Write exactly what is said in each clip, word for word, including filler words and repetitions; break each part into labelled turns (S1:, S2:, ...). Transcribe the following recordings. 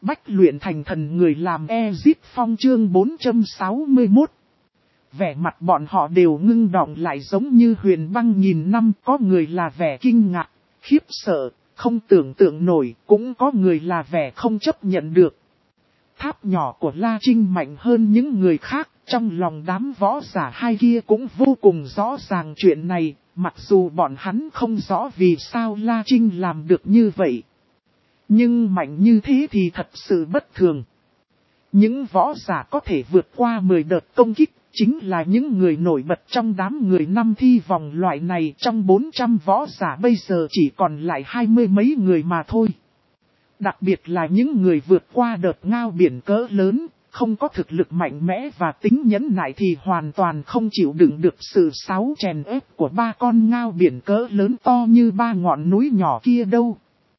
S1: Bách luyện thành thần người làm Ezip Phong chương bốn trăm sáu mươi mốt. Vẻ mặt bọn họ đều ngưng đọng lại giống như huyền băng nghìn năm, có người là vẻ kinh ngạc, khiếp sợ, không tưởng tượng nổi, cũng có người là vẻ không chấp nhận được. Tháp nhỏ của La Trinh mạnh hơn những người khác, trong lòng đám võ giả hai kia cũng vô cùng rõ ràng chuyện này, mặc dù bọn hắn không rõ vì sao La Trinh làm được như vậy. Nhưng mạnh như thế thì thật sự bất thường. Những võ giả có thể vượt qua mười đợt công kích, chính là những người nổi bật trong đám người năm thi vòng loại này. Trong bốn trăm võ giả bây giờ chỉ còn lại hai mươi mấy người mà thôi. Đặc biệt là những người vượt qua đợt ngao biển cỡ lớn, không có thực lực mạnh mẽ và tính nhẫn nại thì hoàn toàn không chịu đựng được sự sáu chèn ép của ba con ngao biển cỡ lớn to như ba ngọn núi nhỏ kia đâu.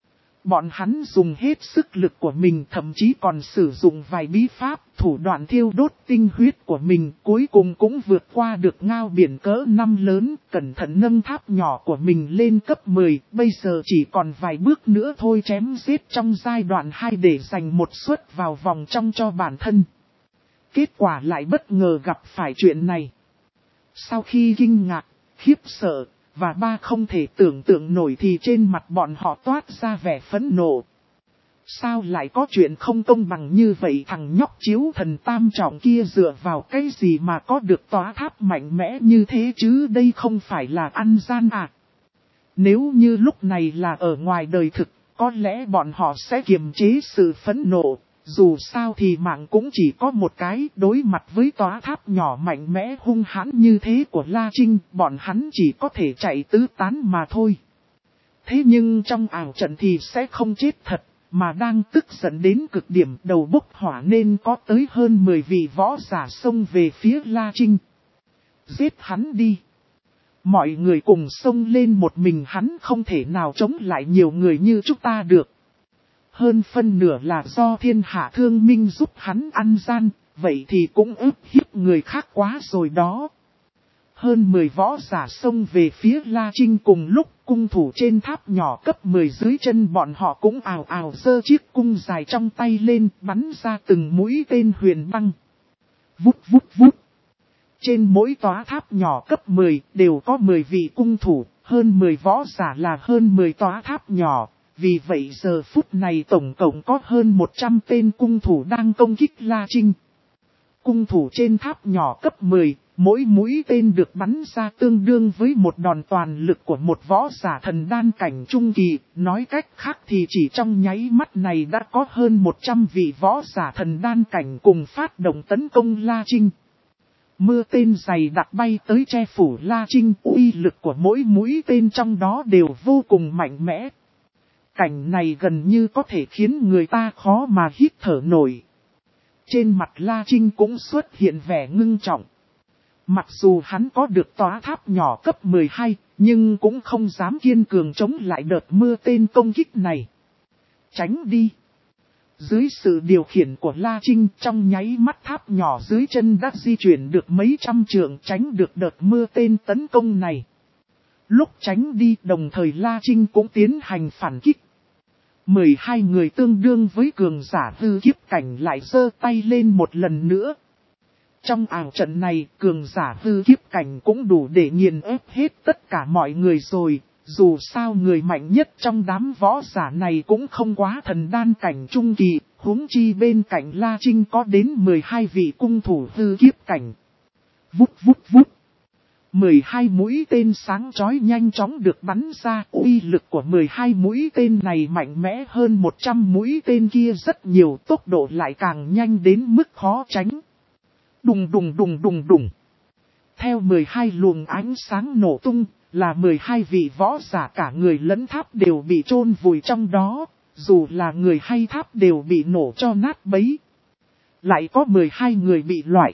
S1: Bọn hắn dùng hết sức lực của mình, thậm chí còn sử dụng vài bí pháp, thủ đoạn thiêu đốt tinh huyết của mình, cuối cùng cũng vượt qua được ngao biển cỡ năm lớn, cẩn thận nâng tháp nhỏ của mình lên cấp mười, bây giờ chỉ còn vài bước nữa thôi chém giết trong giai đoạn hai để giành một suất vào vòng trong cho bản thân. Kết quả lại bất ngờ gặp phải chuyện này. Sau khi kinh ngạc, khiếp sợ, và ba không thể tưởng tượng nổi thì trên mặt bọn họ toát ra vẻ phẫn nộ. Sao lại có chuyện không công bằng như vậy, thằng nhóc chiếu thần tam trọng kia dựa vào cái gì mà có được tòa tháp mạnh mẽ như thế chứ, đây không phải là ăn gian à. Nếu như lúc này là ở ngoài đời thực, có lẽ bọn họ sẽ kiềm chế sự phẫn nộ. Dù sao thì mạng cũng chỉ có một cái, đối mặt với tòa tháp nhỏ mạnh mẽ hung hãn như thế của La Trinh, bọn hắn chỉ có thể chạy tứ tán mà thôi. Thế nhưng trong ảo trận thì sẽ không chết thật, mà đang tức giận đến cực điểm, đầu bốc hỏa nên có tới hơn mười vị võ giả xông về phía La Trinh. Giết hắn đi! Mọi người cùng xông lên, một mình hắn không thể nào chống lại nhiều người như chúng ta được. Hơn phân nửa là do thiên hạ thương minh giúp hắn ăn gian, vậy thì cũng ức hiếp người khác quá rồi đó. Hơn mười võ giả xông về phía La Trinh cùng lúc, cung thủ trên tháp nhỏ cấp mười dưới chân bọn họ cũng ào ào giơ chiếc cung dài trong tay lên, bắn ra từng mũi tên huyền băng. Vút vút vút. Trên mỗi tòa tháp nhỏ cấp mười đều có mười vị cung thủ, hơn mười võ giả là hơn mười tòa tháp nhỏ. Vì vậy giờ phút này tổng cộng có hơn một trăm tên cung thủ đang công kích La Trinh. Cung thủ trên tháp nhỏ cấp mười, mỗi mũi tên được bắn ra tương đương với một đòn toàn lực của một võ giả thần đan cảnh trung kỳ. Nói cách khác thì chỉ trong nháy mắt này đã có hơn một trăm vị võ giả thần đan cảnh cùng phát động tấn công La Trinh. Mưa tên dày đặc bay tới che phủ La Trinh, uy lực của mỗi mũi tên trong đó đều vô cùng mạnh mẽ. Cảnh này gần như có thể khiến người ta khó mà hít thở nổi. Trên mặt La Trinh cũng xuất hiện vẻ ngưng trọng. Mặc dù hắn có được tòa tháp nhỏ cấp mười hai, nhưng cũng không dám kiên cường chống lại đợt mưa tên công kích này. Tránh đi! Dưới sự điều khiển của La Trinh, trong nháy mắt tháp nhỏ dưới chân đã di chuyển được mấy trăm trượng, tránh được đợt mưa tên tấn công này. Lúc tránh đi, đồng thời La Trinh cũng tiến hành phản kích. mười hai người tương đương với cường giả hư kiếp cảnh lại giơ tay lên một lần nữa. Trong ảo trận này, cường giả hư kiếp cảnh cũng đủ để nghiền ép hết tất cả mọi người rồi. Dù sao người mạnh nhất trong đám võ giả này cũng không quá thần đan cảnh trung kỳ, huống chi bên cạnh La Trinh có đến mười hai vị cung thủ hư kiếp cảnh. Vút vút vút. mười hai mũi tên sáng chói nhanh chóng được bắn ra, uy lực của mười hai mũi tên này mạnh mẽ hơn một trăm mũi tên kia rất nhiều, tốc độ lại càng nhanh đến mức khó tránh. Đùng đùng đùng đùng đùng. Theo mười hai luồng ánh sáng nổ tung, là mười hai vị võ giả cả người lẫn tháp đều bị chôn vùi trong đó, dù là người hay tháp đều bị nổ cho nát bấy. Lại có mười hai người bị loại.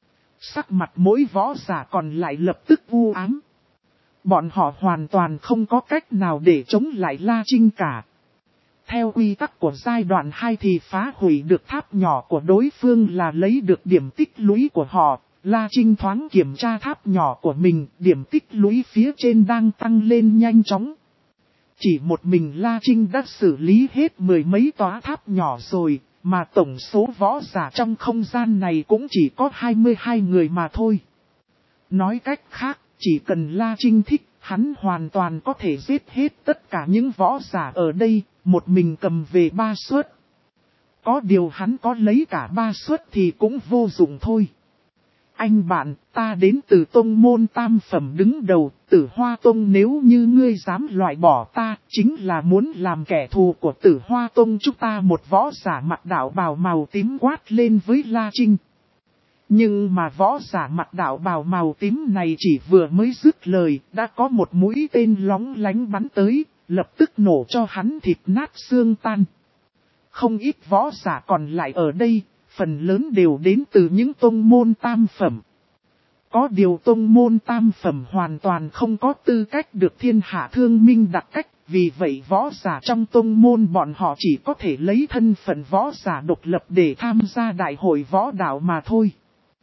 S1: Sắc mặt mỗi võ giả còn lại lập tức u ám. Bọn họ hoàn toàn không có cách nào để chống lại La Trinh cả. Theo quy tắc của giai đoạn hai thì phá hủy được tháp nhỏ của đối phương là lấy được điểm tích lũy của họ. La Trinh thoáng kiểm tra tháp nhỏ của mình, điểm tích lũy phía trên đang tăng lên nhanh chóng. chỉ một mình La Trinh đã xử lý hết mười mấy tòa tháp nhỏ rồi, mà tổng số võ giả trong không gian này cũng chỉ có hai mươi hai người mà thôi. Nói cách khác, chỉ cần La Trinh thích, hắn hoàn toàn có thể giết hết tất cả những võ giả ở đây, một mình cầm về ba suất. Có điều hắn có lấy cả ba suất thì cũng vô dụng thôi. Anh bạn, ta đến từ tông môn tam phẩm đứng đầu, Tử Hoa Tông, nếu như ngươi dám loại bỏ ta, chính là muốn làm kẻ thù của Tử Hoa Tông chúng ta. Một võ giả mặc đạo bào màu tím quát lên với La Trinh. Nhưng mà võ giả mặc đạo bào màu tím này chỉ vừa mới dứt lời, đã có một mũi tên lóng lánh bắn tới, lập tức nổ cho hắn thịt nát xương tan. Không ít võ giả còn lại ở đây, phần lớn đều đến từ những tông môn tam phẩm. Có điều tông môn tam phẩm hoàn toàn không có tư cách được thiên hạ thương minh đặc cách, vì vậy võ giả trong tông môn bọn họ chỉ có thể lấy thân phận võ giả độc lập để tham gia đại hội võ đạo mà thôi.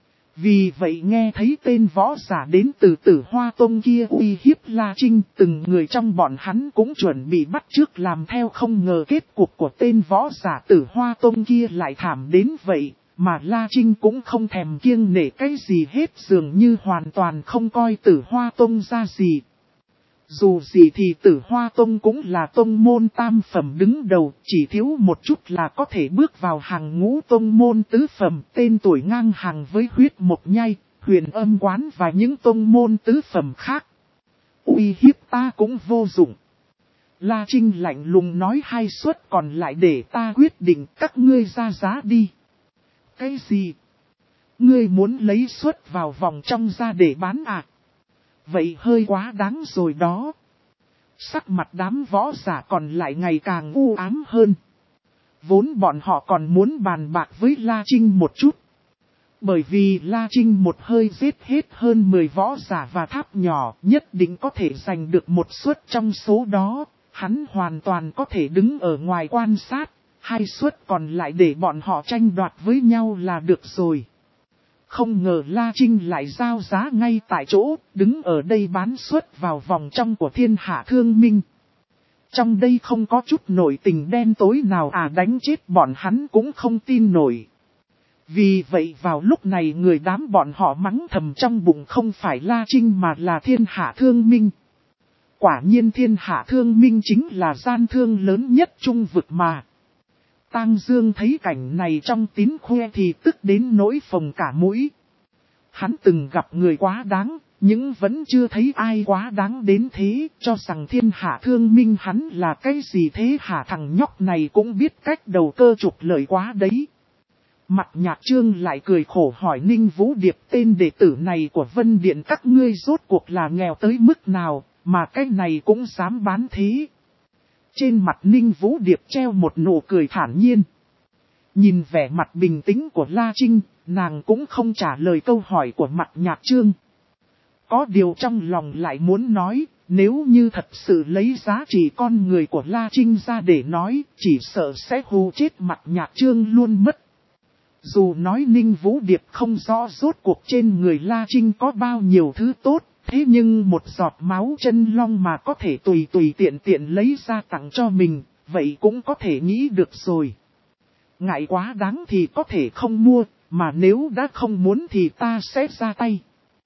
S1: Vì vậy nghe thấy tên võ giả đến từ Tử Hoa Tông kia uy hiếp La Trinh, từng người trong bọn hắn cũng chuẩn bị bắt chước làm theo, không ngờ kết cục của tên võ giả Tử Hoa Tông kia lại thảm đến vậy, mà La Trinh cũng không thèm kiêng nể cái gì hết, dường như hoàn toàn không coi Tử Hoa Tông ra gì. Dù gì thì Tử Hoa Tông cũng là tông môn tam phẩm đứng đầu, chỉ thiếu một chút là có thể bước vào hàng ngũ tông môn tứ phẩm, tên tuổi ngang hàng với Huyết Mộc Nhai, Huyền Âm Quán và những tông môn tứ phẩm khác. Uy hiếp ta cũng vô dụng. La Trinh lạnh lùng nói, hai suất còn lại để ta quyết định, các ngươi ra giá đi. Cái gì? Ngươi muốn lấy suất vào vòng trong ra để bán à? Vậy hơi quá đáng rồi đó. Sắc mặt đám võ giả còn lại ngày càng u ám hơn. Vốn bọn họ còn muốn bàn bạc với La Trinh một chút. Bởi vì La Trinh một hơi giết hết hơn mười võ giả và tháp nhỏ, nhất định có thể giành được một suất trong số đó. Hắn hoàn toàn có thể đứng ở ngoài quan sát. Hai suất còn lại để bọn họ tranh đoạt với nhau là được rồi. Không ngờ La Trinh lại giao giá ngay tại chỗ, đứng ở đây bán suất vào vòng trong của thiên hạ thương minh. Trong đây không có chút nổi tình đen tối nào à, đánh chết bọn hắn cũng không tin nổi. Vì vậy vào lúc này người đám bọn họ mắng thầm trong bụng không phải La Trinh mà là thiên hạ thương minh. Quả nhiên thiên hạ thương minh chính là gian thương lớn nhất trung vực mà. Tang Dương thấy cảnh này trong tín khoe thì tức đến nỗi phồng cả mũi. Hắn từng gặp người quá đáng, nhưng vẫn chưa thấy ai quá đáng đến thế, cho rằng thiên hạ thương minh hắn là cái gì thế hả? Thằng nhóc này cũng biết cách đầu cơ trục lợi quá đấy. Mặt Nhạc Trương lại cười khổ hỏi Ninh Vũ Điệp, tên đệ tử này của Vân Điện các ngươi rốt cuộc là nghèo tới mức nào, mà cái này cũng dám bán thế. Trên mặt Ninh Vũ Điệp treo một nụ cười thản nhiên. Nhìn vẻ mặt bình tĩnh của La Trinh, nàng cũng không trả lời câu hỏi của Mặt Nhạc Trương. Có điều trong lòng lại muốn nói, nếu như thật sự lấy giá trị con người của La Trinh ra để nói, chỉ sợ sẽ hù chết Mặt Nhạc Trương luôn mất. Dù nói Ninh Vũ Điệp không rõ rốt cuộc trên người La Trinh có bao nhiêu thứ tốt, thế nhưng một giọt máu chân long mà có thể tùy tùy tiện tiện lấy ra tặng cho mình, vậy cũng có thể nghĩ được rồi. Ngại quá đáng thì có thể không mua, mà nếu đã không muốn thì ta sẽ ra tay.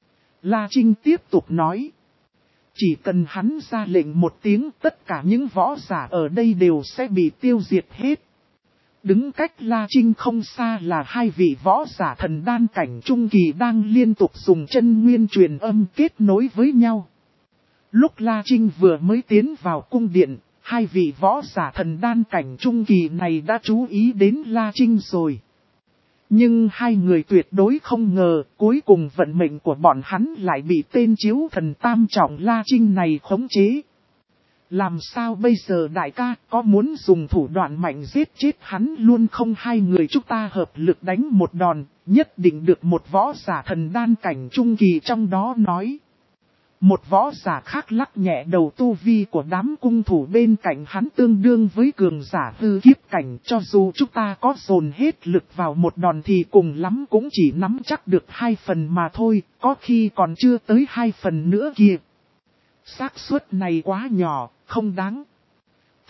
S1: La Trinh tiếp tục nói. Chỉ cần hắn ra lệnh một tiếng, tất cả những võ giả ở đây đều sẽ bị tiêu diệt hết. Đứng cách La Trinh không xa là hai vị võ giả thần đan cảnh trung kỳ đang liên tục dùng chân nguyên truyền âm kết nối với nhau. Lúc La Trinh vừa mới tiến vào cung điện, hai vị võ giả thần đan cảnh trung kỳ này đã chú ý đến La Trinh rồi. Nhưng hai người tuyệt đối không ngờ, cuối cùng vận mệnh của bọn hắn lại bị tên chiếu thần tam trọng La Trinh này khống chế. Làm sao bây giờ đại ca, có muốn dùng thủ đoạn mạnh giết chết hắn luôn không? Hai người chúng ta hợp lực đánh một đòn, nhất định được một võ giả thần đan cảnh trung kỳ trong đó nói. Một võ giả khác lắc nhẹ đầu, tu vi của đám cung thủ bên cạnh hắn tương đương với cường giả hư kiếp cảnh, cho dù chúng ta có dồn hết lực vào một đòn thì cùng lắm cũng chỉ nắm chắc được hai phần mà thôi, có khi còn chưa tới hai phần nữa kìa. Xác suất này quá nhỏ, không đáng.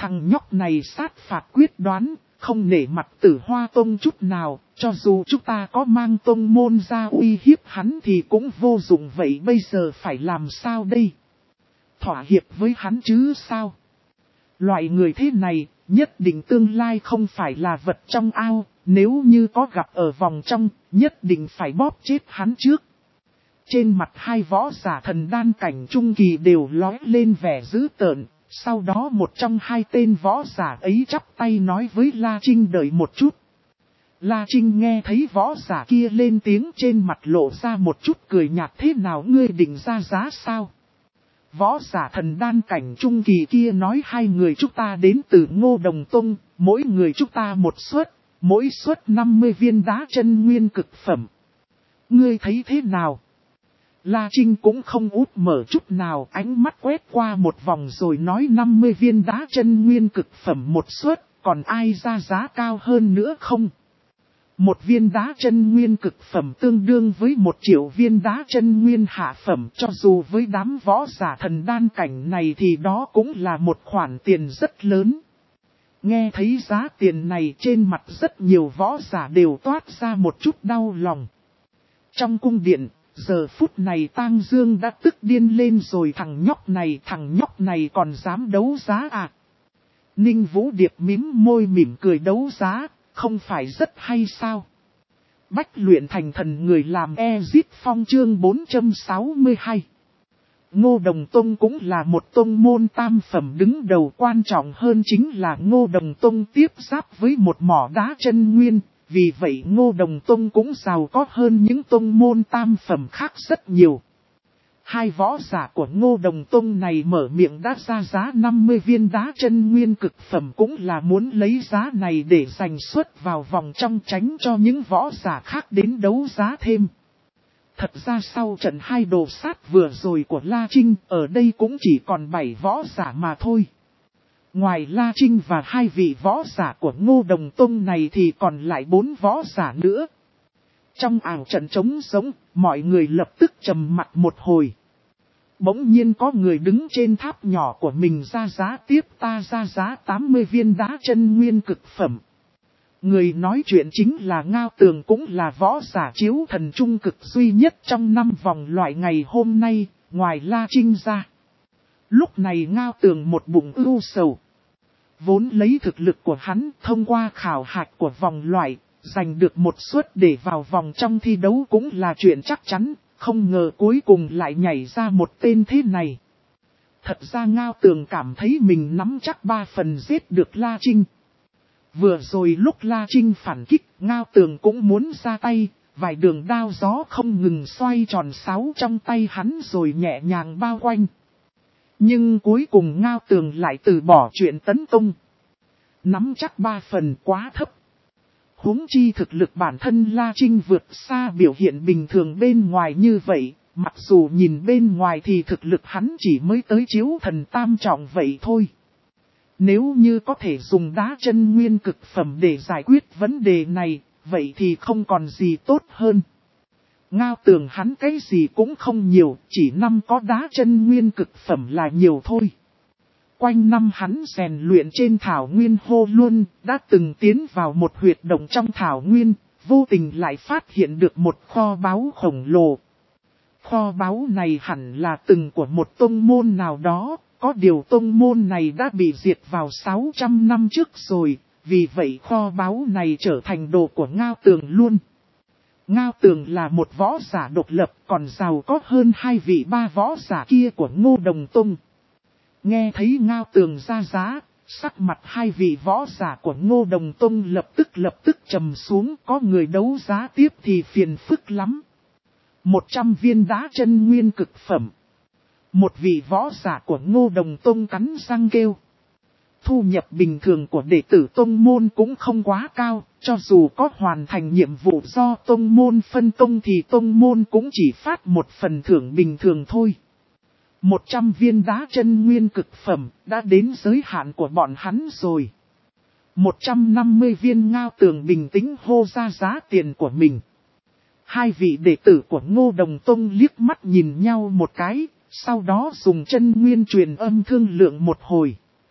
S1: Thằng nhóc này sát phạt quyết đoán, không nể mặt Tử Hoa Tông chút nào, cho dù chúng ta có mang tông môn ra uy hiếp hắn thì cũng vô dụng, vậy bây giờ phải làm sao đây? Thỏa hiệp với hắn chứ sao? Loại người thế này, nhất định tương lai không phải là vật trong ao, nếu như có gặp ở vòng trong, nhất định phải bóp chết hắn trước. Trên mặt hai võ giả thần đan cảnh trung kỳ đều lóe lên vẻ dữ tợn, sau đó một trong hai tên võ giả ấy chắp tay nói với La Trinh đợi một chút. La Trinh nghe thấy võ giả kia lên tiếng, trên mặt lộ ra một chút cười nhạt, thế nào ngươi định ra giá sao? Võ giả thần đan cảnh trung kỳ kia nói hai người chúng ta đến từ Ngô Đồng Tông, mỗi người chúng ta một suất, mỗi suất năm mươi viên đá chân nguyên cực phẩm. Ngươi thấy thế nào? La Trinh cũng không út mở chút nào, ánh mắt quét qua một vòng rồi nói năm mươi viên đá chân nguyên cực phẩm một suất, còn ai ra giá cao hơn nữa không? Một viên đá chân nguyên cực phẩm tương đương với một triệu viên đá chân nguyên hạ phẩm, cho dù với đám võ giả thần đan cảnh này thì đó cũng là một khoản tiền rất lớn. Nghe thấy giá tiền này, trên mặt rất nhiều võ giả đều toát ra một chút đau lòng. Trong cung điện, giờ phút này Tang Dương đã tức điên lên rồi, thằng nhóc này, thằng nhóc này còn dám đấu giá à? Ninh Vũ Điệp mím môi mỉm cười, đấu giá, không phải rất hay sao? Bách luyện thành thần người làm Ezit Phong chương bốn trăm sáu mươi hai. Ngô Đồng Tông cũng là một tông môn tam phẩm đứng đầu, quan trọng hơn chính là Ngô Đồng Tông tiếp giáp với một mỏ đá chân nguyên, vì vậy Ngô Đồng Tông cũng giàu có hơn những tông môn tam phẩm khác rất nhiều. Hai võ giả của Ngô Đồng Tông này mở miệng đã ra giá năm mươi viên đá chân nguyên cực phẩm, cũng là muốn lấy giá này để giành suất vào vòng trong, tránh cho những võ giả khác đến đấu giá thêm. Thật ra sau trận hai đồ sát vừa rồi của La Trinh, ở đây cũng chỉ còn bảy võ giả mà thôi. Ngoài La Trinh và hai vị võ giả của Ngô Đồng Tông này thì còn lại bốn võ giả nữa. Trong ảo trận trống sống, mọi người lập tức trầm mặt một hồi. Bỗng nhiên có người đứng trên tháp nhỏ của mình ra giá tiếp, ta ra giá tám mươi viên đá chân nguyên cực phẩm. Người nói chuyện chính là Ngao Tường, cũng là võ giả chiếu thần trung cực duy nhất trong năm vòng loại ngày hôm nay, ngoài La Trinh ra. Lúc này Ngao Tường một bụng ưu sầu. Vốn lấy thực lực của hắn thông qua khảo hạch của vòng loại, giành được một suất để vào vòng trong thi đấu cũng là chuyện chắc chắn, không ngờ cuối cùng lại nhảy ra một tên thế này. Thật ra Ngao Tường cảm thấy mình nắm chắc ba phần giết được La Trinh. Vừa rồi lúc La Trinh phản kích, Ngao Tường cũng muốn ra tay, vài đường đao gió không ngừng xoay tròn sáu trong tay hắn rồi nhẹ nhàng bao quanh. Nhưng cuối cùng Ngao Tường lại từ bỏ chuyện tấn công. Nắm chắc ba phần quá thấp. Huống chi thực lực bản thân La Trinh vượt xa biểu hiện bình thường bên ngoài như vậy, mặc dù nhìn bên ngoài thì thực lực hắn chỉ mới tới chiếu thần tam trọng vậy thôi. Nếu như có thể dùng đá chân nguyên cực phẩm để giải quyết vấn đề này, vậy thì không còn gì tốt hơn. Ngao Tường hắn cái gì cũng không nhiều, chỉ năm có đá chân nguyên cực phẩm là nhiều thôi. Quanh năm hắn rèn luyện trên thảo nguyên hô luôn, đã từng tiến vào một huyệt động trong thảo nguyên, vô tình lại phát hiện được một kho báu khổng lồ. Kho báu này hẳn là từng của một tông môn nào đó, có điều tông môn này đã bị diệt vào sáu trăm năm trước rồi, vì vậy kho báu này trở thành đồ của Ngao Tường luôn. Ngao Tường là một võ giả độc lập, còn giàu có hơn hai vị ba võ giả kia của Ngô Đồng Tông. Nghe thấy Ngao Tường ra giá, sắc mặt hai vị võ giả của Ngô Đồng Tông lập tức lập tức trầm xuống, có người đấu giá tiếp thì phiền phức lắm. Một trăm viên đá chân nguyên cực phẩm. Một vị võ giả của Ngô Đồng Tông cắn răng kêu. Thu nhập bình thường của đệ tử tông môn cũng không quá cao, cho dù có hoàn thành nhiệm vụ do tông môn phân công thì tông môn cũng chỉ phát một phần thưởng bình thường thôi. Một trăm viên đá chân nguyên cực phẩm đã đến giới hạn của bọn hắn rồi. Một trăm năm mươi viên. Ngao Tường bình tĩnh hô ra giá tiền của mình. Hai vị đệ tử của Ngô Đồng Tông liếc mắt nhìn nhau một cái, sau đó dùng chân nguyên truyền âm thương lượng một hồi.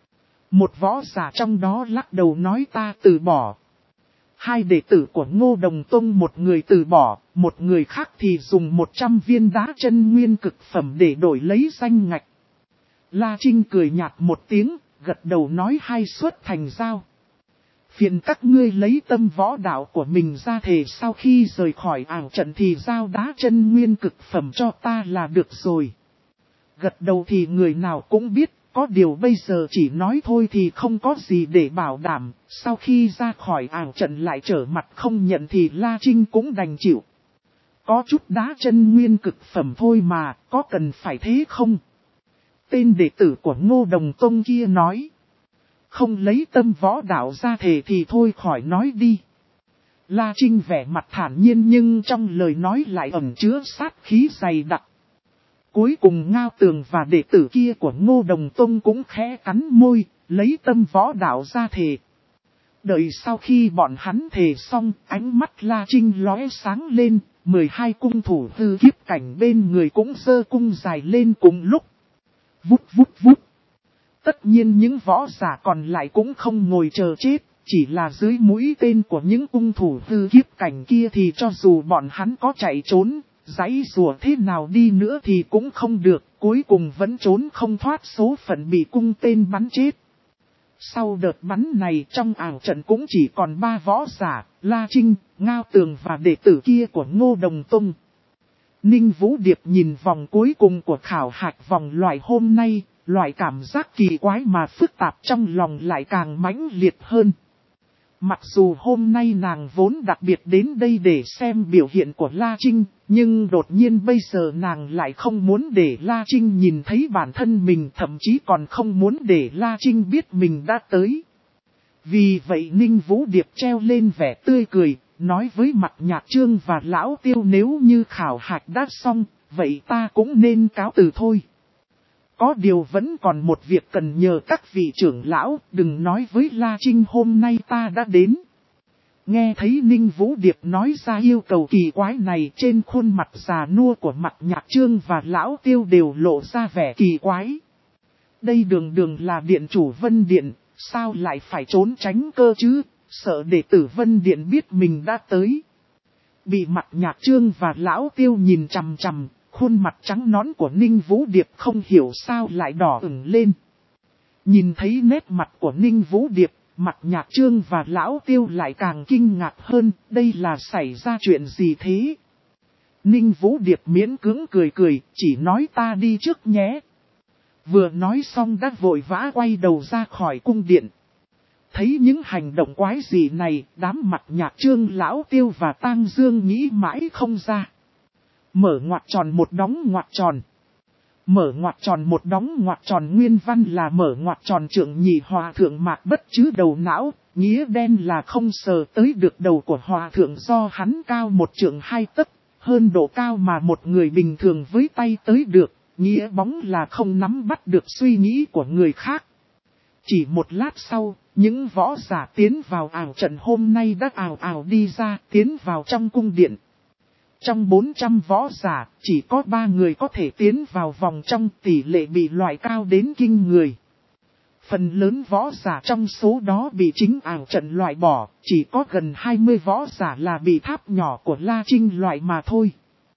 S1: Một võ giả trong đó lắc đầu nói ta từ bỏ. Hai đệ tử của Ngô Đồng Tông, một người từ bỏ, một người khác thì dùng một trăm viên đá chân nguyên cực phẩm để đổi lấy danh ngạch. La Trinh cười nhạt một tiếng, gật đầu nói hai suất thành giao. Phiền các ngươi lấy tâm võ đạo của mình ra thề sau khi rời khỏi ảo trận thì giao đá chân nguyên cực phẩm cho ta là được rồi. Gật đầu thì người nào cũng biết, có điều bây giờ chỉ nói thôi thì không có gì để bảo đảm, sau khi ra khỏi ảo trận lại trở mặt không nhận thì La Trinh cũng đành chịu. Có chút đá chân nguyên cực phẩm thôi mà, có cần phải thế không? Tên đệ tử của Ngô Đồng Tông kia nói. Không lấy tâm võ đạo ra thề thì thôi khỏi nói đi. La Trinh vẻ mặt thản nhiên nhưng trong lời nói lại ẩn chứa sát khí dày đặc. Cuối cùng Ngao Tường và đệ tử kia của Ngô Đồng Tông cũng khẽ cắn môi, lấy tâm võ đạo ra thề. Đợi sau khi bọn hắn thề xong, ánh mắt La Trinh lóe sáng lên, mười hai cung thủ hư kiếp cảnh bên người cũng giơ cung dài lên cùng lúc. Vút vút vút. Tất nhiên những võ giả còn lại cũng không ngồi chờ chết, chỉ là dưới mũi tên của những cung thủ hư kiếp cảnh kia thì cho dù bọn hắn có chạy trốn, giãy rùa thế nào đi nữa thì cũng không được, cuối cùng vẫn trốn không thoát số phận bị cung tên bắn chết. Sau đợt bắn này trong ảo trận cũng chỉ còn ba võ giả, La Trinh, Ngao Tường và đệ tử kia của Ngô Đồng Tông. Ninh Vũ Điệp nhìn vòng cuối cùng của khảo hạch vòng loại hôm nay, loại cảm giác kỳ quái mà phức tạp trong lòng lại càng mãnh liệt hơn. Mặc dù hôm nay nàng vốn đặc biệt đến đây để xem biểu hiện của La Trinh, nhưng đột nhiên bây giờ nàng lại không muốn để La Trinh nhìn thấy bản thân mình, thậm chí còn không muốn để La Trinh biết mình đã tới. Vì vậy Ninh Vũ Điệp treo lên vẻ tươi cười, nói với Mặt Nhạc Trương và Lão Tiêu nếu như khảo hạch đã xong, vậy ta cũng nên cáo từ thôi. Có điều vẫn còn một việc cần nhờ các vị trưởng lão, đừng nói với La Trinh hôm nay ta đã đến. Nghe thấy Ninh Vũ Điệp nói ra yêu cầu kỳ quái này, trên khuôn mặt già nua của Mặt Nhạc Trương và Lão Tiêu đều lộ ra vẻ kỳ quái. Đây đường đường là điện chủ Vân Điện, sao lại phải trốn tránh cơ chứ, sợ đệ tử Vân Điện biết mình đã tới. Bị Mặt Nhạc Trương và Lão Tiêu nhìn chằm chằm. Khuôn mặt trắng nõn của Ninh Vũ Điệp không hiểu sao lại đỏ ửng lên. Nhìn thấy nét mặt của Ninh Vũ Điệp, Mặt Nhạc Trương và Lão Tiêu lại càng kinh ngạc hơn, đây là xảy ra chuyện gì thế? Ninh Vũ Điệp miễn cưỡng cười cười, chỉ nói ta đi trước nhé. Vừa nói xong đã vội vã quay đầu ra khỏi cung điện. Thấy những hành động quái dị này, đám Mặt Nhạc Trương, Lão Tiêu và Tang Dương nghĩ mãi không ra. Mở ngoặc tròn một đóng ngoặc tròn. Mở ngoặc tròn một đóng ngoặc tròn nguyên văn là mở ngoặc tròn trưởng nhị hòa thượng Mạc Bất chứ đầu não, nghĩa đen là không sờ tới được đầu của hòa thượng do hắn cao một trượng hai tấc, hơn độ cao mà một người bình thường với tay tới được, nghĩa bóng là không nắm bắt được suy nghĩ của người khác. Chỉ một lát sau, những võ giả tiến vào ảo trận hôm nay đã ào ào đi ra, tiến vào trong cung điện. Trong bốn trăm võ giả, chỉ có ba người có thể tiến vào vòng trong, tỷ lệ bị loại cao đến kinh người. Phần lớn võ giả trong số đó bị chính ảo trận loại bỏ, chỉ có gần hai mươi võ giả là bị tháp nhỏ của La Trinh loại mà thôi.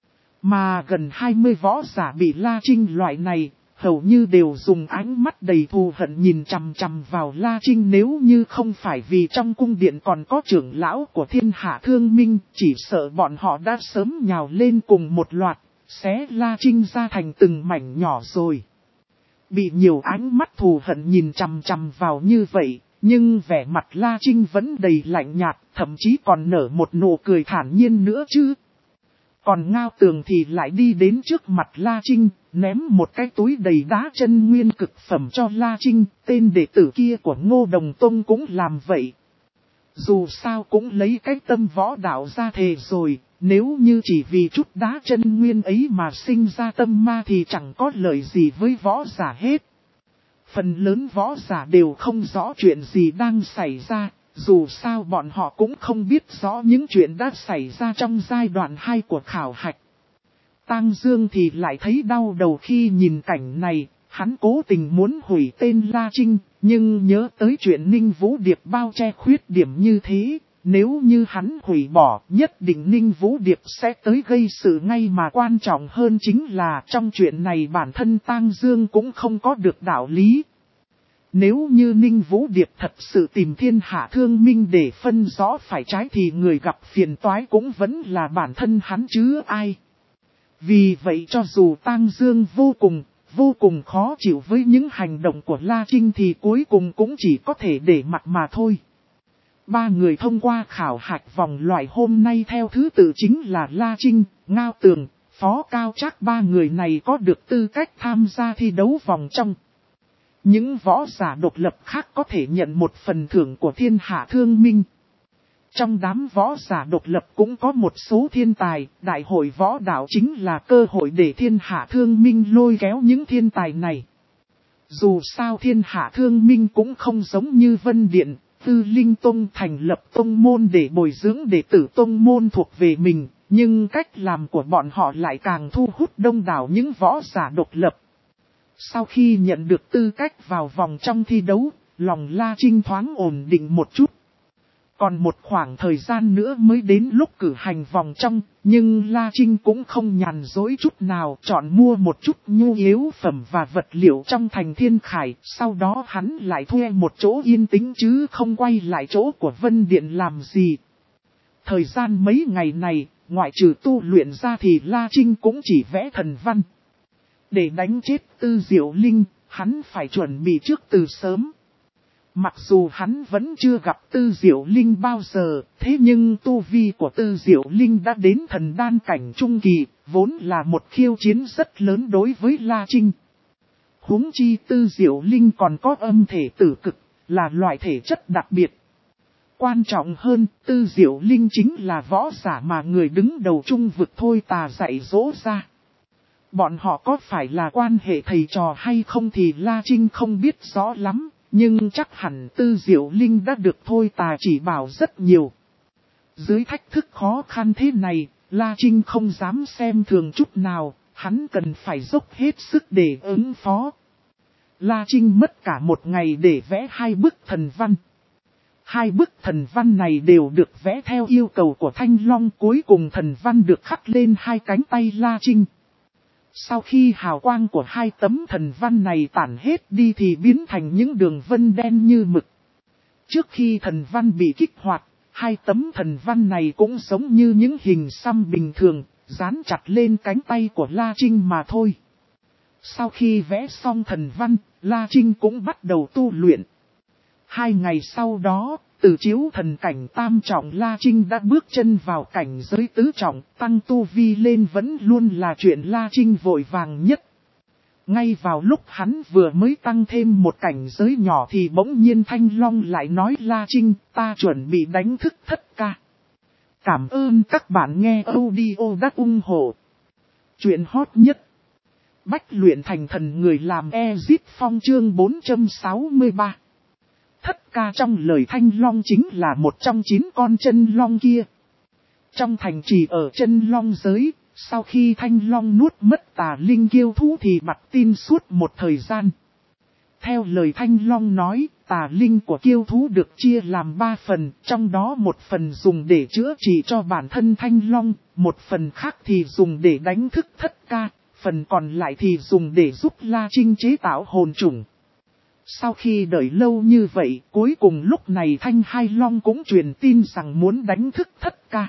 S1: Mà gần hai mươi võ giả bị La Trinh loại này, hầu như đều dùng ánh mắt đầy thù hận nhìn chằm chằm vào La Trinh, nếu như không phải vì trong cung điện còn có trưởng lão của Thiên Hạ Thương Minh, chỉ sợ bọn họ đã sớm nhào lên cùng một loạt, xé La Trinh ra thành từng mảnh nhỏ rồi. Bị nhiều ánh mắt thù hận nhìn chằm chằm vào như vậy, nhưng vẻ mặt La Trinh vẫn đầy lạnh nhạt, thậm chí còn nở một nụ cười thản nhiên nữa chứ. Còn Ngao Tường thì lại đi đến trước mặt La Trinh, ném một cái túi đầy đá chân nguyên cực phẩm cho La Trinh, tên đệ tử kia của Ngô Đồng Tông cũng làm vậy. Dù sao cũng lấy cái tâm võ đạo ra thề rồi, nếu như chỉ vì chút đá chân nguyên ấy mà sinh ra tâm ma thì chẳng có lợi gì với võ giả hết. Phần lớn võ giả đều không rõ chuyện gì đang xảy ra. Dù sao bọn họ cũng không biết rõ những chuyện đã xảy ra trong giai đoạn hai của khảo hạch. Tang Dương thì lại thấy đau đầu khi nhìn cảnh này, Hắn cố tình muốn hủy tên La Trinh, nhưng nhớ tới chuyện Ninh Vũ Điệp bao che khuyết điểm như thế, nếu như hắn hủy bỏ, nhất định Ninh Vũ Điệp sẽ tới gây sự ngay, mà quan trọng hơn chính là trong chuyện này bản thân Tang Dương cũng không có được đạo lý. Nếu như Ninh Vũ Điệp thật sự tìm thiên hạ thương minh để phân rõ phải trái thì người gặp phiền toái cũng vẫn là bản thân hắn chứ ai. Vì vậy cho dù Tang Dương vô cùng, vô cùng khó chịu với những hành động của La Trinh thì cuối cùng cũng chỉ có thể để mặc mà thôi. Ba người thông qua khảo hạch vòng loại hôm nay theo thứ tự chính là La Trinh, Ngao Tường, Phó Cao Trác. Ba người này có được tư cách tham gia thi đấu vòng trong. Những võ giả độc lập khác có thể nhận một phần thưởng của thiên hạ thương minh. Trong đám võ giả độc lập cũng có một số thiên tài, đại hội võ đạo chính là cơ hội để thiên hạ thương minh lôi kéo những thiên tài này. Dù sao thiên hạ thương minh cũng không giống như Vân Điện, Tư Linh Tông thành lập tông môn để bồi dưỡng đệ tử tông môn thuộc về mình, nhưng cách làm của bọn họ lại càng thu hút đông đảo những võ giả độc lập. Sau khi nhận được tư cách vào vòng trong thi đấu, lòng La Trinh thoáng ổn định một chút. Còn một khoảng thời gian nữa mới đến lúc cử hành vòng trong, nhưng La Trinh cũng không nhàn dối chút nào, chọn mua một chút nhu yếu phẩm và vật liệu trong thành Thiên Khải, sau đó hắn lại thuê một chỗ yên tĩnh chứ không quay lại chỗ của Vân Điện làm gì. Thời gian mấy ngày này, ngoại trừ tu luyện ra thì La Trinh cũng chỉ vẽ thần văn. Để đánh chết Tư Diệu Linh, hắn phải chuẩn bị trước từ sớm. Mặc dù hắn vẫn chưa gặp Tư Diệu Linh bao giờ, thế nhưng tu vi của Tư Diệu Linh đã đến thần đan cảnh trung kỳ, vốn là một khiêu chiến rất lớn đối với La Trinh. Huống chi Tư Diệu Linh còn có âm thể tử cực, là loại thể chất đặc biệt. Quan trọng hơn, Tư Diệu Linh chính là võ giả mà người đứng đầu trung vực Thôi Tà dạy dỗ ra. Bọn họ có phải là quan hệ thầy trò hay không thì La Trinh không biết rõ lắm. Nhưng chắc hẳn Tư Diệu Linh đã được Thôi Tà chỉ bảo rất nhiều. Dưới thách thức khó khăn thế này, La Trinh không dám xem thường chút nào, hắn cần phải dốc hết sức để ứng phó. La Trinh mất cả một ngày để vẽ hai bức thần văn. Hai bức thần văn này đều được vẽ theo yêu cầu của Thanh Long, cuối cùng thần văn được khắc lên hai cánh tay La Trinh. Sau khi hào quang của hai tấm thần văn này tản hết đi thì biến thành những đường vân đen như mực. Trước khi thần văn bị kích hoạt, hai tấm thần văn này cũng giống như những hình xăm bình thường, dán chặt lên cánh tay của La Trinh mà thôi. Sau khi vẽ xong thần văn, La Trinh cũng bắt đầu tu luyện. Hai ngày sau đó, từ chiếu thần cảnh tam trọng La Trinh đã bước chân vào cảnh giới tứ trọng, tăng tu vi lên vẫn luôn là chuyện La Trinh vội vàng nhất. Ngay vào lúc hắn vừa mới tăng thêm một cảnh giới nhỏ thì bỗng nhiên Thanh Long lại nói La Trinh, ta chuẩn bị đánh thức thất ca. Cảm ơn các bạn nghe audio đã ủng hộ. Chuyện hot nhất. Bách luyện thành thần người làm Ezip Phong chương bốn trăm sáu mươi ba. Thất ca trong lời Thanh Long chính là một trong chín con chân long kia. Trong thành trì ở chân long giới, sau khi Thanh Long nuốt mất tà linh kiêu thú thì bặt tin suốt một thời gian. Theo lời Thanh Long nói, tà linh của kiêu thú được chia làm ba phần, trong đó một phần dùng để chữa trị cho bản thân Thanh Long, một phần khác thì dùng để đánh thức thất ca, phần còn lại thì dùng để giúp La Trinh chế tạo hồn trùng. Sau khi đợi lâu như vậy, cuối cùng lúc này Thanh Hai Long cũng truyền tin rằng muốn đánh thức thất ca.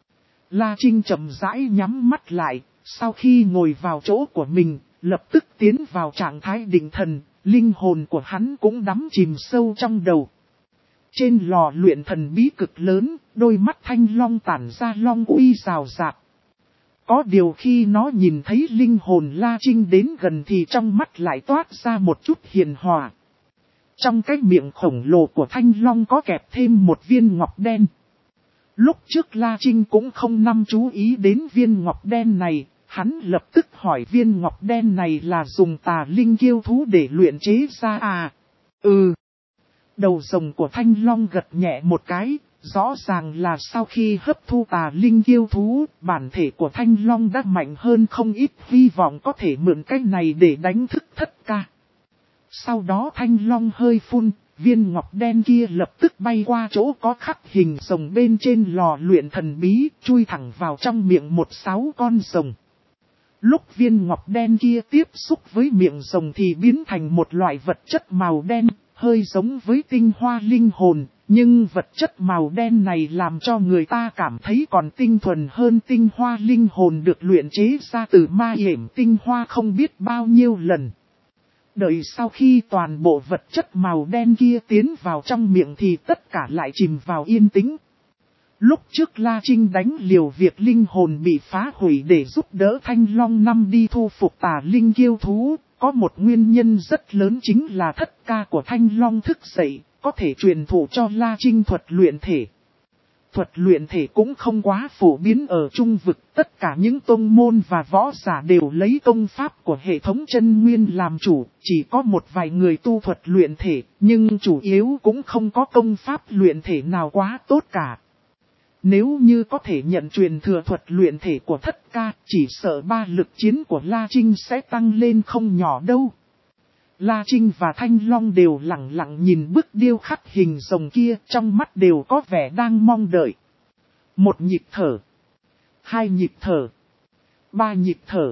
S1: La Trinh chậm rãi nhắm mắt lại, sau khi ngồi vào chỗ của mình, lập tức tiến vào trạng thái định thần, linh hồn của hắn cũng đắm chìm sâu trong đầu. Trên lò luyện thần bí cực lớn, đôi mắt Thanh Long tản ra long uy rào rạt. Có điều khi nó nhìn thấy linh hồn La Trinh đến gần thì trong mắt lại toát ra một chút hiền hòa. Trong cái miệng khổng lồ của Thanh Long có kẹp thêm một viên ngọc đen. Lúc trước La Trinh cũng không nắm chú ý đến viên ngọc đen này, hắn lập tức hỏi viên ngọc đen này là dùng tà linh kiêu thú để luyện chế ra à? Ừ. Đầu rồng của Thanh Long gật nhẹ một cái, rõ ràng là sau khi hấp thu tà linh kiêu thú, bản thể của Thanh Long đã mạnh hơn không ít, hy vọng có thể mượn cái này để đánh thức thất ca. Sau đó thanh long hơi phun, viên ngọc đen kia lập tức bay qua chỗ có khắc hình rồng bên trên lò luyện thần bí, chui thẳng vào trong miệng một sáu con rồng. Lúc viên ngọc đen kia tiếp xúc với miệng rồng thì biến thành một loại vật chất màu đen, hơi giống với tinh hoa linh hồn, nhưng vật chất màu đen này làm cho người ta cảm thấy còn tinh thuần hơn tinh hoa linh hồn được luyện chế ra từ ma yểm tinh hoa không biết bao nhiêu lần. Đợi sau khi toàn bộ vật chất màu đen kia tiến vào trong miệng thì tất cả lại chìm vào yên tĩnh. Lúc trước La Trinh đánh liều việc linh hồn bị phá hủy để giúp đỡ Thanh Long năm đi thu phục tà linh kiêu thú, có một nguyên nhân rất lớn chính là thất ca của Thanh Long thức dậy, có thể truyền thụ cho La Trinh thuật luyện thể. Thuật luyện thể cũng không quá phổ biến ở Trung vực, tất cả những tông môn và võ giả đều lấy công pháp của hệ thống chân nguyên làm chủ, chỉ có một vài người tu thuật luyện thể, nhưng chủ yếu cũng không có công pháp luyện thể nào quá tốt cả. Nếu như có thể nhận truyền thừa thuật luyện thể của thất ca, chỉ sợ ba lực chiến của La Trinh sẽ tăng lên không nhỏ đâu. La Trinh và Thanh Long đều lặng lặng nhìn bức điêu khắc hình rồng kia, trong mắt đều có vẻ đang mong đợi. Một nhịp thở, hai nhịp thở, ba nhịp thở,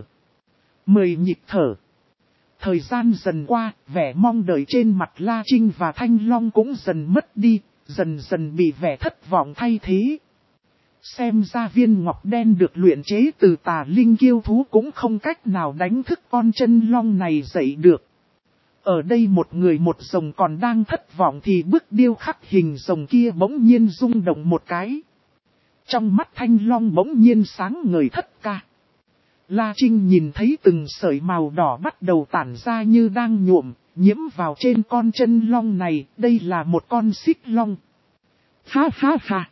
S1: mười nhịp thở. Thời gian dần qua, vẻ mong đợi trên mặt La Trinh và Thanh Long cũng dần mất đi, dần dần bị vẻ thất vọng thay thế. Xem ra viên ngọc đen được luyện chế từ tà linh kiêu thú cũng không cách nào đánh thức con chân long này dậy được. Ở đây một người một rồng còn đang thất vọng thì bức điêu khắc hình rồng kia bỗng nhiên rung động một cái. Trong mắt Thanh Long bỗng nhiên sáng ngời thất ca. La Trinh nhìn thấy từng sợi màu đỏ bắt đầu tản ra như đang nhuộm, nhiễm vào trên con chân long này, đây là một con xích long. Ha ha ha!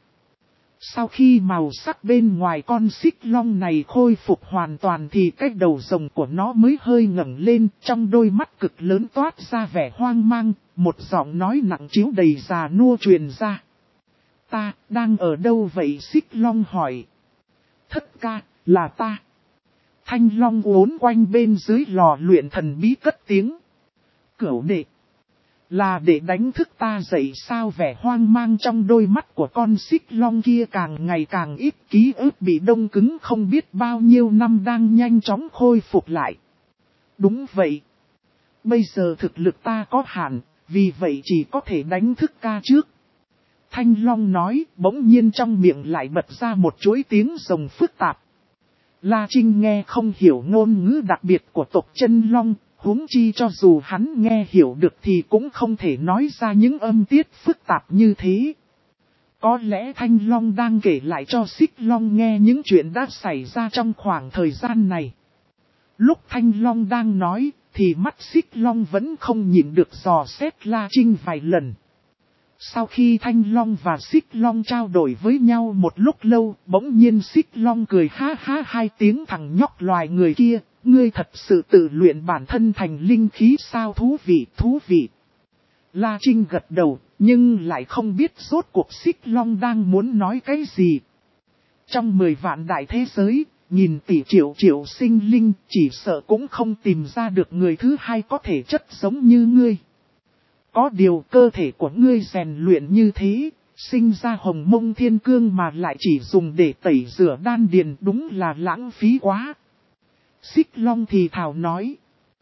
S1: Sau khi màu sắc bên ngoài con xích long này khôi phục hoàn toàn thì cái đầu rồng của nó mới hơi ngẩng lên, trong đôi mắt cực lớn toát ra vẻ hoang mang, một giọng nói nặng trĩu đầy già nua truyền ra. Ta, đang ở đâu vậy? Xích long hỏi. Thất ca, là ta. Thanh long uốn quanh bên dưới lò luyện thần bí cất tiếng. Cửu đệ. Là để đánh thức ta dậy sao? Vẻ hoang mang trong đôi mắt của con xích long kia càng ngày càng ít, ký ức bị đông cứng không biết bao nhiêu năm đang nhanh chóng khôi phục lại. Đúng vậy. Bây giờ thực lực ta có hạn, vì vậy chỉ có thể đánh thức ca trước. Thanh long nói, bỗng nhiên trong miệng lại bật ra một chuỗi tiếng rồng phức tạp. La Trinh nghe không hiểu ngôn ngữ đặc biệt của tộc chân long. Huống chi cho dù hắn nghe hiểu được thì cũng không thể nói ra những âm tiết phức tạp như thế. Có lẽ Thanh Long đang kể lại cho Xích Long nghe những chuyện đã xảy ra trong khoảng thời gian này. Lúc Thanh Long đang nói, thì mắt Xích Long vẫn không nhịn được dò xét La Trinh vài lần. Sau khi Thanh Long và Xích Long trao đổi với nhau một lúc lâu, bỗng nhiên Xích Long cười ha ha hai tiếng. Thằng nhóc loài người kia, ngươi thật sự tự luyện bản thân thành linh khí sao? Thú vị, thú vị. La Trinh gật đầu, nhưng lại không biết rốt cuộc Xích Long đang muốn nói cái gì. Trong mười vạn đại thế giới, nghìn tỷ triệu triệu sinh linh, chỉ sợ cũng không tìm ra được người thứ hai có thể chất giống như ngươi. Có điều cơ thể của ngươi rèn luyện như thế, sinh ra hồng mông thiên cương mà lại chỉ dùng để tẩy rửa đan điền, đúng là lãng phí quá. Xích Long thì thào nói.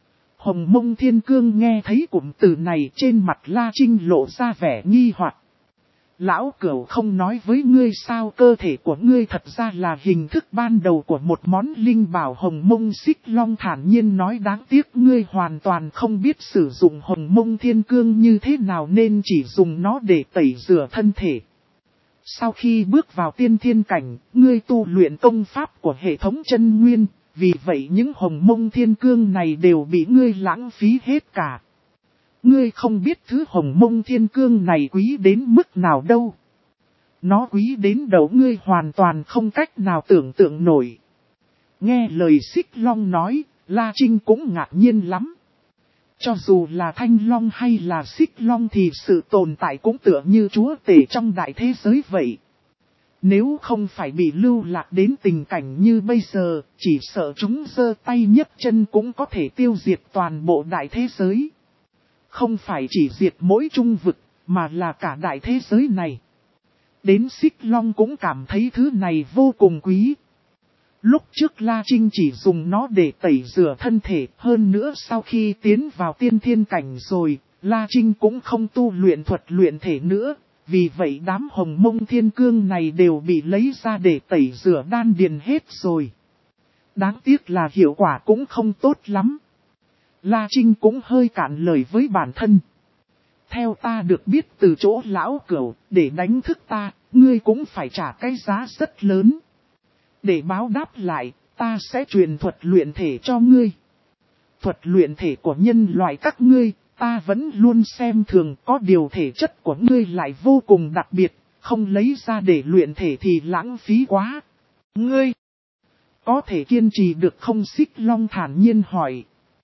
S1: Hồng mông thiên cương nghe thấy cụm từ này trên mặt La Trinh lộ ra vẻ nghi hoặc. Lão Cửu không nói với ngươi sao? Cơ thể của ngươi thật ra là hình thức ban đầu của một món linh bảo hồng mông. Xích Long thản nhiên nói, đáng tiếc ngươi hoàn toàn không biết sử dụng hồng mông thiên cương như thế nào nên chỉ dùng nó để tẩy rửa thân thể. Sau khi bước vào tiên thiên cảnh, ngươi tu luyện công pháp của hệ thống chân nguyên, vì vậy những hồng mông thiên cương này đều bị ngươi lãng phí hết cả. Ngươi không biết thứ hồng mông thiên cương này quý đến mức nào đâu. Nó quý đến đầu ngươi hoàn toàn không cách nào tưởng tượng nổi. Nghe lời Xích Long nói, La Trinh cũng ngạc nhiên lắm. Cho dù là Thanh Long hay là Xích Long thì sự tồn tại cũng tựa như chúa tể trong đại thế giới vậy. Nếu không phải bị lưu lạc đến tình cảnh như bây giờ, chỉ sợ chúng giơ tay nhấc chân cũng có thể tiêu diệt toàn bộ đại thế giới. Không phải chỉ diệt mỗi trung vực, mà là cả đại thế giới này. Đến Xích Long cũng cảm thấy thứ này vô cùng quý. Lúc trước La Trinh chỉ dùng nó để tẩy rửa thân thể, hơn nữa sau khi tiến vào tiên thiên cảnh rồi, La Trinh cũng không tu luyện thuật luyện thể nữa, vì vậy đám hồng mông thiên cương này đều bị lấy ra để tẩy rửa đan điền hết rồi. Đáng tiếc là hiệu quả cũng không tốt lắm. La Trinh cũng hơi cạn lời với bản thân. Theo ta được biết từ chỗ lão cửu, để đánh thức ta, ngươi cũng phải trả cái giá rất lớn. Để báo đáp lại, ta sẽ truyền thuật luyện thể cho ngươi. Thuật luyện thể của nhân loại các ngươi, ta vẫn luôn xem thường, có điều thể chất của ngươi lại vô cùng đặc biệt, không lấy ra để luyện thể thì lãng phí quá. Ngươi có thể kiên trì được không? Xích Long thản nhiên hỏi.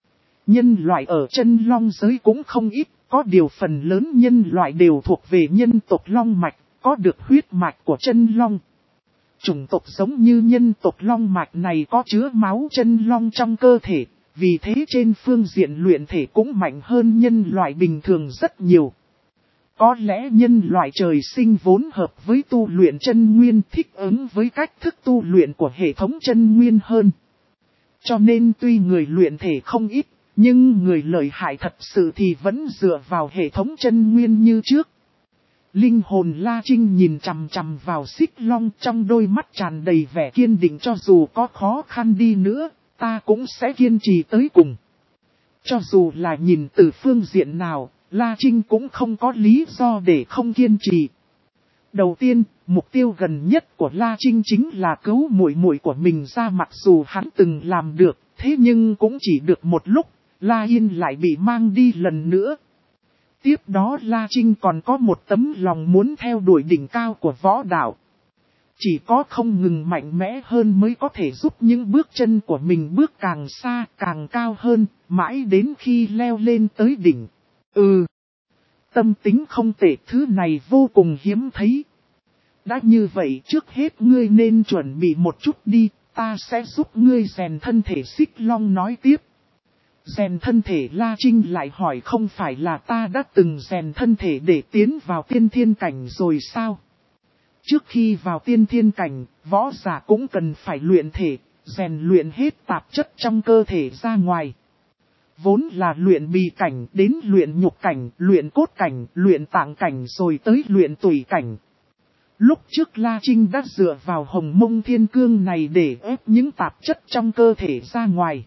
S1: Nhân loại ở chân long giới cũng không ít, có điều phần lớn nhân loại đều thuộc về nhân tộc long mạch, có được huyết mạch của chân long. Chủng tộc giống như nhân tộc long mạch này có chứa máu chân long trong cơ thể, vì thế trên phương diện luyện thể cũng mạnh hơn nhân loại bình thường rất nhiều. Có lẽ nhân loại trời sinh vốn hợp với tu luyện chân nguyên, thích ứng với cách thức tu luyện của hệ thống chân nguyên hơn. Cho nên tuy người luyện thể không ít, nhưng người lợi hại thật sự thì vẫn dựa vào hệ thống chân nguyên như trước. Linh hồn La Trinh nhìn chằm chằm vào Xích Long, trong đôi mắt tràn đầy vẻ kiên định, cho dù có khó khăn đi nữa, ta cũng sẽ kiên trì tới cùng. Cho dù là nhìn từ phương diện nào, La Trinh cũng không có lý do để không kiên trì. Đầu tiên, mục tiêu gần nhất của La Trinh chính là cứu muội muội của mình ra, mặc dù hắn từng làm được, thế nhưng cũng chỉ được một lúc, La Yên lại bị mang đi lần nữa. Tiếp đó La Trinh còn có một tấm lòng muốn theo đuổi đỉnh cao của võ đạo. Chỉ có không ngừng mạnh mẽ hơn mới có thể giúp những bước chân của mình bước càng xa, càng cao hơn, mãi đến khi leo lên tới đỉnh. Ừ, tâm tính không tệ, thứ này vô cùng hiếm thấy. Đã như vậy trước hết ngươi nên chuẩn bị một chút đi, ta sẽ giúp ngươi rèn thân thể. Xích Long nói tiếp. Rèn thân thể? La Trinh lại hỏi, không phải là ta đã từng rèn thân thể để tiến vào tiên thiên cảnh rồi sao? Trước khi vào tiên thiên cảnh, võ giả cũng cần phải luyện thể, rèn luyện hết tạp chất trong cơ thể ra ngoài. Vốn là luyện bì cảnh, đến luyện nhục cảnh, luyện cốt cảnh, luyện tạng cảnh rồi tới luyện tủy cảnh. Lúc trước La Trinh đã dựa vào hồng mông thiên cương này để ép những tạp chất trong cơ thể ra ngoài.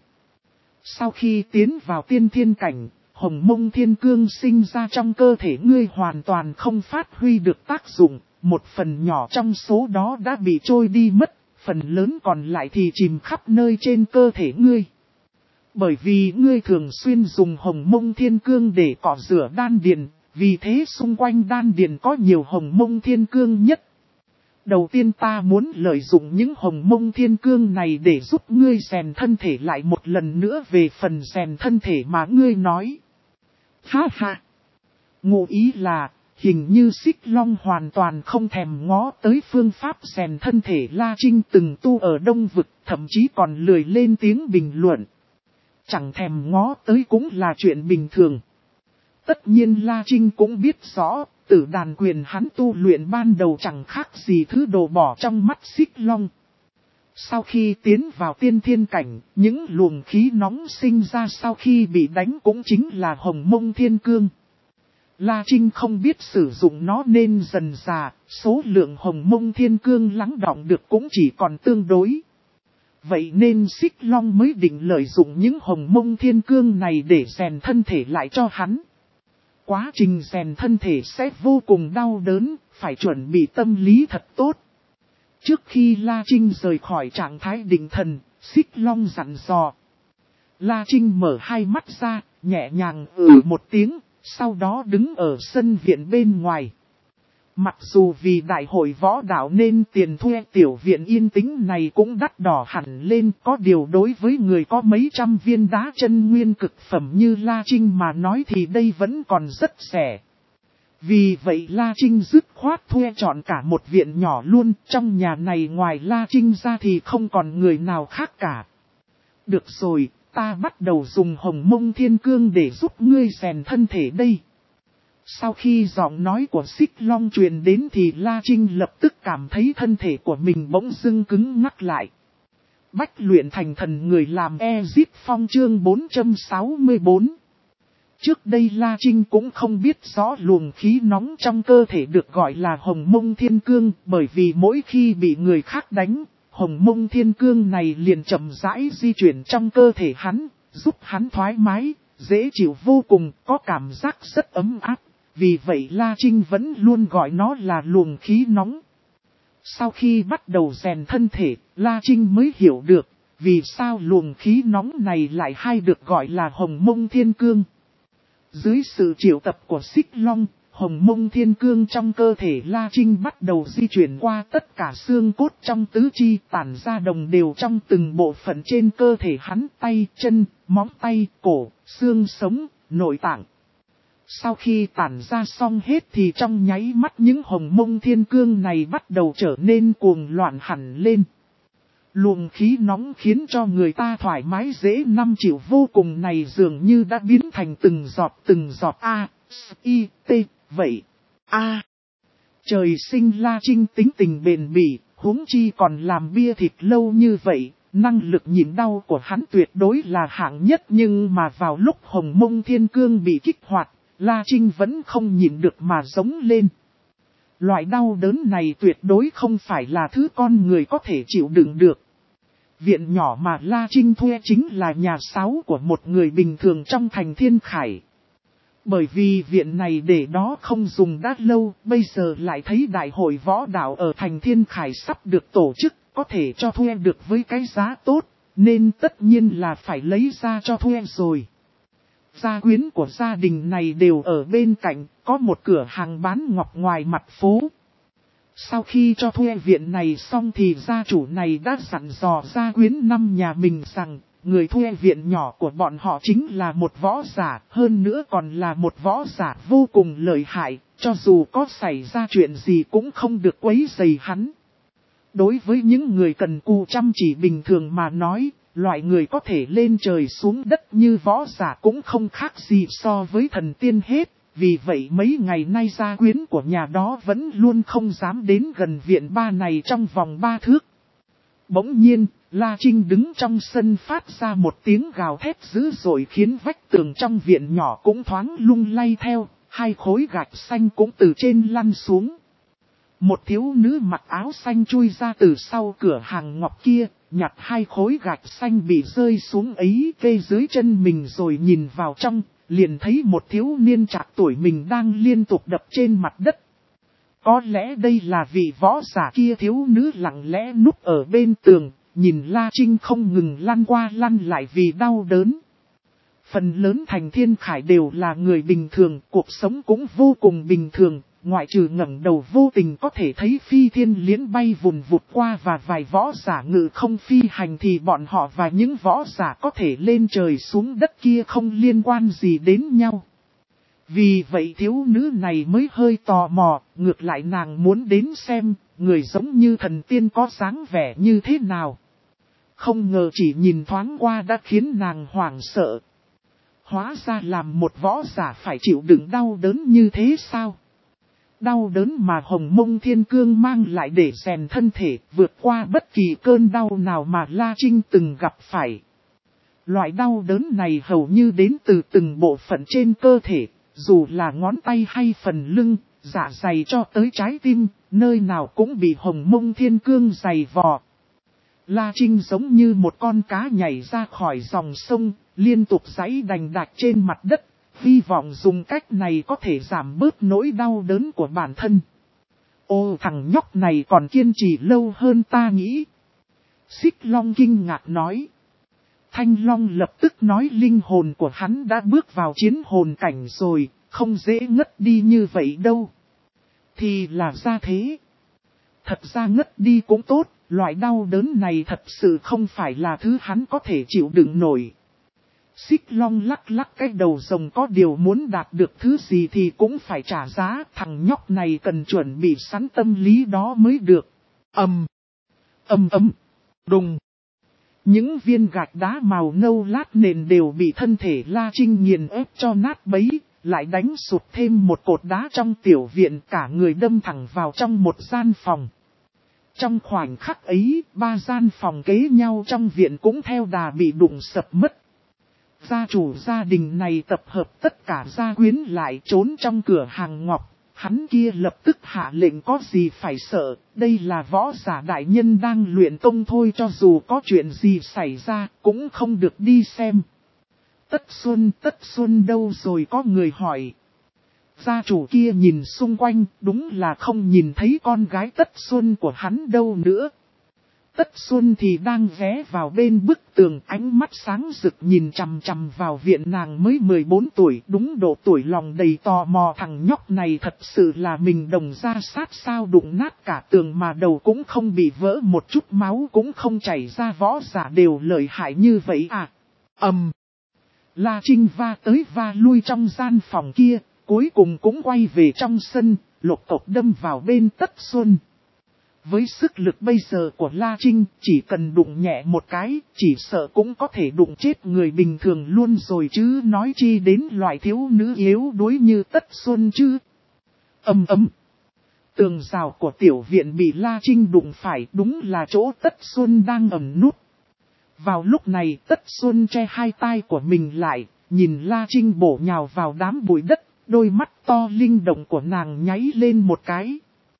S1: Sau khi tiến vào tiên thiên cảnh, hồng mông thiên cương sinh ra trong cơ thể ngươi hoàn toàn không phát huy được tác dụng, một phần nhỏ trong số đó đã bị trôi đi mất, phần lớn còn lại thì chìm khắp nơi trên cơ thể ngươi. Bởi vì ngươi thường xuyên dùng hồng mông thiên cương để cọ rửa đan điền, vì thế xung quanh đan điền có nhiều hồng mông thiên cương nhất. Đầu tiên ta muốn lợi dụng những hồng mông thiên cương này để giúp ngươi rèn thân thể lại một lần nữa. Về phần rèn thân thể mà ngươi nói. Ha ha! Ngụ ý là, hình như Xích Long hoàn toàn không thèm ngó tới phương pháp rèn thân thể La Trinh từng tu ở Đông Vực, thậm chí còn lười lên tiếng bình luận. Chẳng thèm ngó tới cũng là chuyện bình thường. Tất nhiên La Trinh cũng biết rõ, tử đàn quyền hắn tu luyện ban đầu chẳng khác gì thứ đồ bỏ trong mắt Xích Long. Sau khi tiến vào tiên thiên cảnh, những luồng khí nóng sinh ra sau khi bị đánh cũng chính là hồng mông thiên cương. La Trinh không biết sử dụng nó nên dần dà, số lượng hồng mông thiên cương lắng đọng được cũng chỉ còn tương đối. Vậy nên Xích Long mới định lợi dụng những hồng mông thiên cương này để rèn thân thể lại cho hắn. Quá trình rèn thân thể sẽ vô cùng đau đớn, phải chuẩn bị tâm lý thật tốt. Trước khi La Trinh rời khỏi trạng thái định thần, Xích Long dặn dò. La Trinh mở hai mắt ra, nhẹ nhàng ừ một tiếng, sau đó đứng ở sân viện bên ngoài. Mặc dù vì đại hội võ đạo nên tiền thuê tiểu viện yên tĩnh này cũng đắt đỏ hẳn lên, có điều đối với người có mấy trăm viên đá chân nguyên cực phẩm như La Trinh mà nói thì đây vẫn còn rất rẻ. Vì vậy La Trinh dứt khoát thuê chọn cả một viện nhỏ luôn, trong nhà này ngoài La Trinh ra thì không còn người nào khác cả. Được rồi, ta bắt đầu dùng hồng mông thiên cương để giúp ngươi rèn thân thể đây. Sau khi giọng nói của Xích Long truyền đến thì La Trinh lập tức cảm thấy thân thể của mình bỗng dưng cứng ngắc lại. Bách luyện thành thần người làm Ezip Phong chương bốn trăm sáu mươi tư. Trước đây La Trinh cũng không biết rõ luồng khí nóng trong cơ thể được gọi là hồng mông thiên cương, bởi vì mỗi khi bị người khác đánh, hồng mông thiên cương này liền chậm rãi di chuyển trong cơ thể hắn, giúp hắn thoải mái, dễ chịu vô cùng, có cảm giác rất ấm áp. Vì vậy La Trinh vẫn luôn gọi nó là luồng khí nóng. Sau khi bắt đầu rèn thân thể, La Trinh mới hiểu được, vì sao luồng khí nóng này lại hay được gọi là hồng mông thiên cương. Dưới sự triệu tập của Xích Long, hồng mông thiên cương trong cơ thể La Trinh bắt đầu di chuyển qua tất cả xương cốt trong tứ chi, tản ra đồng đều trong từng bộ phận trên cơ thể hắn, tay, chân, móng tay, cổ, xương sống, nội tạng. Sau khi tản ra xong hết thì trong nháy mắt những hồng mông thiên cương này bắt đầu trở nên cuồng loạn hẳn lên. Luồng khí nóng khiến cho người ta thoải mái dễ năm chịu vô cùng này dường như đã biến thành từng giọt từng giọt A, S, I, T, vậy. A. Trời sinh La Trinh tính tình bền bỉ, huống chi còn làm bia thịt lâu như vậy, năng lực nhịn đau của hắn tuyệt đối là hạng nhất, nhưng mà vào lúc hồng mông thiên cương bị kích hoạt, La Trinh vẫn không nhịn được mà giống lên. Loại đau đớn này tuyệt đối không phải là thứ con người có thể chịu đựng được. Viện nhỏ mà La Trinh thuê chính là nhà sáu của một người bình thường trong thành Thiên Khải. Bởi vì viện này để đó không dùng đã lâu, bây giờ lại thấy đại hội võ đạo ở thành Thiên Khải sắp được tổ chức, có thể cho thuê được với cái giá tốt, nên tất nhiên là phải lấy ra cho thuê rồi. Gia quyến của gia đình này đều ở bên cạnh, có một cửa hàng bán ngọc ngoài mặt phố. Sau khi cho thuê viện này xong thì gia chủ này đã dặn dò gia quyến năm nhà mình rằng, người thuê viện nhỏ của bọn họ chính là một võ giả, hơn nữa còn là một võ giả vô cùng lợi hại, cho dù có xảy ra chuyện gì cũng không được quấy rầy hắn. Đối với những người cần cù chăm chỉ bình thường mà nói, loại người có thể lên trời xuống đất như võ giả cũng không khác gì so với thần tiên hết, vì vậy mấy ngày nay gia quyến của nhà đó vẫn luôn không dám đến gần viện ba này trong vòng ba thước. Bỗng nhiên, La Trinh đứng trong sân phát ra một tiếng gào thét dữ dội khiến vách tường trong viện nhỏ cũng thoáng lung lay theo, hai khối gạch xanh cũng từ trên lăn xuống. Một thiếu nữ mặc áo xanh chui ra từ sau cửa hàng ngọc kia, nhặt hai khối gạch xanh bị rơi xuống ấy kê dưới chân mình rồi nhìn vào trong, liền thấy một thiếu niên trạc tuổi mình đang liên tục đập trên mặt đất. Có lẽ đây là vị võ giả kia. Thiếu nữ lặng lẽ núp ở bên tường, nhìn La Trinh không ngừng lăn qua lăn lại vì đau đớn. Phần lớn thành Thiên Khải đều là người bình thường, cuộc sống cũng vô cùng bình thường. Ngoại trừ ngẩng đầu vô tình có thể thấy phi thiên liễn bay vùn vụt qua và vài võ giả ngự không phi hành thì bọn họ và những võ giả có thể lên trời xuống đất kia không liên quan gì đến nhau. Vì vậy thiếu nữ này mới hơi tò mò, ngược lại nàng muốn đến xem, người giống như thần tiên có dáng vẻ như thế nào. Không ngờ chỉ nhìn thoáng qua đã khiến nàng hoảng sợ. Hóa ra làm một võ giả phải chịu đựng đau đớn như thế sao? Đau đớn mà hồng mông thiên cương mang lại để rèn thân thể vượt qua bất kỳ cơn đau nào mà La Trinh từng gặp phải. Loại đau đớn này hầu như đến từ từng bộ phận trên cơ thể, dù là ngón tay hay phần lưng, dạ dày cho tới trái tim, nơi nào cũng bị hồng mông thiên cương dày vò. La Trinh giống như một con cá nhảy ra khỏi dòng sông, liên tục giãy đành đạch trên mặt đất. Hy vọng dùng cách này có thể giảm bớt nỗi đau đớn của bản thân. Ô, thằng nhóc này còn kiên trì lâu hơn ta nghĩ. Xích Long kinh ngạc nói. Thanh Long lập tức nói linh hồn của hắn đã bước vào chiến hồn cảnh rồi, không dễ ngất đi như vậy đâu. Thì là ra thế. Thật ra ngất đi cũng tốt, loại đau đớn này thật sự không phải là thứ hắn có thể chịu đựng nổi. Xích Long lắc lắc cái đầu rồng, có điều muốn đạt được thứ gì thì cũng phải trả giá, thằng nhóc này cần chuẩn bị sẵn tâm lý đó mới được. Ầm, ầm ầm, đùng. Những viên gạch đá màu nâu lát nền đều bị thân thể La Trinh nghiền ép cho nát bấy, lại đánh sụt thêm một cột đá trong tiểu viện, cả người đâm thẳng vào trong một gian phòng. Trong khoảnh khắc ấy, ba gian phòng kế nhau trong viện cũng theo đà bị đụng sập mất. Gia chủ gia đình này tập hợp tất cả gia quyến lại trốn trong cửa hàng ngọc. Hắn kia lập tức hạ lệnh có gì phải sợ, đây là võ giả đại nhân đang luyện công thôi, cho dù có chuyện gì xảy ra cũng không được đi xem. Tất Xuân, Tất Xuân đâu rồi, có người hỏi. Gia chủ kia nhìn xung quanh, đúng là không nhìn thấy con gái Tất Xuân của hắn đâu nữa. Tất Xuân thì đang ghé vào bên bức tường, ánh mắt sáng rực nhìn chằm chằm vào viện. Nàng mới mười bốn tuổi, đúng độ tuổi lòng đầy tò mò. Thằng nhóc này thật sự là mình đồng ra sát sao, đụng nát cả tường mà đầu cũng không bị vỡ một chút máu cũng không chảy ra, võ giả đều lợi hại như vậy à. Ầm. Um. La Trinh va tới va lui trong gian phòng kia, cuối cùng cũng quay về trong sân, lục cộc đâm vào bên Tất Xuân. Với sức lực bây giờ của La Trinh, chỉ cần đụng nhẹ một cái, chỉ sợ cũng có thể đụng chết người bình thường luôn rồi chứ, nói chi đến loại thiếu nữ yếu đuối như Tất Xuân chứ. Ầm ầm. Tường rào của tiểu viện bị La Trinh đụng phải, đúng là chỗ Tất Xuân đang ẩn núp. Vào lúc này Tất Xuân che hai tai của mình lại, nhìn La Trinh bổ nhào vào đám bụi đất, đôi mắt to linh động của nàng nháy lên một cái.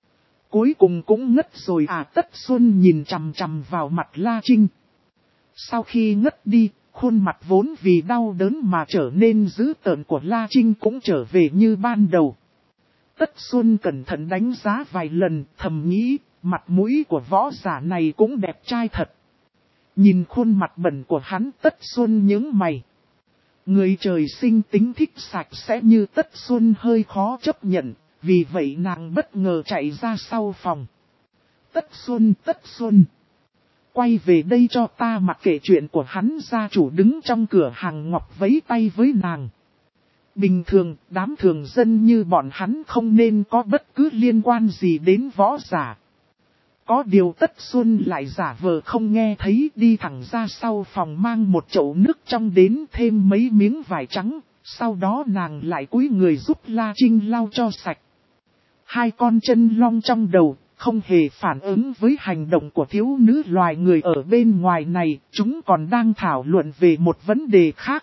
S1: Cuối cùng cũng ngất rồi à. Tất Xuân nhìn chằm chằm vào mặt La Trinh. Sau khi ngất đi, khuôn mặt vốn vì đau đớn mà trở nên dữ tợn của La Trinh cũng trở về như ban đầu. Tất Xuân cẩn thận đánh giá vài lần, thầm nghĩ, mặt mũi của võ giả này cũng đẹp trai thật. Nhìn khuôn mặt bẩn của hắn, Tất Xuân nhướng mày. Người trời sinh tính thích sạch sẽ như Tất Xuân hơi khó chấp nhận. Vì vậy nàng bất ngờ chạy ra sau phòng. Tất Xuân, Tất Xuân. Quay về đây cho ta, mặc kệ chuyện của hắn. Gia chủ đứng trong cửa hàng ngọc vẫy tay với nàng. Bình thường, đám thường dân như bọn hắn không nên có bất cứ liên quan gì đến võ giả. Có điều Tất Xuân lại giả vờ không nghe thấy, đi thẳng ra sau phòng mang một chậu nước trong đến, thêm mấy miếng vải trắng. Sau đó nàng lại cúi người giúp La Trinh lau cho sạch. Hai con chân long trong đầu, không hề phản ứng với hành động của thiếu nữ loài người ở bên ngoài này, chúng còn đang thảo luận về một vấn đề khác.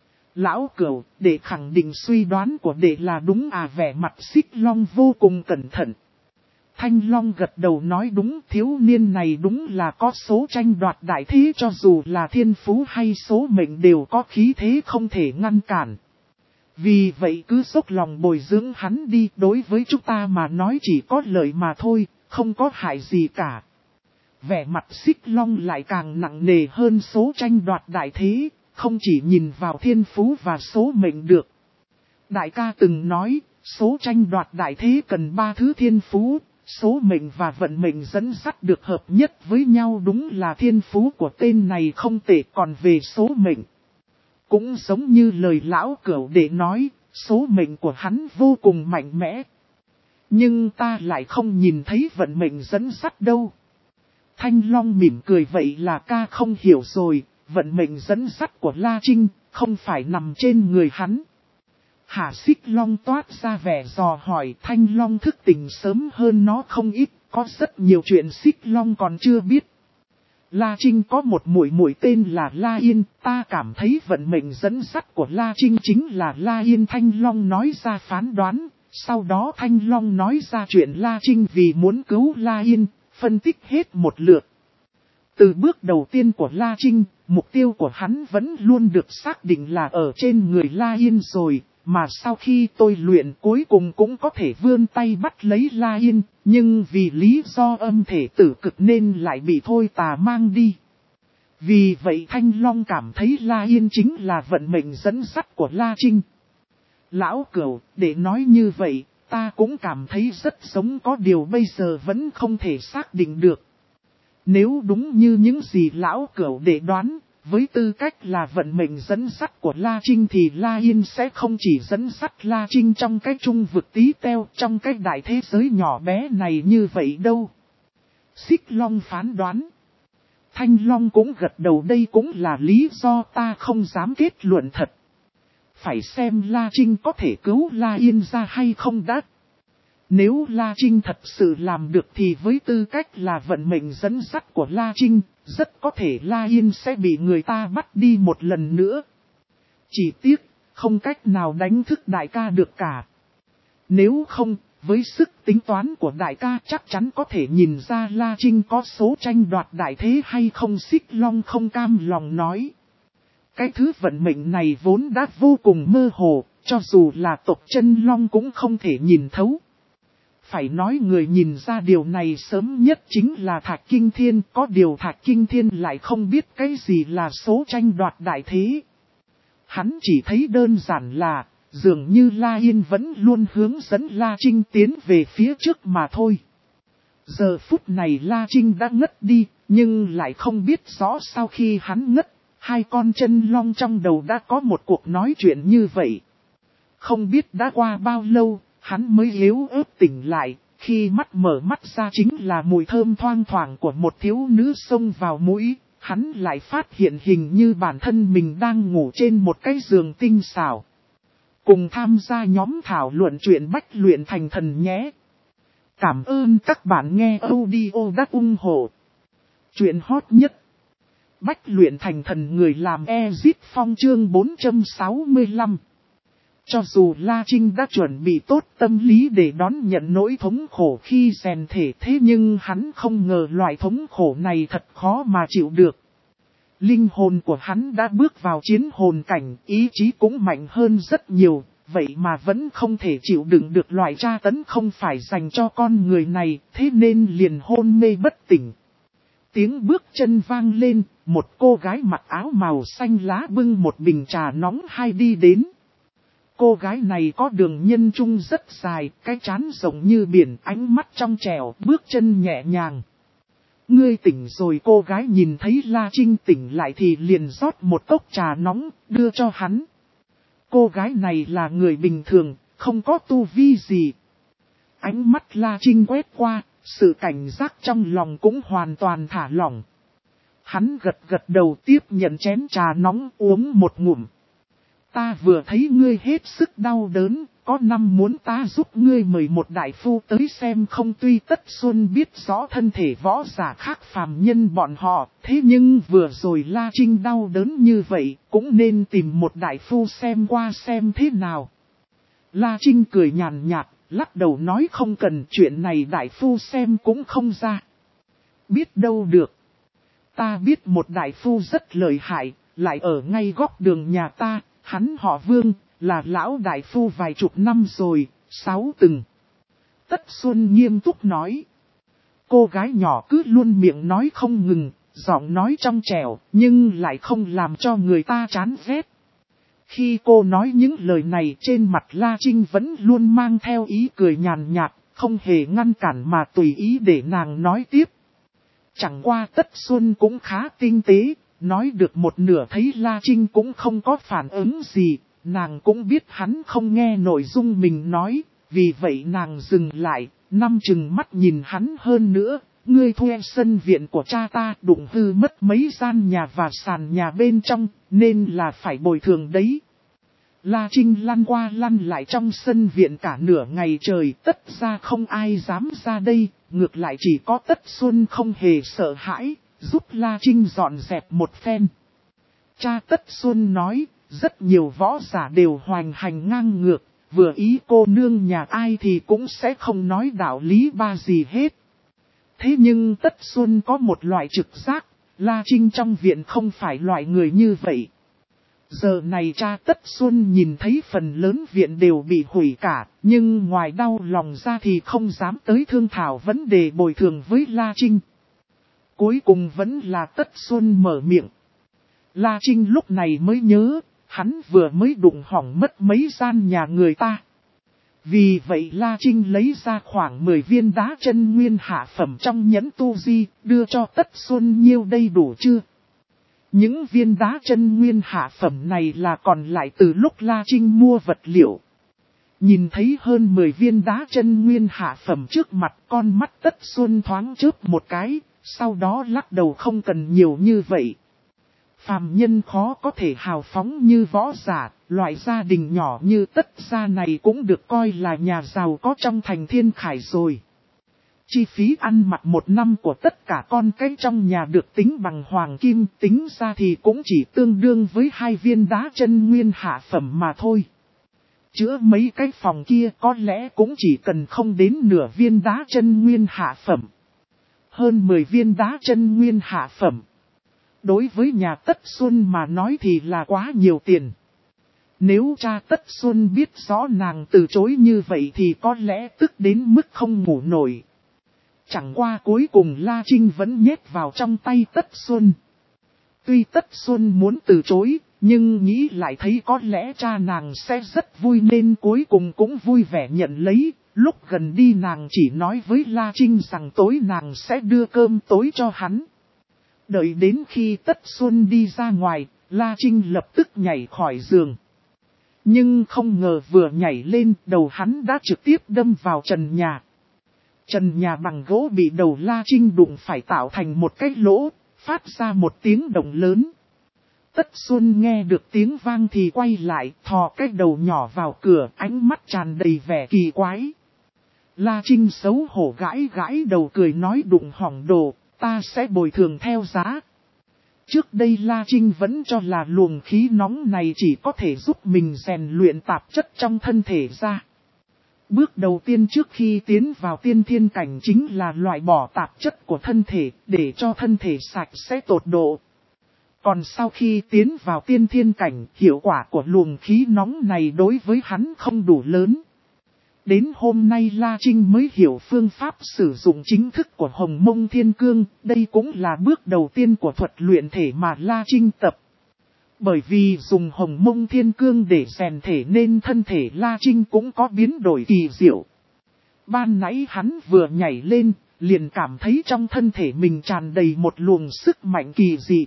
S1: Lão Cửu, để khẳng định suy đoán của đệ là đúng à? Vẻ mặt Xích Long vô cùng cẩn thận. Thanh Long gật đầu nói đúng, thiếu niên này đúng là có số tranh đoạt đại thế, cho dù là thiên phú hay số mệnh đều có khí thế không thể ngăn cản. Vì vậy cứ dốc lòng bồi dưỡng hắn đi, đối với chúng ta mà nói chỉ có lợi mà thôi, không có hại gì cả. Vẻ mặt Xích Long lại càng nặng nề hơn số tranh đoạt đại thế, không chỉ nhìn vào thiên phú và số mệnh được. Đại ca từng nói, số tranh đoạt đại thế cần ba thứ: thiên phú, số mệnh và vận mệnh dẫn dắt được hợp nhất với nhau. Đúng là thiên phú của tên này không tệ, còn về số mệnh, cũng giống như lời lão Cửu đệ nói, số mệnh của hắn vô cùng mạnh mẽ. Nhưng ta lại không nhìn thấy vận mệnh dẫn dắt đâu. Thanh Long mỉm cười, vậy là ca không hiểu rồi, vận mệnh dẫn dắt của La Trinh không phải nằm trên người hắn. Hả? Xích Long toát ra vẻ dò hỏi. Thanh Long thức tỉnh sớm hơn nó không ít, có rất nhiều chuyện Xích Long còn chưa biết. La Trinh có một muội muội tên là La Yên, ta cảm thấy vận mệnh dẫn dắt của La Trinh chính là La Yên. Thanh Long nói ra phán đoán, sau đó Thanh Long nói ra chuyện La Trinh vì muốn cứu La Yên, phân tích hết một lượt. Từ bước đầu tiên của La Trinh, mục tiêu của hắn vẫn luôn được xác định là ở trên người La Yên rồi, mà sau khi tôi luyện cuối cùng cũng có thể vươn tay bắt lấy La Yên, nhưng vì lý do âm thể tử cực nên lại bị Thôi Tà mang đi. Vì vậy Thanh Long cảm thấy La Yên chính là vận mệnh dẫn dắt của La Trinh. Lão Cửu, để nói như vậy, ta cũng cảm thấy rất giống, có điều bây giờ vẫn không thể xác định được. Nếu đúng như những gì Lão Cửu để đoán, với tư cách là vận mệnh dẫn dắt của La Trinh thì La Yên sẽ không chỉ dẫn dắt La Trinh trong cái trung vực tí teo, trong cái đại thế giới nhỏ bé này như vậy đâu. Xích Long phán đoán. Thanh Long cũng gật đầu, đây cũng là lý do ta không dám kết luận thật. Phải xem La Trinh có thể cứu La Yên ra hay không đã. Nếu La Trinh thật sự làm được thì với tư cách là vận mệnh dẫn dắt của La Trinh, rất có thể La Yên sẽ bị người ta bắt đi một lần nữa. Chỉ tiếc, không cách nào đánh thức đại ca được cả. Nếu không, với sức tính toán của đại ca chắc chắn có thể nhìn ra La Trinh có số tranh đoạt đại thế hay không. Xích Long không cam lòng nói. Cái thứ vận mệnh này vốn đã vô cùng mơ hồ, cho dù là tộc chân Long cũng không thể nhìn thấu. Phải nói người nhìn ra điều này sớm nhất chính là Thạch Kinh Thiên, có điều Thạch Kinh Thiên lại không biết cái gì là số tranh đoạt đại thế. Hắn chỉ thấy đơn giản là, dường như La Yên vẫn luôn hướng dẫn La Trinh tiến về phía trước mà thôi. Giờ phút này La Trinh đã ngất đi, nhưng lại không biết rõ sau khi hắn ngất, hai con chân long trong đầu đã có một cuộc nói chuyện như vậy. Không biết đã qua bao lâu, hắn mới yếu ớt tỉnh lại, khi mắt mở mắt ra chính là mùi thơm thoang thoảng của một thiếu nữ xông vào mũi. Hắn lại phát hiện hình như bản thân mình đang ngủ trên một cái giường tinh xảo. Cùng tham gia nhóm thảo luận chuyện Bách Luyện Thành Thần nhé. Cảm ơn các bạn nghe audio đã ủng hộ. Chuyện hot nhất. Bách Luyện Thành Thần người làm Exit Phong chương bốn trăm sáu mươi lăm. Cho dù La Trinh đã chuẩn bị tốt tâm lý để đón nhận nỗi thống khổ khi rèn thể, thế nhưng hắn không ngờ loại thống khổ này thật khó mà chịu được. Linh hồn của hắn đã bước vào chiến hồn cảnh, ý chí cũng mạnh hơn rất nhiều, vậy mà vẫn không thể chịu đựng được loại tra tấn không phải dành cho con người này, thế nên liền hôn mê bất tỉnh. Tiếng bước chân vang lên, một cô gái mặc áo màu xanh lá bưng một bình trà nóng hai đi đến. Cô gái này có đường nhân trung rất dài, cái trán rộng như biển, ánh mắt trong trẻo, bước chân nhẹ nhàng. Ngươi tỉnh rồi. Cô gái nhìn thấy La Trinh tỉnh lại thì liền rót một cốc trà nóng, đưa cho hắn. Cô gái này là người bình thường, không có tu vi gì. Ánh mắt La Trinh quét qua, sự cảnh giác trong lòng cũng hoàn toàn thả lỏng. Hắn gật gật đầu tiếp nhận chén trà nóng uống một ngụm. Ta vừa thấy ngươi hết sức đau đớn, có năm muốn ta giúp ngươi mời một đại phu tới xem không. Tuy Tất Xuân biết rõ thân thể võ giả khác phàm nhân bọn họ, thế nhưng vừa rồi La Trinh đau đớn như vậy, cũng nên tìm một đại phu xem qua xem thế nào. La Trinh cười nhàn nhạt, lắc đầu nói không cần, chuyện này đại phu xem cũng không ra. Biết đâu được. Ta biết một đại phu rất lợi hại, lại ở ngay góc đường nhà ta. Hắn họ Vương, là lão đại phu vài chục năm rồi, sáu từng. Tất Xuân nghiêm túc nói. Cô gái nhỏ cứ luôn miệng nói không ngừng, giọng nói trong trẻo, nhưng lại không làm cho người ta chán ghét. Khi cô nói những lời này trên mặt La Trinh vẫn luôn mang theo ý cười nhàn nhạt, không hề ngăn cản mà tùy ý để nàng nói tiếp. Chẳng qua Tất Xuân cũng khá tinh tế. Nói được một nửa thấy La Trinh cũng không có phản ứng gì, nàng cũng biết hắn không nghe nội dung mình nói, vì vậy nàng dừng lại, năm chừng mắt nhìn hắn hơn nữa. Ngươi thuê sân viện của cha ta đụng hư mất mấy gian nhà và sàn nhà bên trong, nên là phải bồi thường đấy. La Trinh lăn qua lăn lại trong sân viện cả nửa ngày trời, tất ra không ai dám ra đây, ngược lại chỉ có Tất Xuân không hề sợ hãi. Giúp La Trinh dọn dẹp một phen. Cha Tất Xuân nói, rất nhiều võ giả đều hoành hành ngang ngược, vừa ý cô nương nhà ai thì cũng sẽ không nói đạo lý ba gì hết. Thế nhưng Tất Xuân có một loại trực giác, La Trinh trong viện không phải loại người như vậy. Giờ này cha Tất Xuân nhìn thấy phần lớn viện đều bị hủy cả, nhưng ngoài đau lòng ra thì không dám tới thương thảo vấn đề bồi thường với La Trinh. Cuối cùng vẫn là Tất Xuân mở miệng. La Trinh lúc này mới nhớ, hắn vừa mới đụng hỏng mất mấy gian nhà người ta. Vì vậy La Trinh lấy ra khoảng mười viên đá chân nguyên hạ phẩm trong nhẫn tu di, đưa cho Tất Xuân nhiêu đây đủ chưa? Những viên đá chân nguyên hạ phẩm này là còn lại từ lúc La Trinh mua vật liệu. Nhìn thấy hơn mười viên đá chân nguyên hạ phẩm trước mặt, con mắt Tất Xuân thoáng chớp một cái. sau đó lắc đầu không cần nhiều như vậy. Phàm nhân khó có thể hào phóng như võ giả, loại gia đình nhỏ như Tất gia này cũng được coi là nhà giàu có trong thành Thiên Khải rồi. Chi phí ăn mặc một năm của tất cả con cái trong nhà được tính bằng hoàng kim, tính ra thì cũng chỉ tương đương với hai viên đá chân nguyên hạ phẩm mà thôi. Chữa mấy cái phòng kia có lẽ cũng chỉ cần không đến nửa viên đá chân nguyên hạ phẩm. Hơn mười viên đá chân nguyên hạ phẩm. Đối với nhà Tất Xuân mà nói thì là quá nhiều tiền. Nếu cha Tất Xuân biết rõ nàng từ chối như vậy thì có lẽ tức đến mức không ngủ nổi. Chẳng qua cuối cùng La Trinh vẫn nhét vào trong tay Tất Xuân. Tuy Tất Xuân muốn từ chối, nhưng nghĩ lại thấy có lẽ cha nàng sẽ rất vui nên cuối cùng cũng vui vẻ nhận lấy. Lúc gần đi nàng chỉ nói với La Trinh rằng tối nàng sẽ đưa cơm tối cho hắn. Đợi đến khi Tất Xuân đi ra ngoài, La Trinh lập tức nhảy khỏi giường. Nhưng không ngờ vừa nhảy lên, đầu hắn đã trực tiếp đâm vào trần nhà. Trần nhà bằng gỗ bị đầu La Trinh đụng phải tạo thành một cái lỗ, phát ra một tiếng động lớn. Tất Xuân nghe được tiếng vang thì quay lại, thò cái đầu nhỏ vào cửa, ánh mắt tràn đầy vẻ kỳ quái. La Trinh xấu hổ gãi gãi đầu cười nói đụng hỏng đồ, ta sẽ bồi thường theo giá. Trước đây La Trinh vẫn cho là luồng khí nóng này chỉ có thể giúp mình rèn luyện tạp chất trong thân thể ra. Bước đầu tiên trước khi tiến vào tiên thiên cảnh chính là loại bỏ tạp chất của thân thể để cho thân thể sạch sẽ tột độ. Còn sau khi tiến vào tiên thiên cảnh, hiệu quả của luồng khí nóng này đối với hắn không đủ lớn. Đến hôm nay La Trinh mới hiểu phương pháp sử dụng chính thức của Hồng Mông Thiên Cương, đây cũng là bước đầu tiên của thuật luyện thể mà La Trinh tập. Bởi vì dùng Hồng Mông Thiên Cương để rèn thể nên thân thể La Trinh cũng có biến đổi kỳ diệu. Ban nãy hắn vừa nhảy lên, liền cảm thấy trong thân thể mình tràn đầy một luồng sức mạnh kỳ dị.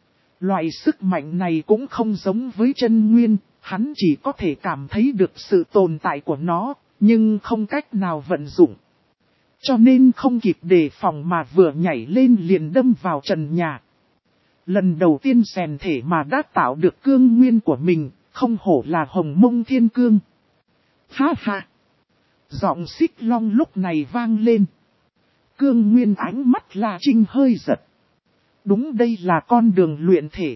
S1: Loại sức mạnh này cũng không giống với chân nguyên, hắn chỉ có thể cảm thấy được sự tồn tại của nó, nhưng không cách nào vận dụng. Cho nên không kịp đề phòng mà vừa nhảy lên liền đâm vào trần nhà. Lần đầu tiên rèn thể mà đã tạo được cương nguyên của mình, không hổ là Hồng Mông Thiên Cương. Ha ha! Giọng Xích Long lúc này vang lên. Cương nguyên ánh mắt La Trinh hơi giật. Đúng đây là con đường luyện thể.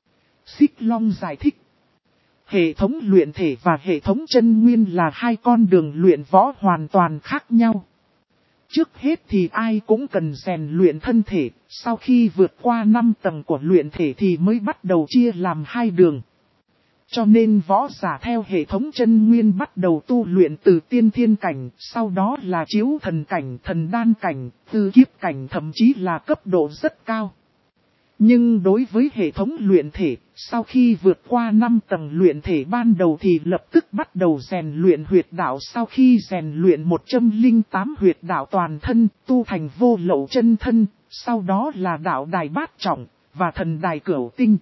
S1: Xích Long giải thích. Hệ thống luyện thể và hệ thống chân nguyên là hai con đường luyện võ hoàn toàn khác nhau. Trước hết thì ai cũng cần rèn luyện thân thể, sau khi vượt qua năm tầng của luyện thể thì mới bắt đầu chia làm hai đường. Cho nên võ giả theo hệ thống chân nguyên bắt đầu tu luyện từ tiên thiên cảnh, sau đó là chiếu thần cảnh, thần đan cảnh, tư kiếp cảnh thậm chí là cấp độ rất cao. Nhưng đối với hệ thống luyện thể, sau khi vượt qua năm tầng luyện thể ban đầu thì lập tức bắt đầu rèn luyện huyệt đạo. Sau khi rèn luyện một trăm lẻ tám huyệt đạo toàn thân, tu thành vô lậu chân thân, sau đó là đạo đài bát trọng, và thần đài cửu tinh.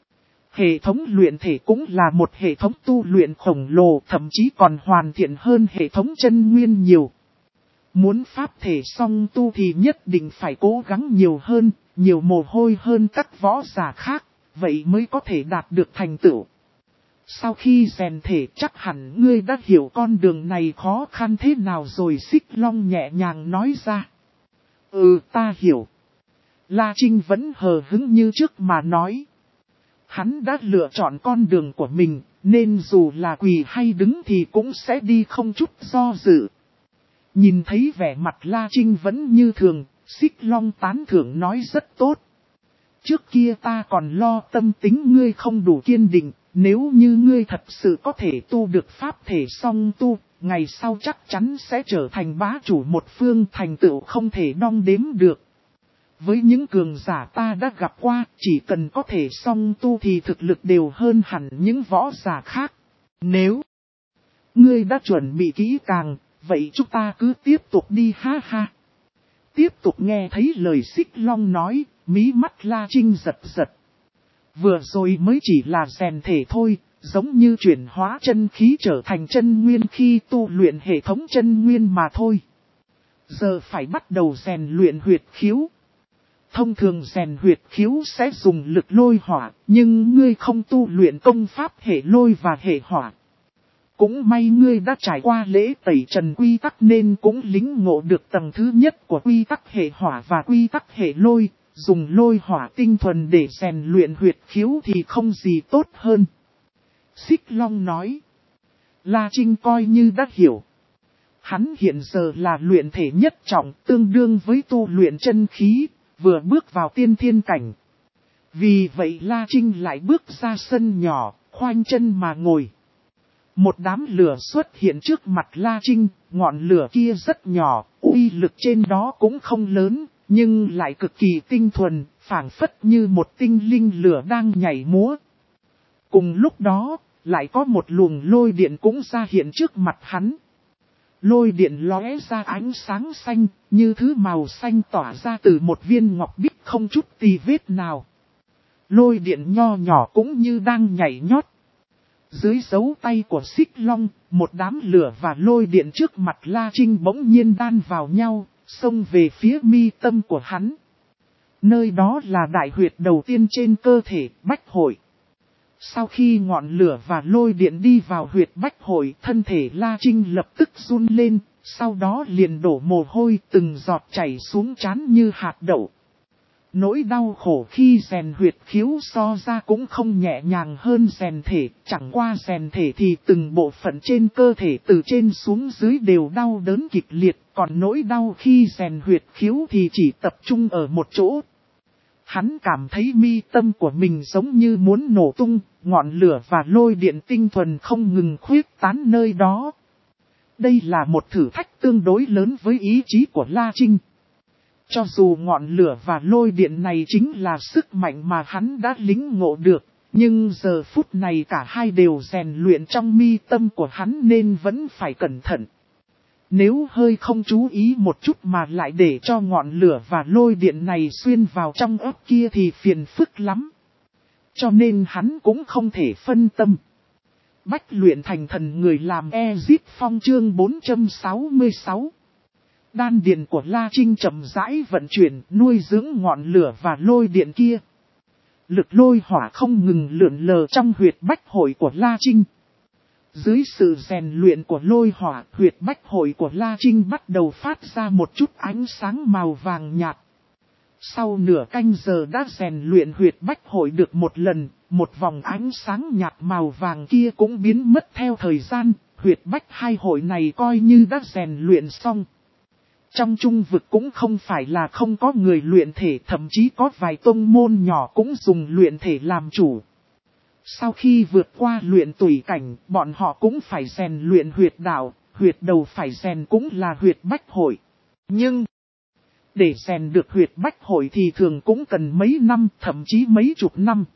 S1: Hệ thống luyện thể cũng là một hệ thống tu luyện khổng lồ, thậm chí còn hoàn thiện hơn hệ thống chân nguyên nhiều. Muốn pháp thể song tu thì nhất định phải cố gắng nhiều hơn, nhiều mồ hôi hơn các võ giả khác, vậy mới có thể đạt được thành tựu. Sau khi rèn thể chắc hẳn ngươi đã hiểu con đường này khó khăn thế nào rồi, Xích Long nhẹ nhàng nói ra. Ừ, ta hiểu. La Trinh vẫn hờ hững như trước mà nói. Hắn đã lựa chọn con đường của mình, nên dù là quỳ hay đứng thì cũng sẽ đi không chút do dự. Nhìn thấy vẻ mặt La Trinh vẫn như thường, Xích Long tán thưởng nói rất tốt. Trước kia ta còn lo tâm tính ngươi không đủ kiên định, nếu như ngươi thật sự có thể tu được pháp thể song tu, ngày sau chắc chắn sẽ trở thành bá chủ một phương, thành tựu không thể đong đếm được. Với những cường giả ta đã gặp qua, chỉ cần có thể song tu thì thực lực đều hơn hẳn những võ giả khác. Nếu ngươi đã chuẩn bị kỹ càng, vậy chúng ta cứ tiếp tục đi ha ha. Tiếp tục nghe thấy lời Xích Long nói, mí mắt La Trinh giật giật. Vừa rồi mới chỉ là rèn thể thôi, giống như chuyển hóa chân khí trở thành chân nguyên khi tu luyện hệ thống chân nguyên mà thôi. Giờ phải bắt đầu rèn luyện huyệt khiếu. Thông thường rèn huyệt khiếu sẽ dùng lực lôi hỏa, nhưng ngươi không tu luyện công pháp hệ lôi và hệ hỏa. Cũng may ngươi đã trải qua lễ tẩy trần quy tắc nên cũng lĩnh ngộ được tầng thứ nhất của quy tắc hệ hỏa và quy tắc hệ lôi. Dùng lôi hỏa tinh thuần để rèn luyện huyệt khiếu thì không gì tốt hơn. Xích Long nói. La Trinh coi như đã hiểu. Hắn hiện giờ là luyện thể nhất trọng, tương đương với tu luyện chân khí, vừa bước vào tiên thiên cảnh. Vì vậy La Trinh lại bước ra sân nhỏ, khoanh chân mà ngồi. Một đám lửa xuất hiện trước mặt La Trinh, ngọn lửa kia rất nhỏ, uy lực trên đó cũng không lớn, nhưng lại cực kỳ tinh thuần, phảng phất như một tinh linh lửa đang nhảy múa. Cùng lúc đó, lại có một luồng lôi điện cũng ra hiện trước mặt hắn. Lôi điện lóe ra ánh sáng xanh, như thứ màu xanh tỏa ra từ một viên ngọc bích không chút tì vết nào. Lôi điện nho nhỏ cũng như đang nhảy nhót. Dưới dấu tay của Xích Long, một đám lửa và lôi điện trước mặt La Trinh bỗng nhiên đan vào nhau, xông về phía mi tâm của hắn. Nơi đó là đại huyệt đầu tiên trên cơ thể, bách hội. Sau khi ngọn lửa và lôi điện đi vào huyệt bách hội, thân thể La Trinh lập tức run lên, sau đó liền đổ mồ hôi từng giọt chảy xuống trán như hạt đậu. Nỗi đau khổ khi rèn huyệt khiếu so ra cũng không nhẹ nhàng hơn rèn thể, chẳng qua rèn thể thì từng bộ phận trên cơ thể từ trên xuống dưới đều đau đớn kịch liệt, còn nỗi đau khi rèn huyệt khiếu thì chỉ tập trung ở một chỗ. Hắn cảm thấy mi tâm của mình giống như muốn nổ tung, ngọn lửa và lôi điện tinh thuần không ngừng khuyết tán nơi đó. Đây là một thử thách tương đối lớn với ý chí của La Trinh. Cho dù ngọn lửa và lôi điện này chính là sức mạnh mà hắn đã lĩnh ngộ được, nhưng giờ phút này cả hai đều rèn luyện trong mi tâm của hắn nên vẫn phải cẩn thận. Nếu hơi không chú ý một chút mà lại để cho ngọn lửa và lôi điện này xuyên vào trong ấp kia thì phiền phức lắm. Cho nên hắn cũng không thể phân tâm. Bách luyện thành thần người làm Ezip Phong chương bốn trăm sáu mươi sáu. Đan điền của La Trinh chậm rãi vận chuyển, nuôi dưỡng ngọn lửa và lôi điện kia. Lực lôi hỏa không ngừng lượn lờ trong huyệt bách hội của La Trinh. Dưới sự rèn luyện của lôi hỏa, huyệt bách hội của La Trinh bắt đầu phát ra một chút ánh sáng màu vàng nhạt. Sau nửa canh giờ đã rèn luyện huyệt bách hội được một lần, một vòng ánh sáng nhạt màu vàng kia cũng biến mất theo thời gian, huyệt bách hai hội này coi như đã rèn luyện xong. Trong trung vực cũng không phải là không có người luyện thể, thậm chí có vài tông môn nhỏ cũng dùng luyện thể làm chủ. Sau khi vượt qua luyện tùy cảnh, bọn họ cũng phải rèn luyện huyệt đạo, huyệt đầu phải rèn cũng là huyệt bách hội. Nhưng, để rèn được huyệt bách hội thì thường cũng cần mấy năm, thậm chí mấy chục năm.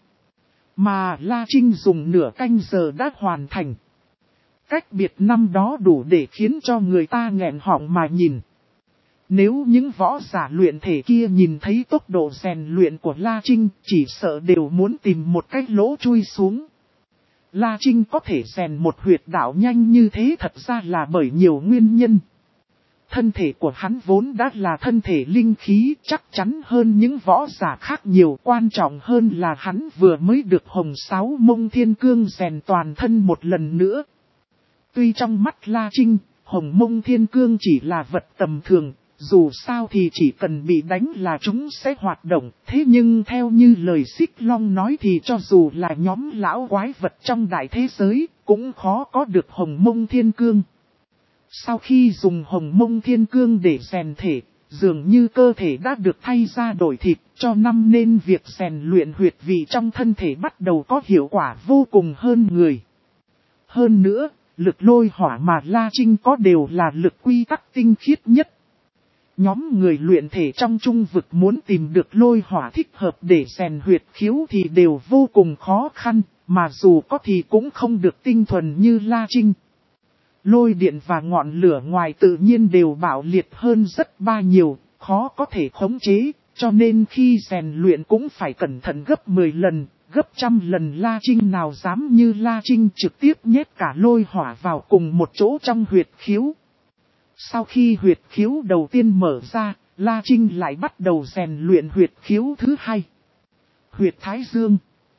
S1: Mà La Trinh dùng nửa canh giờ đã hoàn thành. Cách biệt năm đó đủ để khiến cho người ta nghẹn họng mà nhìn. Nếu những võ giả luyện thể kia nhìn thấy tốc độ rèn luyện của La Trinh, chỉ sợ đều muốn tìm một cái lỗ chui xuống. La Trinh có thể rèn một huyệt đạo nhanh như thế thật ra là bởi nhiều nguyên nhân. Thân thể của hắn vốn đã là thân thể linh khí, chắc chắn hơn những võ giả khác nhiều. Quan trọng hơn là hắn vừa mới được Hồng Sáo Mông Thiên Cương rèn toàn thân một lần nữa. Tuy trong mắt La Trinh, Hồng Mông Thiên Cương chỉ là vật tầm thường. Dù sao thì chỉ cần bị đánh là chúng sẽ hoạt động, thế nhưng theo như lời Xích Long nói thì cho dù là nhóm lão quái vật trong đại thế giới, cũng khó có được Hồng Mông Thiên Cương. Sau khi dùng Hồng Mông Thiên Cương để rèn thể, dường như cơ thể đã được thay ra đổi thịt, cho năm nên việc rèn luyện huyệt vị trong thân thể bắt đầu có hiệu quả vô cùng hơn người. Hơn nữa, lực lôi hỏa mà La Trinh có đều là lực quy tắc tinh khiết nhất. Nhóm người luyện thể trong trung vực muốn tìm được lôi hỏa thích hợp để rèn huyệt khiếu thì đều vô cùng khó khăn, mà dù có thì cũng không được tinh thuần như La Trinh. Lôi điện và ngọn lửa ngoài tự nhiên đều bạo liệt hơn rất ba nhiều, khó có thể khống chế, cho nên khi rèn luyện cũng phải cẩn thận gấp mười lần, gấp trăm lần. La Trinh nào dám như La Trinh trực tiếp nhét cả lôi hỏa vào cùng một chỗ trong huyệt khiếu. Sau khi huyệt khiếu đầu tiên mở ra, La Trinh lại bắt đầu rèn luyện huyệt khiếu thứ hai. Huyệt Thái Dương.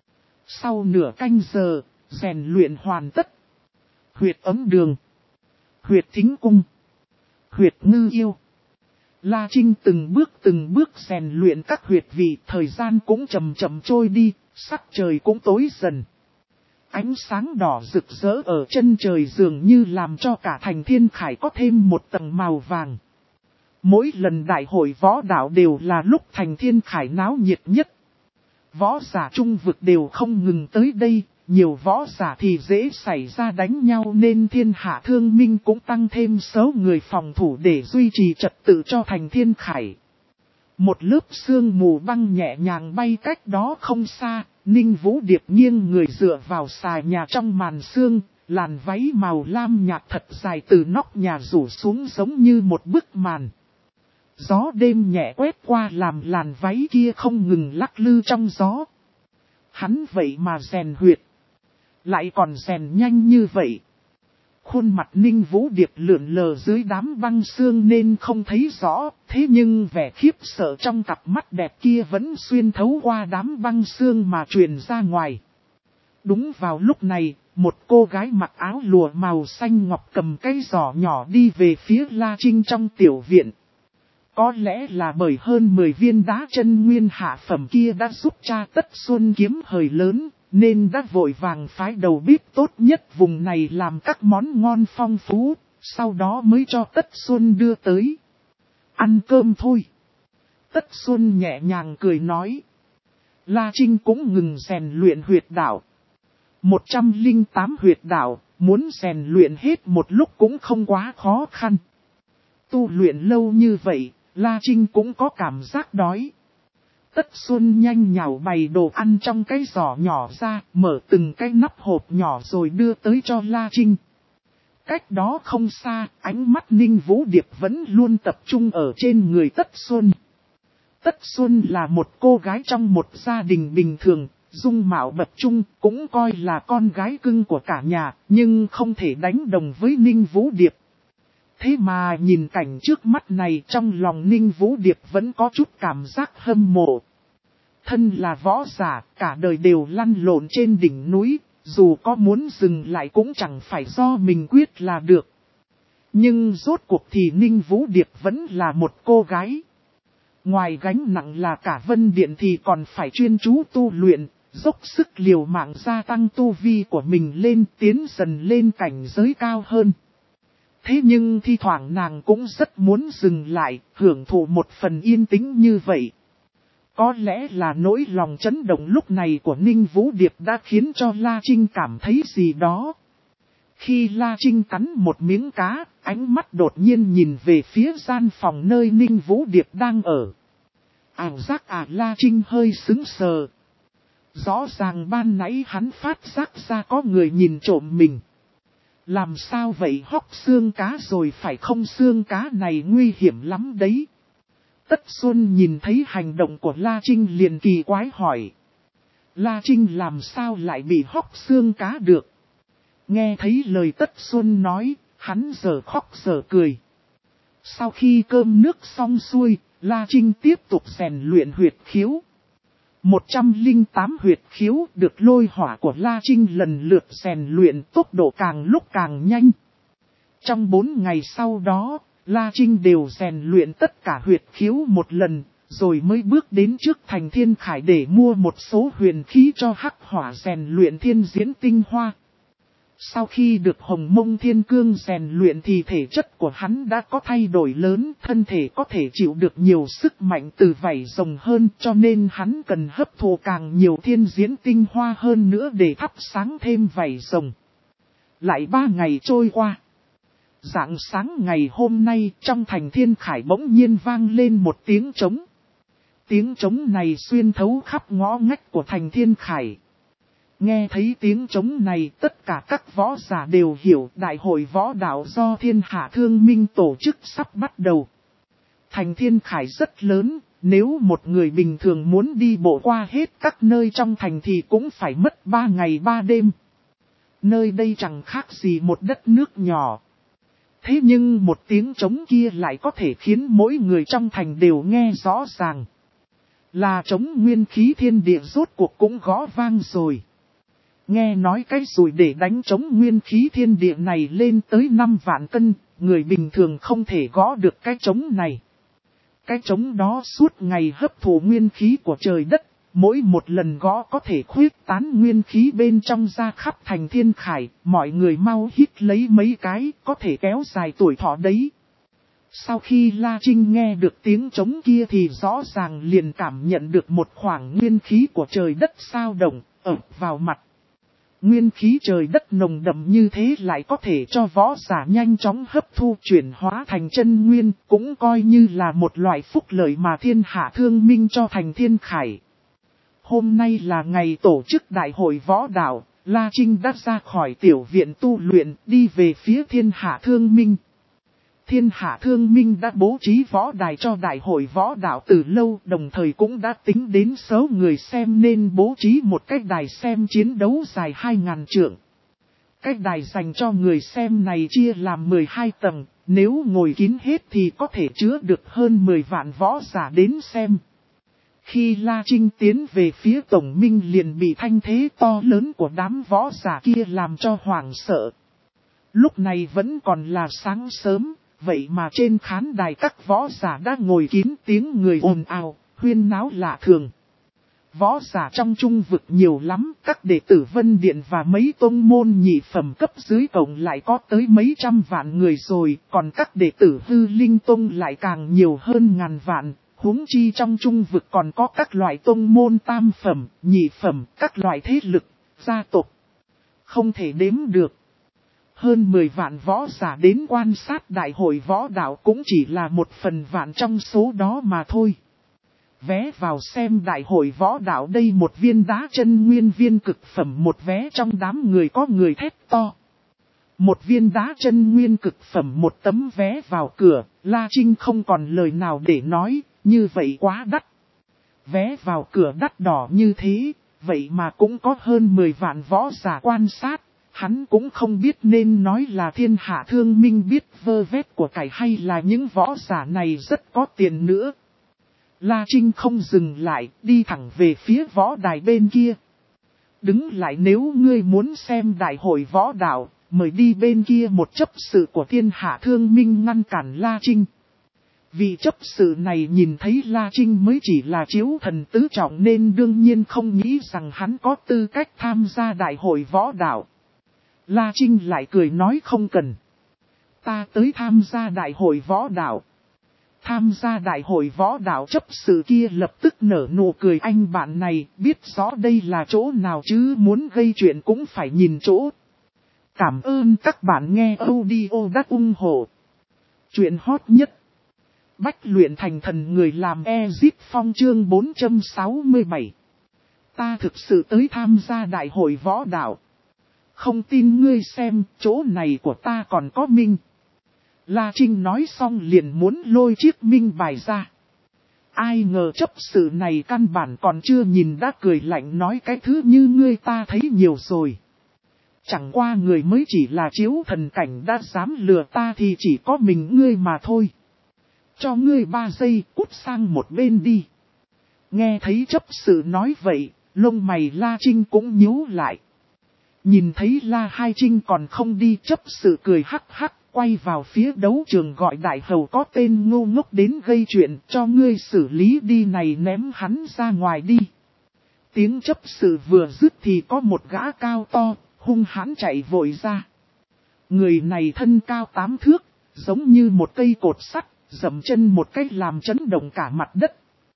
S1: Sau nửa canh giờ, rèn luyện hoàn tất. Huyệt Ấm Đường. Huyệt Thính Cung. Huyệt Ngư Yêu. La Trinh từng bước từng bước rèn luyện các huyệt vị, thời gian cũng chậm chậm trôi đi, sắc trời cũng tối dần. Ánh sáng đỏ rực rỡ ở chân trời dường như làm cho cả thành Thiên Khải có thêm một tầng màu vàng. Mỗi lần đại hội võ đạo đều là lúc thành Thiên Khải náo nhiệt nhất. Võ giả trung vực đều không ngừng tới đây, nhiều võ giả thì dễ xảy ra đánh nhau nên thiên hạ thương minh cũng tăng thêm số người phòng thủ để duy trì trật tự cho thành Thiên Khải. Một lớp sương mù băng nhẹ nhàng bay cách đó không xa, Ninh Vũ Điệp nghiêng người dựa vào xà nhà trong màn sương, làn váy màu lam nhạt thật dài từ nóc nhà rủ xuống giống như một bức màn. Gió đêm nhẹ quét qua làm làn váy kia không ngừng lắc lư trong gió. Hắn vậy mà rèn huyệt. Lại còn rèn nhanh như vậy. Khuôn mặt Ninh Vũ Điệp lượn lờ dưới đám băng sương nên không thấy rõ. Thế nhưng vẻ khiếp sợ trong cặp mắt đẹp kia vẫn xuyên thấu qua đám băng sương mà truyền ra ngoài. Đúng vào lúc này, một cô gái mặc áo lụa màu xanh ngọc cầm cây giỏ nhỏ đi về phía La Trinh trong tiểu viện. Có lẽ là bởi hơn mười viên đá chân nguyên hạ phẩm kia đã giúp cha Tất Xuân kiếm hời lớn, nên đã vội vàng phái đầu bếp tốt nhất vùng này làm các món ngon phong phú, sau đó mới cho Tất Xuân đưa tới. Ăn cơm thôi. Tất Xuân nhẹ nhàng cười nói. La Trinh cũng ngừng rèn luyện huyệt đạo. một trăm lẻ tám huyệt đạo, muốn rèn luyện hết một lúc cũng không quá khó khăn. Tu luyện lâu như vậy, La Trinh cũng có cảm giác đói. Tất Xuân nhanh nhào bày đồ ăn trong cái giỏ nhỏ ra, mở từng cái nắp hộp nhỏ rồi đưa tới cho La Trinh. Cách đó không xa, ánh mắt Ninh Vũ Điệp vẫn luôn tập trung ở trên người Tất Xuân. Tất Xuân là một cô gái trong một gia đình bình thường, dung mạo bậc trung, cũng coi là con gái cưng của cả nhà, nhưng không thể đánh đồng với Ninh Vũ Điệp. Thế mà nhìn cảnh trước mắt này trong lòng Ninh Vũ Điệp vẫn có chút cảm giác hâm mộ. Thân là võ giả, cả đời đều lăn lộn trên đỉnh núi, dù có muốn dừng lại cũng chẳng phải do mình quyết là được. Nhưng rốt cuộc thì Ninh Vũ Điệp vẫn là một cô gái. Ngoài gánh nặng là cả Vân Điện thì còn phải chuyên chú tu luyện, dốc sức liều mạng gia tăng tu vi của mình lên, tiến dần lên cảnh giới cao hơn. Thế nhưng thi thoảng nàng cũng rất muốn dừng lại, hưởng thụ một phần yên tĩnh như vậy. Có lẽ là nỗi lòng chấn động lúc này của Ninh Vũ Điệp đã khiến cho La Trinh cảm thấy gì đó. Khi La Trinh cắn một miếng cá, ánh mắt đột nhiên nhìn về phía gian phòng nơi Ninh Vũ Điệp đang ở. Ảo giác à, La Trinh hơi sững sờ. Rõ ràng ban nãy hắn phát giác ra có người nhìn trộm mình. Làm sao vậy, hóc xương cá rồi phải không, xương cá này nguy hiểm lắm đấy. Tất Xuân nhìn thấy hành động của La Trinh liền kỳ quái hỏi. La Trinh làm sao lại bị hóc xương cá được? Nghe thấy lời Tất Xuân nói, hắn giờ khóc giờ cười. Sau khi cơm nước xong xuôi, La Trinh tiếp tục rèn luyện huyệt khiếu. một trăm lẻ tám huyệt khiếu được lôi hỏa của La Trinh lần lượt rèn luyện, tốc độ càng lúc càng nhanh. Trong bốn ngày sau đó, La Trinh đều rèn luyện tất cả huyệt khiếu một lần, rồi mới bước đến trước thành Thiên Khải để mua một số huyền khí cho hắc hỏa rèn luyện thiên diễn tinh hoa. Sau khi được Hồng Mông Thiên Cương rèn luyện thì thể chất của hắn đã có thay đổi lớn, thân thể có thể chịu được nhiều sức mạnh từ vảy rồng hơn, cho nên hắn cần hấp thụ càng nhiều thiên diễn tinh hoa hơn nữa để thắp sáng thêm vảy rồng. Lại ba ngày trôi qua. Rạng sáng ngày hôm nay trong thành Thiên Khải bỗng nhiên vang lên một tiếng trống. Tiếng trống này xuyên thấu khắp ngõ ngách của thành Thiên Khải. Nghe thấy tiếng trống này, tất cả các võ giả đều hiểu đại hội võ đạo do Thiên Hạ Thương Minh tổ chức sắp bắt đầu. Thành Thiên Khải rất lớn, nếu một người bình thường muốn đi bộ qua hết các nơi trong thành thì cũng phải mất ba ngày ba đêm. Nơi đây chẳng khác gì một đất nước nhỏ. Thế nhưng một tiếng trống kia lại có thể khiến mỗi người trong thành đều nghe rõ ràng. Là trống nguyên khí thiên địa rốt cuộc cũng gõ vang rồi. Nghe nói cái rùi để đánh trống nguyên khí thiên địa này lên tới năm vạn cân, người bình thường không thể gõ được cái trống này. Cái trống đó suốt ngày hấp thụ nguyên khí của trời đất, mỗi một lần gõ có thể khuyết tán nguyên khí bên trong ra khắp thành thiên khải, mọi người mau hít lấy mấy cái, có thể kéo dài tuổi thọ đấy. Sau khi La Trinh nghe được tiếng trống kia thì rõ ràng liền cảm nhận được một khoảng nguyên khí của trời đất sao động, ập vào mặt. Nguyên khí trời đất nồng đậm như thế lại có thể cho võ giả nhanh chóng hấp thu chuyển hóa thành chân nguyên, cũng coi như là một loại phúc lợi mà thiên hạ thương minh cho thành thiên khải. Hôm nay là ngày tổ chức đại hội võ đạo, La Trinh đã ra khỏi tiểu viện tu luyện đi về phía thiên hạ thương minh. Thiên hạ thương minh đã bố trí võ đài cho đại hội võ đạo từ lâu, đồng thời cũng đã tính đến số người xem nên bố trí một cái đài xem chiến đấu dài hai ngàn trượng. Cái đài dành cho người xem này chia làm mười hai tầng, nếu ngồi kín hết thì có thể chứa được hơn mười vạn võ giả đến xem. Khi La Trinh tiến về phía tổng minh liền bị thanh thế to lớn của đám võ giả kia làm cho hoảng sợ. Lúc này vẫn còn là sáng sớm. Vậy mà trên khán đài các võ giả đã ngồi kín, tiếng người ồn ào, huyên náo lạ thường. Võ giả trong trung vực nhiều lắm, các đệ tử Vân Điện và mấy tông môn nhị phẩm cấp dưới cộng lại có tới mấy trăm vạn người rồi, còn các đệ tử Hư Linh Tông lại càng nhiều hơn ngàn vạn, huống chi trong trung vực còn có các loại tông môn tam phẩm, nhị phẩm, các loại thế lực, gia tộc. Không thể đếm được. Hơn mười vạn võ giả đến quan sát đại hội võ đạo cũng chỉ là một phần vạn trong số đó mà thôi. Vé vào xem đại hội võ đạo đây một viên đá chân nguyên viên cực phẩm, một vé trong đám người có người thét to. Một viên đá chân nguyên cực phẩm, một tấm vé vào cửa, La Trinh không còn lời nào để nói, như vậy quá đắt. Vé vào cửa đắt đỏ như thế, vậy mà cũng có hơn mười vạn võ giả quan sát. Hắn cũng không biết nên nói là thiên hạ thương minh biết vơ vét của cải hay là những võ giả này rất có tiền nữa. La Trinh không dừng lại, đi thẳng về phía võ đài bên kia. Đứng lại, nếu ngươi muốn xem đại hội võ đạo, mời đi bên kia. Một chấp sự của thiên hạ thương minh ngăn cản La Trinh. Vì chấp sự này nhìn thấy La Trinh mới chỉ là chiếu thần tứ trọng nên đương nhiên không nghĩ rằng hắn có tư cách tham gia đại hội võ đạo. La Trinh lại cười nói không cần. Ta tới tham gia đại hội võ đạo. Tham gia đại hội võ đạo, chấp sự kia lập tức nở nụ cười, anh bạn này biết rõ đây là chỗ nào chứ, muốn gây chuyện cũng phải nhìn chỗ. Cảm ơn các bạn nghe audio đắt ủng hộ. Chuyện hot nhất. Bách luyện thành thần người làm Ezip Phong chương bốn trăm sáu mươi bảy. Ta thực sự tới tham gia đại hội võ đạo. Không tin ngươi xem, chỗ này của ta còn có minh. La Trinh nói xong liền muốn lôi chiếc minh bài ra. Ai ngờ chấp sự này căn bản còn chưa nhìn đã cười lạnh nói cái thứ như ngươi ta thấy nhiều rồi. Chẳng qua người mới chỉ là chiếu thần cảnh đã dám lừa ta thì chỉ có mình ngươi mà thôi. Cho ngươi ba giây cút sang một bên đi. Nghe thấy chấp sự nói vậy, lông mày La Trinh cũng nhíu lại. Nhìn thấy La Hai Trinh còn không đi, chấp sự cười hắc hắc, quay vào phía đấu trường gọi đại hầu có tên ngu ngốc đến gây chuyện, cho ngươi xử lý đi này, ném hắn ra ngoài đi. Tiếng chấp sự vừa dứt thì có một gã cao to, hung hãn chạy vội ra. Người này thân cao tám thước, giống như một cây cột sắt, dậm chân một cách làm chấn động cả mặt đất.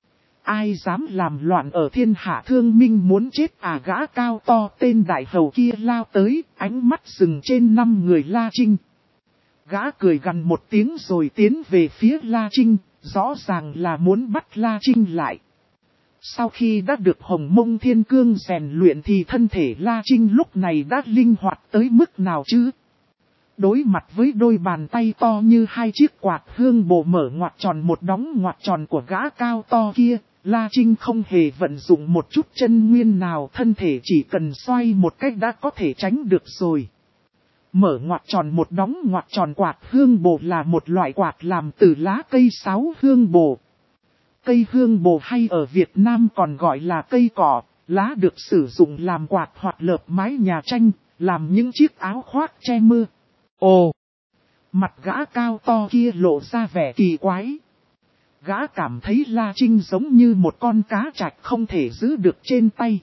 S1: Ai dám làm loạn ở thiên hạ thương minh muốn chết à? Gã cao to tên đại hầu kia lao tới, ánh mắt dừng trên năm người La Trinh. Gã cười gằn một tiếng rồi tiến về phía La Trinh, rõ ràng là muốn bắt La Trinh lại. Sau khi đã được Hồng Mông Thiên Cương rèn luyện thì thân thể La Trinh lúc này đã linh hoạt tới mức nào chứ? Đối mặt với đôi bàn tay to như hai chiếc quạt hương bổ mở ngoặt tròn một đóng ngoặt tròn của gã cao to kia, La Trinh không hề vận dụng một chút chân nguyên nào, thân thể chỉ cần xoay một cách đã có thể tránh được rồi. Mở ngoặc tròn một đóng ngoặc tròn quạt hương bồ là một loại quạt làm từ lá cây sáo hương bồ. Cây hương bồ hay ở Việt Nam còn gọi là cây cỏ, lá được sử dụng làm quạt hoặc lợp mái nhà tranh, làm những chiếc áo khoác che mưa. Ồ! Mặt gã cao to kia lộ ra vẻ kỳ quái. Gã cảm thấy La Trinh giống như một con cá trạch không thể giữ được trên tay.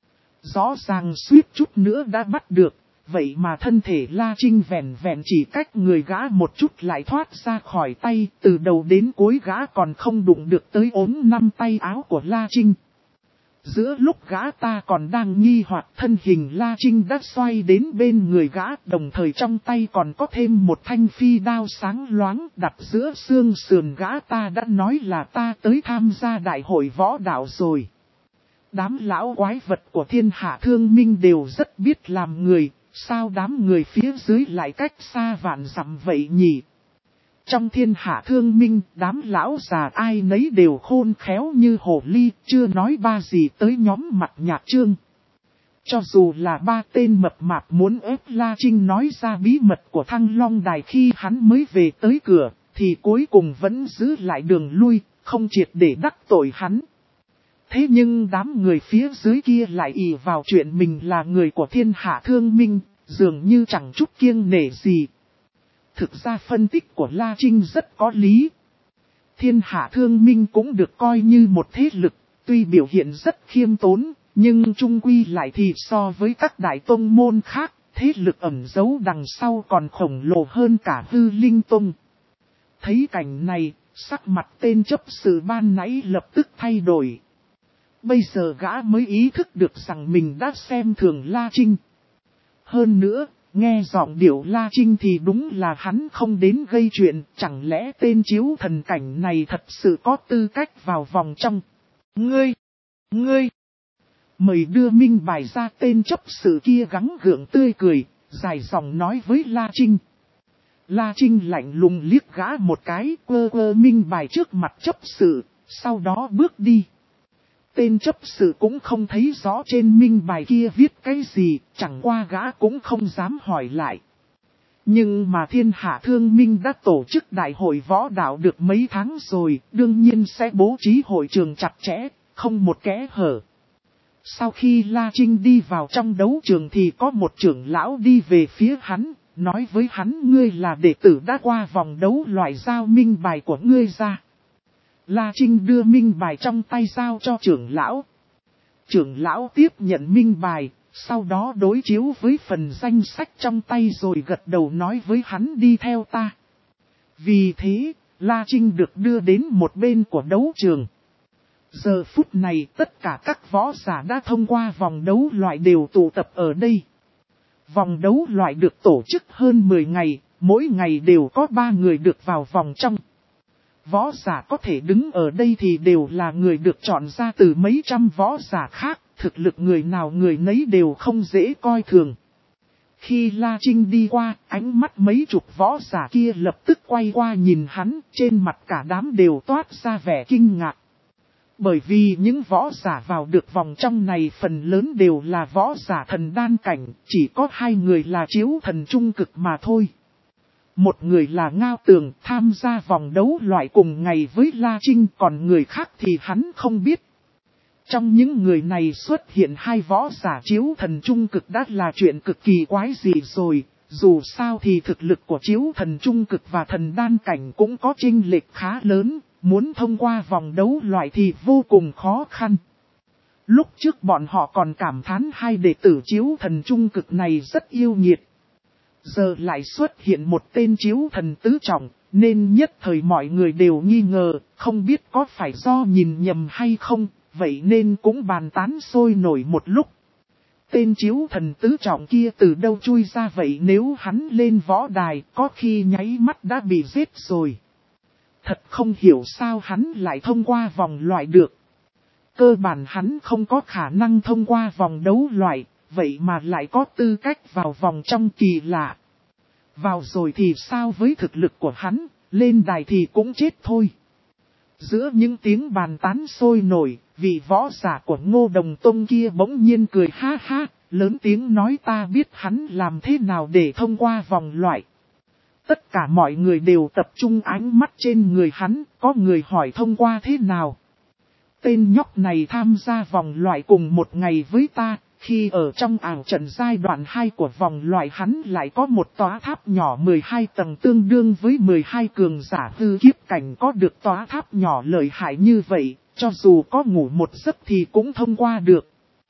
S1: Rõ ràng suýt chút nữa đã bắt được, vậy mà thân thể La Trinh vẹn vẹn chỉ cách người gã một chút lại thoát ra khỏi tay, từ đầu đến cuối gã còn không đụng được tới ốm năm tay áo của La Trinh. Giữa lúc gã ta còn đang nghi hoặc, thân hình La Trinh đã xoay đến bên người gã, đồng thời trong tay còn có thêm một thanh phi đao sáng loáng đặt giữa xương sườn gã. Ta đã nói là ta tới tham gia đại hội võ đạo rồi. Đám lão quái vật của thiên hạ thương minh đều rất biết làm người, sao đám người phía dưới lại cách xa vạn dặm vậy nhỉ? Trong thiên hạ thương minh, đám lão già ai nấy đều khôn khéo như hồ ly, chưa nói ba gì tới nhóm mặt nhạc Trương. Cho dù là ba tên mập mạp muốn ép La Trinh nói ra bí mật của Thăng Long Đài khi hắn mới về tới cửa, thì cuối cùng vẫn giữ lại đường lui, không triệt để đắc tội hắn. Thế nhưng đám người phía dưới kia lại ỷ vào chuyện mình là người của thiên hạ thương minh, dường như chẳng chút kiêng nể gì. Thực ra phân tích của La Trinh rất có lý. Thiên hạ thương minh cũng được coi như một thế lực, tuy biểu hiện rất khiêm tốn, nhưng chung quy lại thì so với các đại tông môn khác, thế lực ẩn giấu đằng sau còn khổng lồ hơn cả Hư Linh Tông. Thấy cảnh này, sắc mặt tên chấp sự ban nãy lập tức thay đổi. Bây giờ gã mới ý thức được rằng mình đã xem thường La Trinh. Hơn nữa, nghe giọng điệu La Trinh thì đúng là hắn không đến gây chuyện, chẳng lẽ tên chiếu thần cảnh này thật sự có tư cách vào vòng trong. Ngươi! Ngươi! Mời đưa minh bài ra. Tên chấp sự kia gắng gượng tươi cười, dài dòng nói với La Trinh. La Trinh lạnh lùng liếc gã một cái, quơ quơ minh bài trước mặt chấp sự, sau đó bước đi. Tên chấp sự cũng không thấy rõ trên minh bài kia viết cái gì, chẳng qua gã cũng không dám hỏi lại. Nhưng mà thiên hạ thương minh đã tổ chức đại hội võ đạo được mấy tháng rồi, đương nhiên sẽ bố trí hội trường chặt chẽ, không một kẽ hở. Sau khi La Trinh đi vào trong đấu trường thì có một trưởng lão đi về phía hắn, nói với hắn: ngươi là đệ tử đã qua vòng đấu loại, giao minh bài của ngươi ra. La Trinh đưa minh bài trong tay giao cho trưởng lão. Trưởng lão tiếp nhận minh bài, sau đó đối chiếu với phần danh sách trong tay rồi gật đầu nói với hắn: đi theo ta. Vì thế, La Trinh được đưa đến một bên của đấu trường. Giờ phút này tất cả các võ giả đã thông qua vòng đấu loại đều tụ tập ở đây. Vòng đấu loại được tổ chức hơn mười ngày, mỗi ngày đều có ba người được vào vòng trong. Võ giả có thể đứng ở đây thì đều là người được chọn ra từ mấy trăm võ giả khác, thực lực người nào người nấy đều không dễ coi thường. Khi La Trinh đi qua, ánh mắt mấy chục võ giả kia lập tức quay qua nhìn hắn, trên mặt cả đám đều toát ra vẻ kinh ngạc. Bởi vì những võ giả vào được vòng trong này phần lớn đều là võ giả thần đan cảnh, chỉ có hai người là chiếu thần trung cực mà thôi. Một người là Ngao Tường, tham gia vòng đấu loại cùng ngày với La Trinh, còn người khác thì hắn không biết. Trong những người này xuất hiện hai võ giả chiếu thần trung cực đã là chuyện cực kỳ quái dị rồi, dù sao thì thực lực của chiếu thần trung cực và thần đan cảnh cũng có chênh lệch khá lớn, muốn thông qua vòng đấu loại thì vô cùng khó khăn. Lúc trước bọn họ còn cảm thán hai đệ tử chiếu thần trung cực này rất yêu nghiệt. Giờ lại xuất hiện một tên chiếu thần tứ trọng, nên nhất thời mọi người đều nghi ngờ, không biết có phải do nhìn nhầm hay không, vậy nên cũng bàn tán sôi nổi một lúc. Tên chiếu thần tứ trọng kia từ đâu chui ra vậy, nếu hắn lên võ đài có khi nháy mắt đã bị giết rồi. Thật không hiểu sao hắn lại thông qua vòng loại được. Cơ bản hắn không có khả năng thông qua vòng đấu loại, vậy mà lại có tư cách vào vòng trong, kỳ lạ. Vào rồi thì sao với thực lực của hắn, lên đài thì cũng chết thôi. Giữa những tiếng bàn tán sôi nổi, vị võ giả của Ngô Đồng Tông kia bỗng nhiên cười ha ha, lớn tiếng nói ta biết hắn làm thế nào để thông qua vòng loại. Tất cả mọi người đều tập trung ánh mắt trên người hắn, có người hỏi thông qua thế nào. Tên nhóc này tham gia vòng loại cùng một ngày với ta, khi ở trong ảo trận giai đoạn hai của vòng loại hắn lại có một tòa tháp nhỏ mười hai tầng tương đương với mười hai cường giả hư kiếp cảnh có được tòa tháp nhỏ lợi hại như vậy, cho dù có ngủ một giấc thì cũng thông qua được.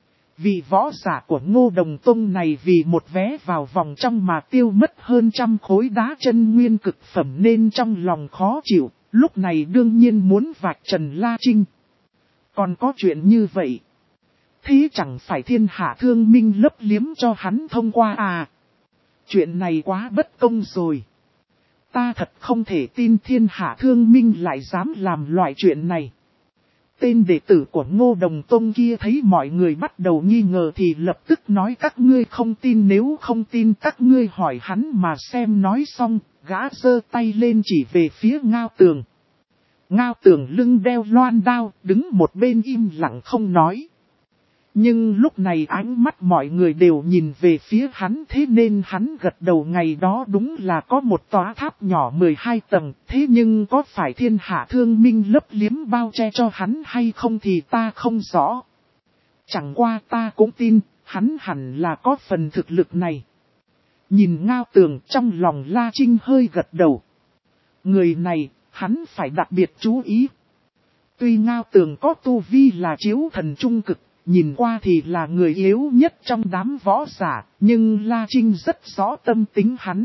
S1: Vị võ giả của Ngô Đồng Tông này vì một vé vào vòng trong mà tiêu mất hơn trăm khối đá chân nguyên cực phẩm nên trong lòng khó chịu, lúc này đương nhiên muốn vạch trần La Trinh. Còn có chuyện như vậy. Thế chẳng phải thiên hạ thương minh lấp liếm cho hắn thông qua à? Chuyện này quá bất công rồi. Ta thật không thể tin thiên hạ thương minh lại dám làm loại chuyện này. Tên đệ tử của Ngô Đồng Tông kia thấy mọi người bắt đầu nghi ngờ thì lập tức nói các ngươi không tin, nếu không tin các ngươi hỏi hắn mà xem. Nói xong, gã giơ tay lên chỉ về phía Ngao Tường. Ngao Tường lưng đeo loan đao, đứng một bên im lặng không nói. Nhưng lúc này ánh mắt mọi người đều nhìn về phía hắn, thế nên hắn gật đầu. Ngày đó đúng là có một tòa tháp nhỏ mười hai tầng, thế nhưng có phải thiên hạ thương minh lấp liếm bao che cho hắn hay không thì ta không rõ. Chẳng qua ta cũng tin, hắn hẳn là có phần thực lực này. Nhìn Ngao Tường trong lòng La Trinh hơi gật đầu. Người này, hắn phải đặc biệt chú ý. Tuy Ngao Tường có tu vi là chiếu thần trung cực, nhìn qua thì là người yếu nhất trong đám võ giả, nhưng La Trinh rất rõ tâm tính hắn.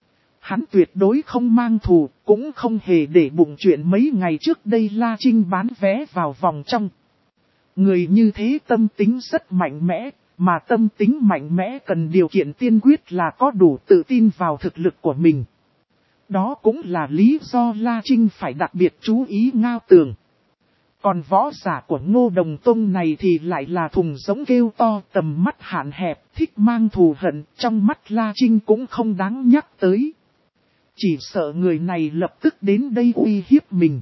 S1: Hắn tuyệt đối không mang thù, cũng không hề để bụng chuyện mấy ngày trước đây La Trinh bán vé vào vòng trong. Người như thế tâm tính rất mạnh mẽ, mà tâm tính mạnh mẽ cần điều kiện tiên quyết là có đủ tự tin vào thực lực của mình. Đó cũng là lý do La Trinh phải đặc biệt chú ý Ngao Tường. Còn võ giả của Ngô Đồng Tông này thì lại là thùng giống kêu to, tầm mắt hạn hẹp, thích mang thù hận, trong mắt La Trinh cũng không đáng nhắc tới. Chỉ sợ người này lập tức đến đây uy hiếp mình.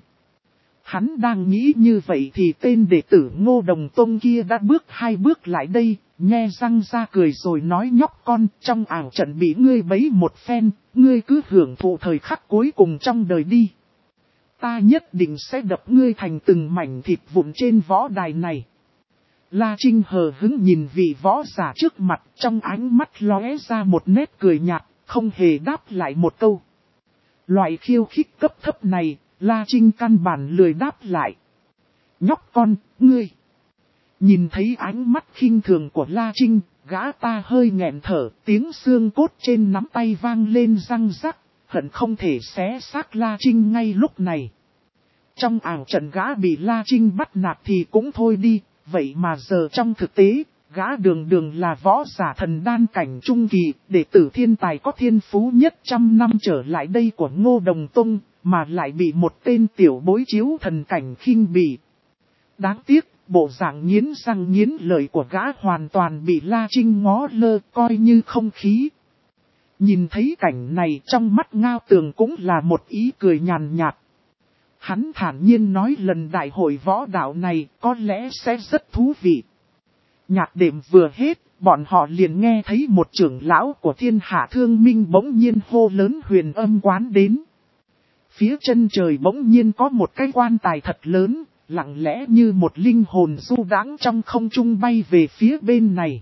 S1: Hắn đang nghĩ như vậy thì tên đệ tử Ngô Đồng Tông kia đã bước hai bước lại đây, nhe răng ra cười rồi nói nhóc con, trong ảo trận bị ngươi bấy một phen, ngươi cứ hưởng thụ thời khắc cuối cùng trong đời đi. Ta nhất định sẽ đập ngươi thành từng mảnh thịt vụn trên võ đài này. La Trinh hờ hững nhìn vị võ giả trước mặt, trong ánh mắt lóe ra một nét cười nhạt, không hề đáp lại một câu. Loại khiêu khích cấp thấp này, La Trinh căn bản lười đáp lại. Nhóc con, ngươi. Nhìn thấy ánh mắt khinh thường của La Trinh, gã ta hơi nghẹn thở, tiếng xương cốt trên nắm tay vang lên răng rắc, hận không thể xé xác La Trinh ngay lúc này. Trong ảo trận gã bị La Trinh bắt nạt thì cũng thôi đi, vậy mà giờ trong thực tế, gã đường đường là võ giả thần đan cảnh trung kỳ, đệ tử thiên tài có thiên phú nhất trăm năm trở lại đây của Ngô Đồng Tông, mà lại bị một tên tiểu bối chiếu thần cảnh khinh bỉ. Đáng tiếc, bộ dạng nghiến răng nghiến lợi của gã hoàn toàn bị La Trinh ngó lơ, coi như không khí. Nhìn thấy cảnh này trong mắt Ngao Tường cũng là một ý cười nhàn nhạt. Hắn thản nhiên nói lần đại hội võ đạo này có lẽ sẽ rất thú vị. Nhạc đệm vừa hết, bọn họ liền nghe thấy một trưởng lão của thiên hạ thương minh bỗng nhiên hô lớn Huyền Âm Quán đến. Phía chân trời bỗng nhiên có một cái quan tài thật lớn, lặng lẽ như một linh hồn du đãng trong không trung bay về phía bên này.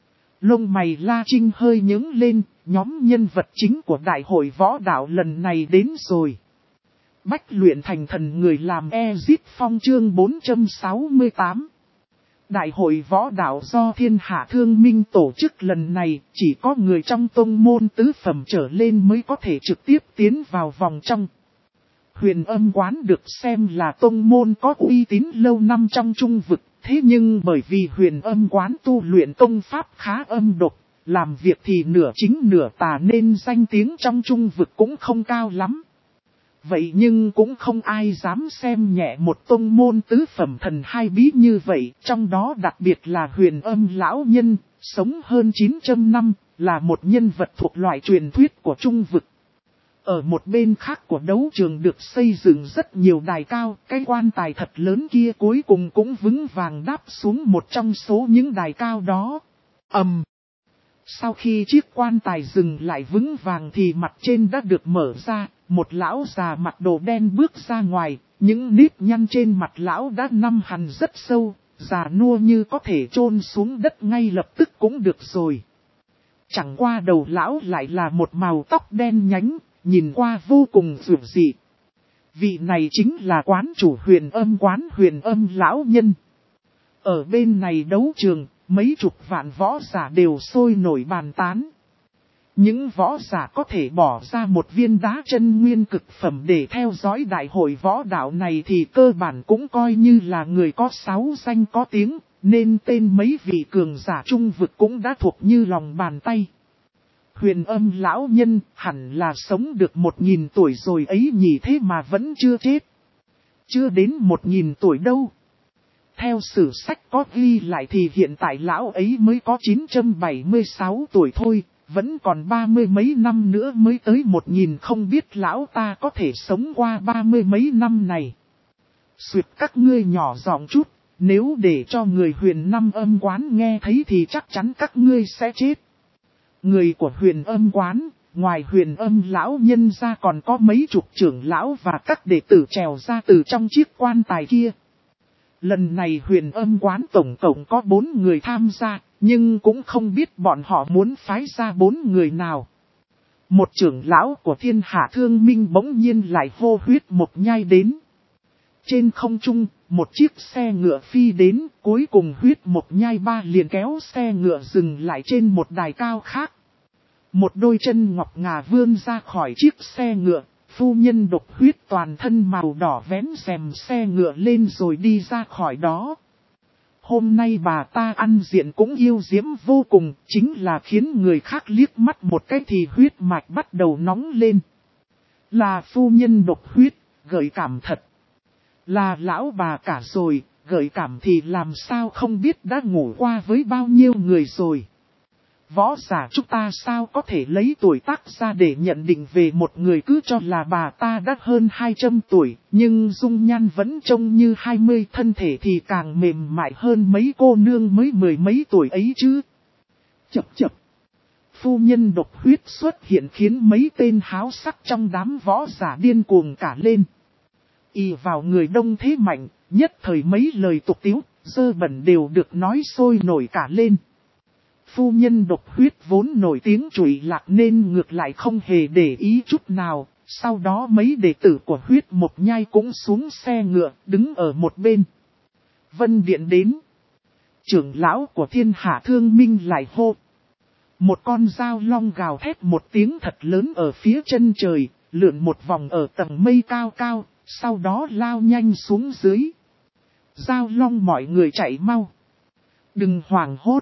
S1: Lông mày La Trinh hơi nhướng lên, nhóm nhân vật chính của đại hội võ đạo lần này đến rồi. Bách luyện thành thần người làm Ezit Phong chương bốn trăm sáu mươi tám. Đại hội võ đạo do thiên hạ thương minh tổ chức lần này, chỉ có người trong tông môn tứ phẩm trở lên mới có thể trực tiếp tiến vào vòng trong. Huyền Âm Quán được xem là tông môn có uy tín lâu năm trong trung vực, thế nhưng bởi vì Huyền Âm Quán tu luyện công pháp khá âm độc, làm việc thì nửa chính nửa tà nên danh tiếng trong trung vực cũng không cao lắm. Vậy nhưng cũng không ai dám xem nhẹ một tông môn tứ phẩm thần hai bí như vậy, trong đó đặc biệt là Huyền Âm lão nhân, sống hơn chín trăm năm, là một nhân vật thuộc loại truyền thuyết của trung vực. Ở một bên khác của đấu trường được xây dựng rất nhiều đài cao, cái quan tài thật lớn kia cuối cùng cũng vững vàng đáp xuống một trong số những đài cao đó. ầm. Sau khi chiếc quan tài dừng lại vững vàng thì mặt trên đã được mở ra, một lão già mặc đồ đen bước ra ngoài, những nếp nhăn trên mặt lão đã năm hằn rất sâu, già nua như có thể chôn xuống đất ngay lập tức cũng được rồi. Chẳng qua đầu lão lại là một màu tóc đen nhánh, nhìn qua vô cùng dữ dị. Vị này chính là quán chủ Huyền Âm quán Huyền Âm lão nhân. Ở bên này đấu trường, mấy chục vạn võ giả đều sôi nổi bàn tán. Những võ giả có thể bỏ ra một viên đá chân nguyên cực phẩm để theo dõi đại hội võ đạo này thì cơ bản cũng coi như là người có sáu danh có tiếng, nên tên mấy vị cường giả trung vực cũng đã thuộc như lòng bàn tay. Huyền Âm lão nhân hẳn là sống được một nghìn tuổi rồi ấy nhỉ, thế mà vẫn chưa chết. Chưa đến một nghìn tuổi đâu. Theo sử sách có ghi lại thì hiện tại lão ấy mới có chín trăm bảy mươi sáu tuổi thôi, vẫn còn ba mươi mấy năm nữa mới tới một nghìn, không biết lão ta có thể sống qua ba mươi mấy năm này. Xuyệt các ngươi nhỏ giọng chút, nếu để cho người Huyền Năm Âm quán nghe thấy thì chắc chắn các ngươi sẽ chết. Người của Huyền Âm quán, ngoài Huyền Âm lão nhân ra còn có mấy chục trưởng lão và các đệ tử trèo ra từ trong chiếc quan tài kia. Lần này Huyền Âm quán tổng cộng có bốn người tham gia, nhưng cũng không biết bọn họ muốn phái ra bốn người nào. Một trưởng lão của Thiên Hạ Thương Minh bỗng nhiên lại hô Huyết Mộc Nhai đến. Trên không trung, một chiếc xe ngựa phi đến, cuối cùng Huyết Mộc Nhai ba liền kéo xe ngựa dừng lại trên một đài cao khác. Một đôi chân ngọc ngà vươn ra khỏi chiếc xe ngựa, phu nhân Độc Huyết toàn thân màu đỏ vén rèm xe ngựa lên rồi đi ra khỏi đó. Hôm nay bà ta ăn diện cũng yêu diễm vô cùng, chính là khiến người khác liếc mắt một cái thì huyết mạch bắt đầu nóng lên. Là phu nhân Độc Huyết, gợi cảm thật. Là lão bà cả rồi, gợi cảm thì làm sao không biết đã ngủ qua với bao nhiêu người rồi. Võ giả chúng ta sao có thể lấy tuổi tác ra để nhận định về một người, cứ cho là bà ta đã hơn hai trăm tuổi, nhưng dung nhan vẫn trông như hai mươi, thân thể thì càng mềm mại hơn mấy cô nương mới mười mấy tuổi ấy chứ. Chập chập. Phu nhân Độc Huyết xuất hiện khiến mấy tên háo sắc trong đám võ giả điên cuồng cả lên. Y vào người đông thế mạnh, nhất thời mấy lời tục tiếu, dơ bẩn đều được nói sôi nổi cả lên. Phu nhân Độc Huyết vốn nổi tiếng trụy lạc nên ngược lại không hề để ý chút nào, sau đó mấy đệ tử của Huyết Mộc Nhai cũng xuống xe ngựa, đứng ở một bên. Vân Điện đến. Trưởng lão của Thiên Hạ Thương Minh lại hô. Một con dao long gào thét một tiếng thật lớn ở phía chân trời, lượn một vòng ở tầng mây cao cao, sau đó lao nhanh xuống dưới. Dao long mọi người chạy mau. Đừng hoảng hốt.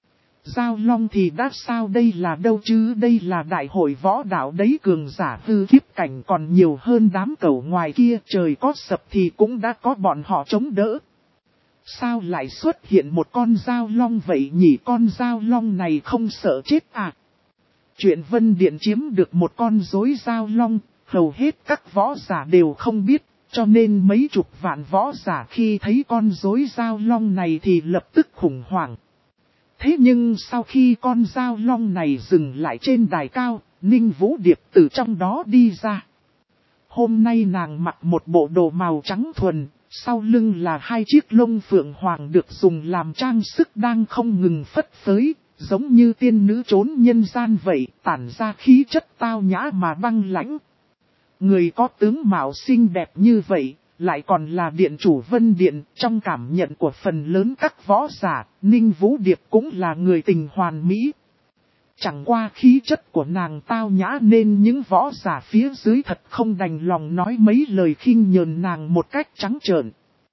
S1: Giao long thì đã sao, đây là đâu chứ, đây là đại hội võ đạo đấy, cường giả hư kiếp cảnh còn nhiều hơn đám cẩu ngoài kia, trời có sập thì cũng đã có bọn họ chống đỡ. Sao lại xuất hiện một con giao long vậy nhỉ, con giao long này không sợ chết à? Chuyện Vân Điện chiếm được một con rối giao long, hầu hết các võ giả đều không biết, cho nên mấy chục vạn võ giả khi thấy con rối giao long này thì lập tức khủng hoảng. Thế nhưng sau khi con dao long này dừng lại trên đài cao, Ninh Vũ Điệp từ trong đó đi ra. Hôm nay nàng mặc một bộ đồ màu trắng thuần, sau lưng là hai chiếc lông phượng hoàng được dùng làm trang sức đang không ngừng phất phới, giống như tiên nữ trốn nhân gian vậy, tản ra khí chất tao nhã mà băng lãnh. Người có tướng mạo xinh đẹp như vậy, lại còn là điện chủ Vân Điện, trong cảm nhận của phần lớn các võ giả, Ninh Vũ Điệp cũng là người tình hoàn mỹ. Chẳng qua khí chất của nàng tao nhã nên những võ giả phía dưới thật không đành lòng nói mấy lời khinh nhờn nàng một cách trắng trợn.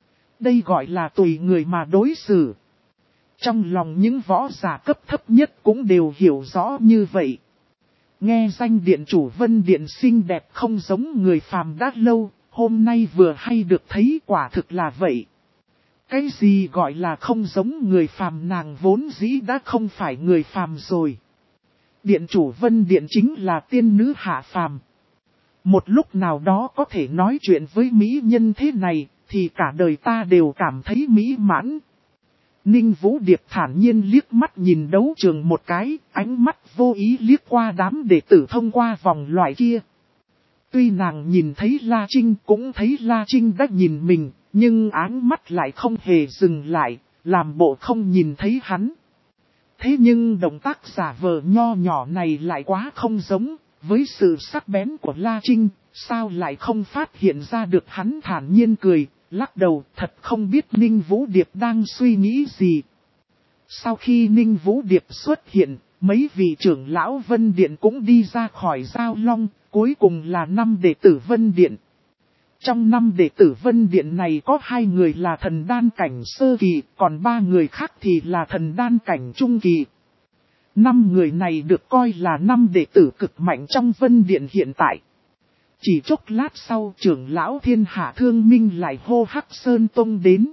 S1: Đây gọi là tùy người mà đối xử. Trong lòng những võ giả cấp thấp nhất cũng đều hiểu rõ như vậy. Nghe danh điện chủ Vân Điện xinh đẹp không giống người phàm đã lâu. Hôm nay vừa hay được thấy quả thực là vậy. Cái gì gọi là không giống người phàm, nàng vốn dĩ đã không phải người phàm rồi. Điện chủ Vân Điện chính là tiên nữ hạ phàm. Một lúc nào đó có thể nói chuyện với mỹ nhân thế này, thì cả đời ta đều cảm thấy mỹ mãn. Ninh Vũ Điệp thản nhiên liếc mắt nhìn đấu trường một cái, ánh mắt vô ý liếc qua đám đệ tử thông qua vòng loại kia. Tuy nàng nhìn thấy La Trinh cũng thấy La Trinh đã nhìn mình, nhưng ánh mắt lại không hề dừng lại, làm bộ không nhìn thấy hắn. Thế nhưng động tác giả vờ nho nhỏ này lại quá không giống, với sự sắc bén của La Trinh, sao lại không phát hiện ra được hắn thản nhiên cười, lắc đầu, thật không biết Ninh Vũ Điệp đang suy nghĩ gì. Sau khi Ninh Vũ Điệp xuất hiện, mấy vị trưởng lão Vân Điện cũng đi ra khỏi Giao Long, cuối cùng là năm đệ tử Vân Điện. Trong năm đệ tử Vân Điện này có hai người là thần đan cảnh sơ kỳ, còn ba người khác thì là thần đan cảnh trung kỳ. Năm người này được coi là năm đệ tử cực mạnh trong Vân Điện hiện tại. Chỉ chốc lát sau trưởng lão Thiên Hạ Thương Minh lại hô Hắc Sơn Tông đến.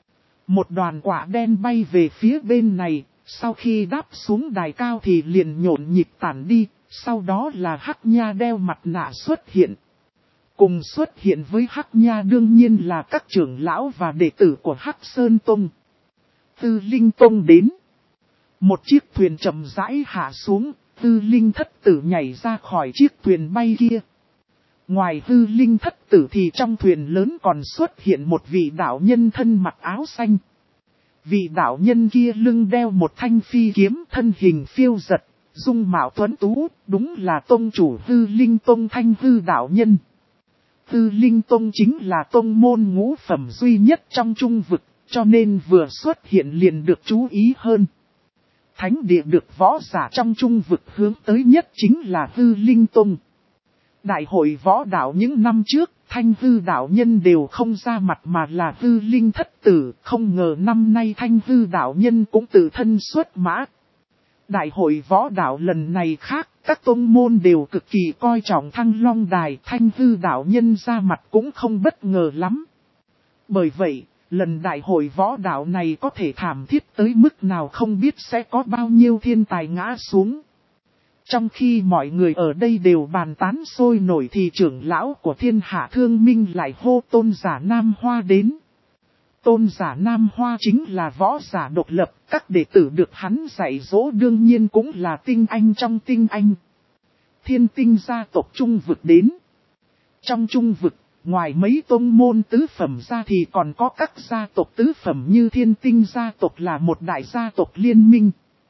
S1: Một đoàn quả đen bay về phía bên này, sau khi đáp xuống đài cao thì liền nhộn nhịp tản đi, sau đó là Hắc Nha đeo mặt nạ xuất hiện. Cùng xuất hiện với Hắc Nha đương nhiên là các trưởng lão và đệ tử của Hắc Sơn Tông. Tư Linh Tông đến. Một chiếc thuyền chậm rãi hạ xuống, Tư Linh thất tử nhảy ra khỏi chiếc thuyền bay kia. Ngoài Tư Linh thất tử thì trong thuyền lớn còn xuất hiện một vị đạo nhân thân mặc áo xanh. Vị đạo nhân kia lưng đeo một thanh phi kiếm, thân hình phiêu giật, dung mạo tuấn tú, đúng là tông chủ Tư Linh Tông Thanh Tư đạo nhân. Tư Linh Tông chính là tông môn ngũ phẩm duy nhất trong trung vực, cho nên vừa xuất hiện liền được chú ý hơn. Thánh địa được võ giả trong trung vực hướng tới nhất chính là Tư Linh Tông. Đại hội võ đạo những năm trước, Thanh Tư đạo nhân đều không ra mặt mà là Tư Linh thất tử, không ngờ năm nay Thanh Tư đạo nhân cũng tự thân xuất mã. Đại hội võ đạo lần này khác, các tôn môn đều cực kỳ coi trọng Thăng Long Đài, Thanh Tư đạo nhân ra mặt cũng không bất ngờ lắm. Bởi vậy, lần đại hội võ đạo này có thể thảm thiết tới mức nào không biết sẽ có bao nhiêu thiên tài ngã xuống. Trong khi mọi người ở đây đều bàn tán sôi nổi thì trưởng lão của Thiên Hạ Thương Minh lại hô Tôn giả Nam Hoa đến. Tôn giả Nam Hoa chính là võ giả độc lập, các đệ tử được hắn dạy dỗ đương nhiên cũng là tinh anh trong tinh anh. Thiên Tinh gia tộc trung vực đến. Trong trung vực, ngoài mấy tôn môn tứ phẩm ra thì còn có các gia tộc tứ phẩm như Thiên Tinh gia tộc là một đại gia tộc liên minh.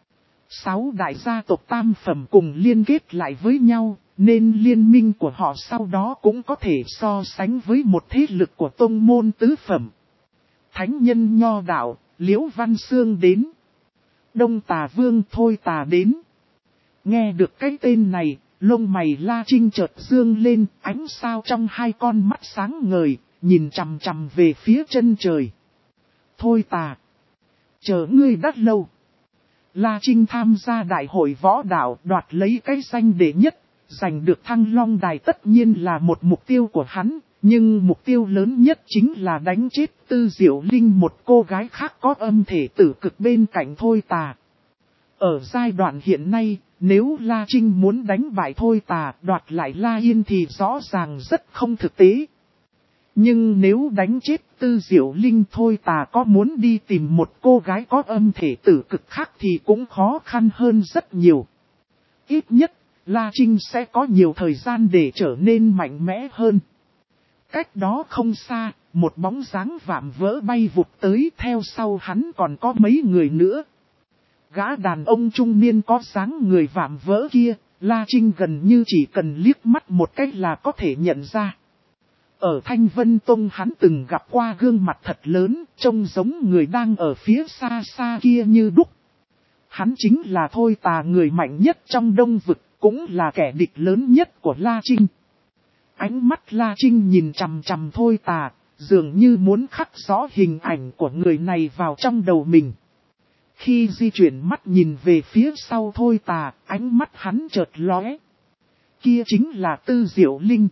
S1: Sáu đại gia tộc tam phẩm cùng liên kết lại với nhau, nên liên minh của họ sau đó cũng có thể so sánh với một thế lực của tôn môn tứ phẩm. Thánh nhân Nho Đạo, Liễu Văn Xương đến. Đông Tà Vương Thôi Tà đến. Nghe được cái tên này, lông mày La Trinh chợt dương lên, ánh sao trong hai con mắt sáng ngời, nhìn chằm chằm về phía chân trời. Thôi Tà, chờ ngươi đắt lâu. La Trinh tham gia đại hội võ đạo đoạt lấy cái danh đệ nhất, giành được Thăng Long Đài tất nhiên là một mục tiêu của hắn, nhưng mục tiêu lớn nhất chính là đánh chết Tư Diệu Linh, một cô gái khác có âm thể tử cực bên cạnh Thôi Tà. Ở giai đoạn hiện nay, nếu La Trinh muốn đánh bại Thôi Tà đoạt lại La Yên thì rõ ràng rất không thực tế. Nhưng nếu đánh chết Tư Diệu Linh, Thôi Tà có muốn đi tìm một cô gái có âm thể tử cực khác thì cũng khó khăn hơn rất nhiều. Ít nhất, La Trinh sẽ có nhiều thời gian để trở nên mạnh mẽ hơn. Cách đó không xa, một bóng dáng vạm vỡ bay vụt tới, theo sau hắn còn có mấy người nữa. Gã đàn ông trung niên có dáng người vạm vỡ kia, La Trinh gần như chỉ cần liếc mắt một cách là có thể nhận ra. Ở Thanh Vân Tông hắn từng gặp qua gương mặt thật lớn, trông giống người đang ở phía xa xa kia như đúc. Hắn chính là Thôi Tà, người mạnh nhất trong Đông Vực, cũng là kẻ địch lớn nhất của La Trinh. Ánh mắt La Trinh nhìn chằm chằm Thôi Tà, dường như muốn khắc rõ hình ảnh của người này vào trong đầu mình. Khi di chuyển mắt nhìn về phía sau Thôi Tà, ánh mắt hắn chợt lóe. Kia chính là Tư Diệu Linh.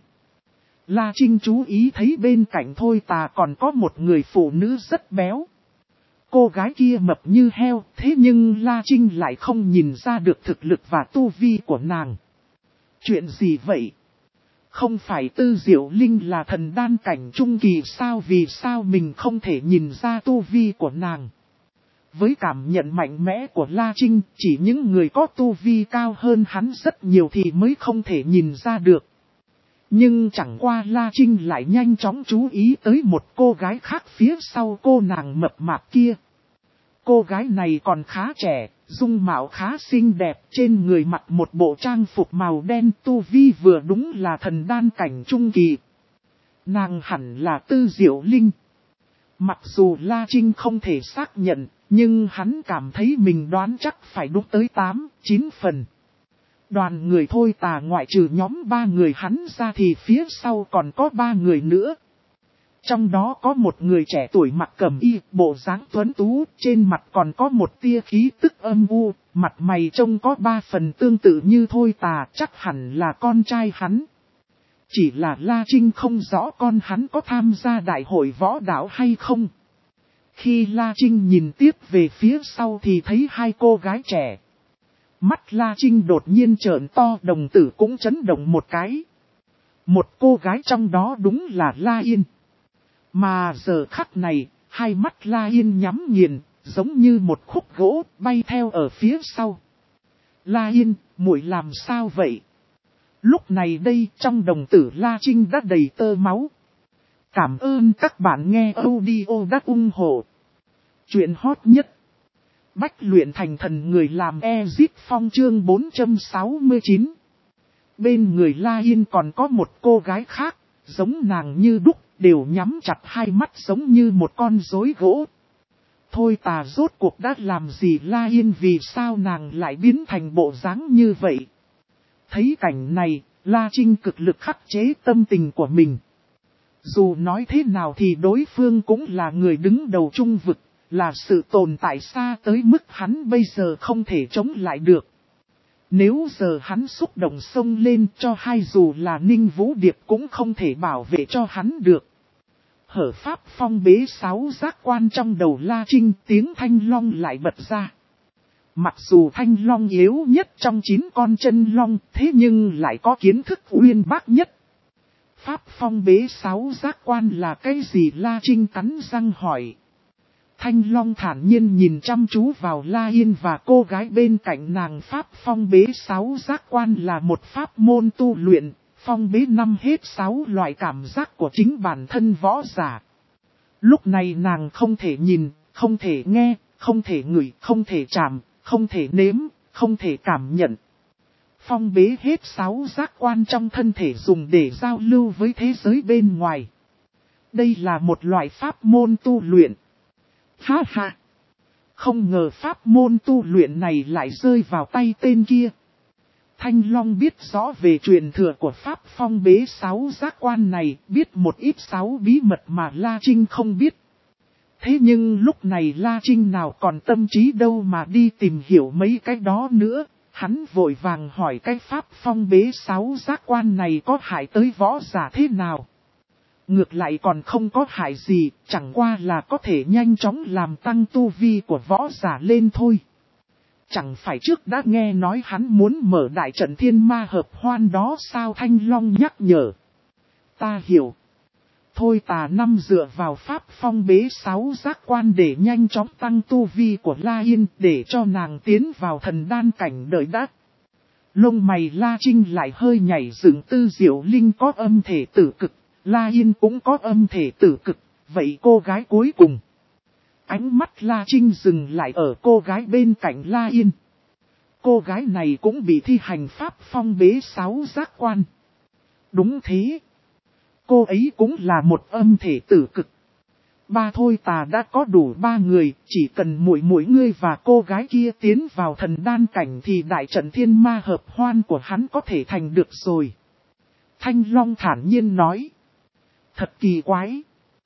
S1: La Trinh chú ý thấy bên cạnh Thôi Tà còn có một người phụ nữ rất béo. Cô gái kia mập như heo, thế nhưng La Trinh lại không nhìn ra được thực lực và tu vi của nàng. Chuyện gì vậy? Không phải Tư Diệu Linh là thần đan cảnh trung kỳ sao, vì sao mình không thể nhìn ra tu vi của nàng? Với cảm nhận mạnh mẽ của La Trinh, chỉ những người có tu vi cao hơn hắn rất nhiều thì mới không thể nhìn ra được. Nhưng chẳng qua La Trinh lại nhanh chóng chú ý tới một cô gái khác phía sau cô nàng mập mạp kia. Cô gái này còn khá trẻ, dung mạo khá xinh đẹp, trên người mặc một bộ trang phục màu đen, tu vi vừa đúng là thần đan cảnh trung kỳ. Nàng hẳn là Tư Diệu Linh. Mặc dù La Trinh không thể xác nhận, nhưng hắn cảm thấy mình đoán chắc phải đúng tới tám, chín phần. Đoàn người Thôi Tà ngoại trừ nhóm ba người hắn ra thì phía sau còn có ba người nữa. Trong đó có một người trẻ tuổi mặc cẩm y, bộ dáng tuấn tú, trên mặt còn có một tia khí tức âm u, mặt mày trông có ba phần tương tự như Thôi Tà, chắc hẳn là con trai hắn. Chỉ là La Trinh không rõ con hắn có tham gia đại hội võ đạo hay không. Khi La Trinh nhìn tiếp về phía sau thì thấy hai cô gái trẻ. Mắt La Trinh đột nhiên trợn to, đồng tử cũng chấn động một cái. Một cô gái trong đó đúng là La Yên. Mà giờ khắc này, hai mắt La Yên nhắm nghiền, giống như một khúc gỗ bay theo ở phía sau. La Yên, muội làm sao vậy? Lúc này đây trong đồng tử La Trinh đã đầy tơ máu. Cảm ơn các bạn nghe audio đã ủng hộ. Chuyện hot nhất. Bách luyện thành thần người làm Ezip Phong chương bốn trăm sáu mươi chín. Bên người La Yên còn có một cô gái khác, giống nàng như đúc, đều nhắm chặt hai mắt giống như một con rối gỗ. Thôi Tà rốt cuộc đã làm gì La Yên, vì sao nàng lại biến thành bộ dáng như vậy? Thấy cảnh này, La Trinh cực lực khắc chế tâm tình của mình. Dù nói thế nào thì đối phương cũng là người đứng đầu trung vực, là sự tồn tại xa tới mức hắn bây giờ không thể chống lại được. Nếu giờ hắn xúc động xông lên cho hay dù là Ninh Vũ Điệp cũng không thể bảo vệ cho hắn được. Hở pháp phong bế sáu giác quan trong đầu La Trinh, tiếng thanh long lại bật ra. Mặc dù thanh long yếu nhất trong chín con chân long, thế nhưng lại có kiến thức uyên bác nhất. Pháp phong bế sáu giác quan là cái gì? La Trinh cắn răng hỏi. Thanh long thản nhiên nhìn chăm chú vào La Yên và cô gái bên cạnh nàng. Pháp phong bế sáu giác quan là một pháp môn tu luyện, phong bế năm hết sáu loại cảm giác của chính bản thân võ giả. Lúc này nàng không thể nhìn, không thể nghe, không thể ngửi, không thể chạm, không thể nếm, không thể cảm nhận. Phong bế hết sáu giác quan trong thân thể dùng để giao lưu với thế giới bên ngoài. Đây là một loại pháp môn tu luyện. Ha ha! Không ngờ pháp môn tu luyện này lại rơi vào tay tên kia. Thanh Long biết rõ về truyền thừa của pháp phong bế sáu giác quan này, biết một ít sáu bí mật mà La Trinh không biết. Thế nhưng lúc này La Trinh nào còn tâm trí đâu mà đi tìm hiểu mấy cái đó nữa, hắn vội vàng hỏi cái pháp phong bế sáu giác quan này có hại tới võ giả thế nào. Ngược lại còn không có hại gì, chẳng qua là có thể nhanh chóng làm tăng tu vi của võ giả lên thôi. Chẳng phải trước đã nghe nói hắn muốn mở đại trận thiên ma hợp hoan đó sao? Thanh Long nhắc nhở. Ta hiểu. Thôi Tà năm dựa vào pháp phong bế sáu giác quan để nhanh chóng tăng tu vi của La Yên, để cho nàng tiến vào thần đan cảnh đợi đã. Lông mày La Trinh lại hơi nhảy dựng. Tư Diệu Linh có âm thể tử cực, La Yên cũng có âm thể tử cực, vậy cô gái cuối cùng? Ánh mắt La Trinh dừng lại ở cô gái bên cạnh La Yên. Cô gái này cũng bị thi hành pháp phong bế sáu giác quan. Đúng thế. Cô ấy cũng là một âm thể tử cực. Ba Thôi Tà đã có đủ ba người, chỉ cần mỗi mỗi ngươi và cô gái kia tiến vào thần đan cảnh thì đại trận thiên ma hợp hoan của hắn có thể thành được rồi. Thanh Long thản nhiên nói. Thật kỳ quái.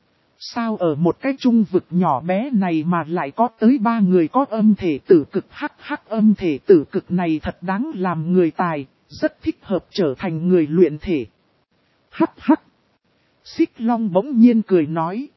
S1: Sao ở một cái trung vực nhỏ bé này mà lại có tới ba người có âm thể tử cực? Hắc hắc, âm thể tử cực này thật đáng làm người tài, rất thích hợp trở thành người luyện thể. Hắc hắc. Xích Long bỗng nhiên cười nói.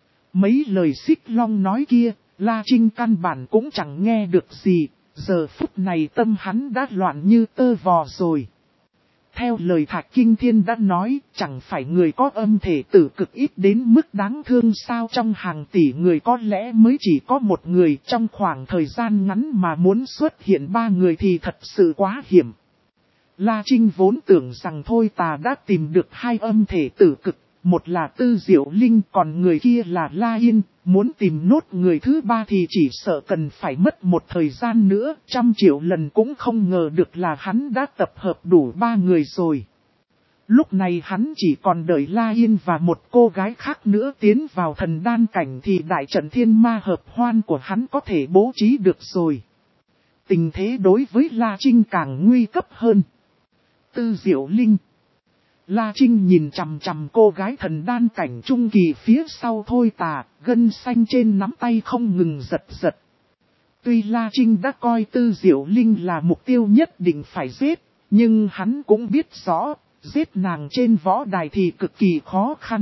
S1: Mấy lời Xích Long nói kia, La Trinh căn bản cũng chẳng nghe được gì, giờ phút này tâm hắn đã loạn như tơ vò rồi. Theo lời Thạch Kinh Thiên đã nói, chẳng phải người có âm thể tử cực ít đến mức đáng thương sao, trong hàng tỷ người có lẽ mới chỉ có một người, trong khoảng thời gian ngắn mà muốn xuất hiện ba người thì thật sự quá hiểm. La Trinh vốn tưởng rằng Thôi Tà đã tìm được hai âm thể tử cực, một là Tư Diệu Linh còn người kia là La Yên, muốn tìm nốt người thứ ba thì chỉ sợ cần phải mất một thời gian nữa, trăm triệu lần cũng không ngờ được là hắn đã tập hợp đủ ba người rồi. Lúc này hắn chỉ còn đợi La Yên và một cô gái khác nữa tiến vào thần đan cảnh thì đại trận thiên ma hợp hoan của hắn có thể bố trí được rồi. Tình thế đối với La Trinh càng nguy cấp hơn. Tư Diệu Linh. La Trinh nhìn chằm chằm cô gái thần đan cảnh trung kỳ phía sau Thôi Tà, gân xanh trên nắm tay không ngừng giật giật. Tuy La Trinh đã coi Tư Diệu Linh là mục tiêu nhất định phải giết, nhưng hắn cũng biết rõ, giết nàng trên võ đài thì cực kỳ khó khăn.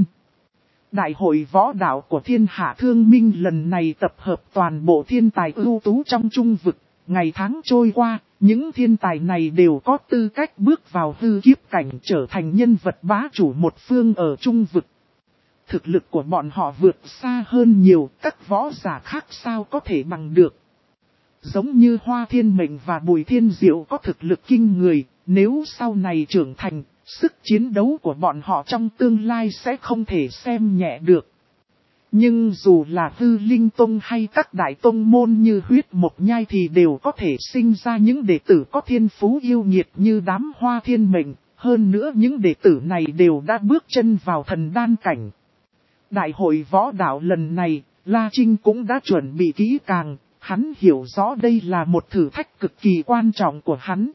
S1: Đại hội võ đạo của Thiên Hạ Thương Minh lần này tập hợp toàn bộ thiên tài ưu tú trong trung vực, ngày tháng trôi qua. Những thiên tài này đều có tư cách bước vào hư kiếp cảnh trở thành nhân vật bá chủ một phương ở trung vực. Thực lực của bọn họ vượt xa hơn nhiều, các võ giả khác sao có thể bằng được. Giống như Hoa Thiên Mệnh và Bùi Thiên Diệu có thực lực kinh người, nếu sau này trưởng thành, sức chiến đấu của bọn họ trong tương lai sẽ không thể xem nhẹ được. Nhưng dù là Hư Linh Tông hay các đại tông môn như Huyết Mộc Nhai thì đều có thể sinh ra những đệ tử có thiên phú yêu nghiệt như đám Hoa Thiên Mệnh. Hơn nữa những đệ tử này đều đã bước chân vào thần đan cảnh. Đại hội võ đạo lần này, La Trinh cũng đã chuẩn bị kỹ càng, hắn hiểu rõ đây là một thử thách cực kỳ quan trọng của hắn.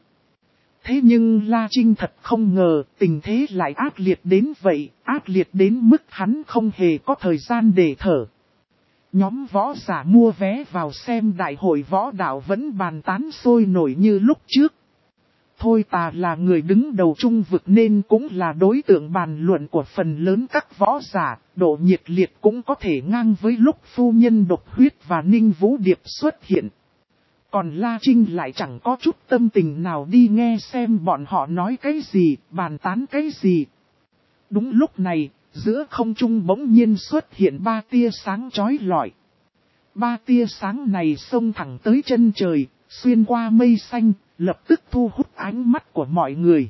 S1: Thế nhưng La Trinh thật không ngờ tình thế lại ác liệt đến vậy, ác liệt đến mức hắn không hề có thời gian để thở. Nhóm võ giả mua vé vào xem đại hội võ đạo vẫn bàn tán sôi nổi như lúc trước. Thôi Tà là người đứng đầu trung vực nên cũng là đối tượng bàn luận của phần lớn các võ giả, độ nhiệt liệt cũng có thể ngang với lúc phu nhân Độc Huyết và Ninh Vũ Điệp xuất hiện. Còn La Trinh lại chẳng có chút tâm tình nào đi nghe xem bọn họ nói cái gì, bàn tán cái gì. Đúng lúc này, giữa không trung bỗng nhiên xuất hiện ba tia sáng chói lọi. Ba tia sáng này xông thẳng tới chân trời, xuyên qua mây xanh, lập tức thu hút ánh mắt của mọi người.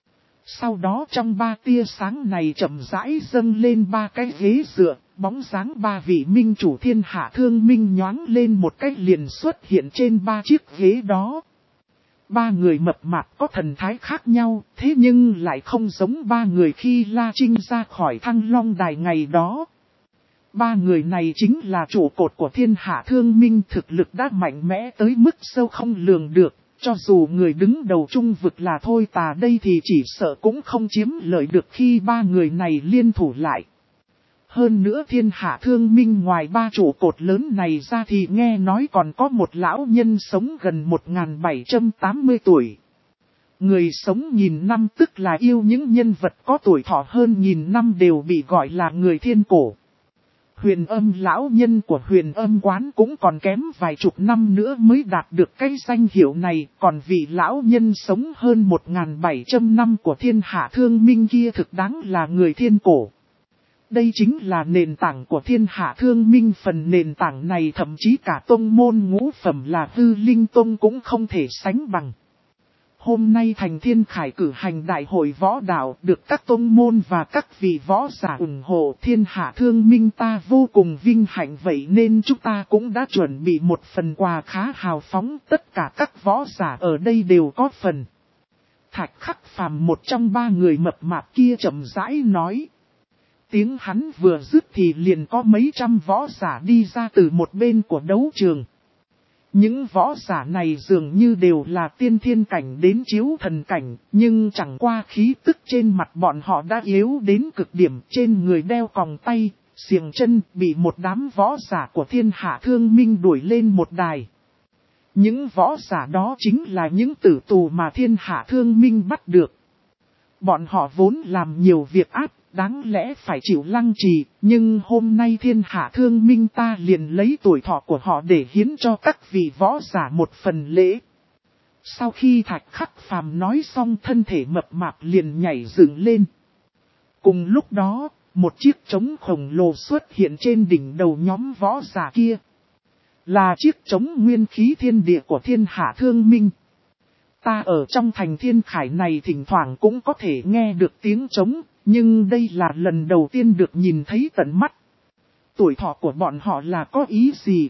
S1: Sau đó trong ba tia sáng này chậm rãi dâng lên ba cái ghế dựa, bóng dáng ba vị minh chủ Thiên Hạ Thương Minh nhoáng lên một cách liền xuất hiện trên ba chiếc ghế đó. Ba người mập mạp có thần thái khác nhau, thế nhưng lại không giống ba người khi La Trinh ra khỏi Thăng Long Đài ngày đó. Ba người này chính là trụ cột của Thiên Hạ Thương Minh, thực lực đã mạnh mẽ tới mức sâu không lường được. Cho dù người đứng đầu trung vực là Thôi Tà đây thì chỉ sợ cũng không chiếm lợi được khi ba người này liên thủ lại. Hơn nữa Thiên Hạ Thương Minh ngoài ba trụ cột lớn này ra thì nghe nói còn có một lão nhân sống gần một nghìn bảy trăm tám mươi tuổi. Người sống nghìn năm tức là yêu những nhân vật có tuổi thọ hơn nghìn năm đều bị gọi là người thiên cổ. Huyền Âm lão nhân của Huyền Âm quán cũng còn kém vài chục năm nữa mới đạt được cái danh hiệu này, còn vị lão nhân sống hơn một nghìn bảy trăm năm của Thiên Hạ Thương Minh kia thực đáng là người thiên cổ. Đây chính là nền tảng của Thiên Hạ Thương Minh, phần nền tảng này thậm chí cả tông môn ngũ phẩm là Hư Linh Tông cũng không thể sánh bằng. Hôm nay Thành Thiên Khải cử hành đại hội võ đạo được các tông môn và các vị võ giả ủng hộ, Thiên Hạ Thương Minh ta vô cùng vinh hạnh, vậy nên chúng ta cũng đã chuẩn bị một phần quà khá hào phóng, tất cả các võ giả ở đây đều có phần. Thạch Khắc Phàm một trong ba người mập mạp kia chậm rãi nói. Tiếng hắn vừa dứt thì liền có mấy trăm võ giả đi ra từ một bên của đấu trường. Những võ giả này dường như đều là tiên thiên cảnh đến chiếu thần cảnh, nhưng chẳng qua khí tức trên mặt bọn họ đã yếu đến cực điểm, trên người đeo còng tay, xiềng chân, bị một đám võ giả của Thiên Hạ Thương Minh đuổi lên một đài. Những võ giả đó chính là những tử tù mà Thiên Hạ Thương Minh bắt được. Bọn họ vốn làm nhiều việc ác, đáng lẽ phải chịu lăng trì, nhưng hôm nay Thiên Hạ Thương Minh ta liền lấy tuổi thọ của họ để hiến cho các vị võ giả một phần lễ. Sau khi Thạch Khắc Phàm nói xong, thân thể mập mạp liền nhảy dựng lên. Cùng lúc đó, một chiếc trống khổng lồ xuất hiện trên đỉnh đầu nhóm võ giả kia. Là chiếc trống nguyên khí thiên địa của Thiên Hạ Thương Minh. Ta ở trong thành Thiên Khải này thỉnh thoảng cũng có thể nghe được tiếng trống, nhưng đây là lần đầu tiên được nhìn thấy tận mắt. Tuổi thọ của bọn họ là có ý gì?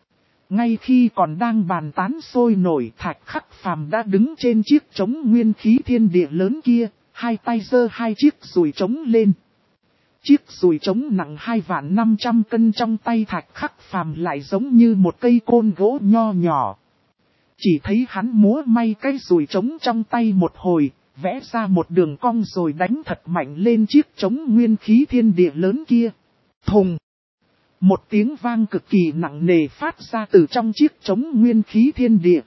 S1: Ngay khi còn đang bàn tán sôi nổi, Thạch Khắc Phàm đã đứng trên chiếc trống nguyên khí thiên địa lớn kia, hai tay giơ hai chiếc dùi trống lên. Chiếc dùi trống nặng hai vạn năm trăm cân trong tay Thạch Khắc Phàm lại giống như một cây côn gỗ nho nhỏ. Chỉ thấy hắn múa may cái dùi trống trong tay một hồi, vẽ ra một đường cong rồi đánh thật mạnh lên chiếc trống nguyên khí thiên địa lớn kia. Thùng! Một tiếng vang cực kỳ nặng nề phát ra từ trong chiếc trống nguyên khí thiên địa.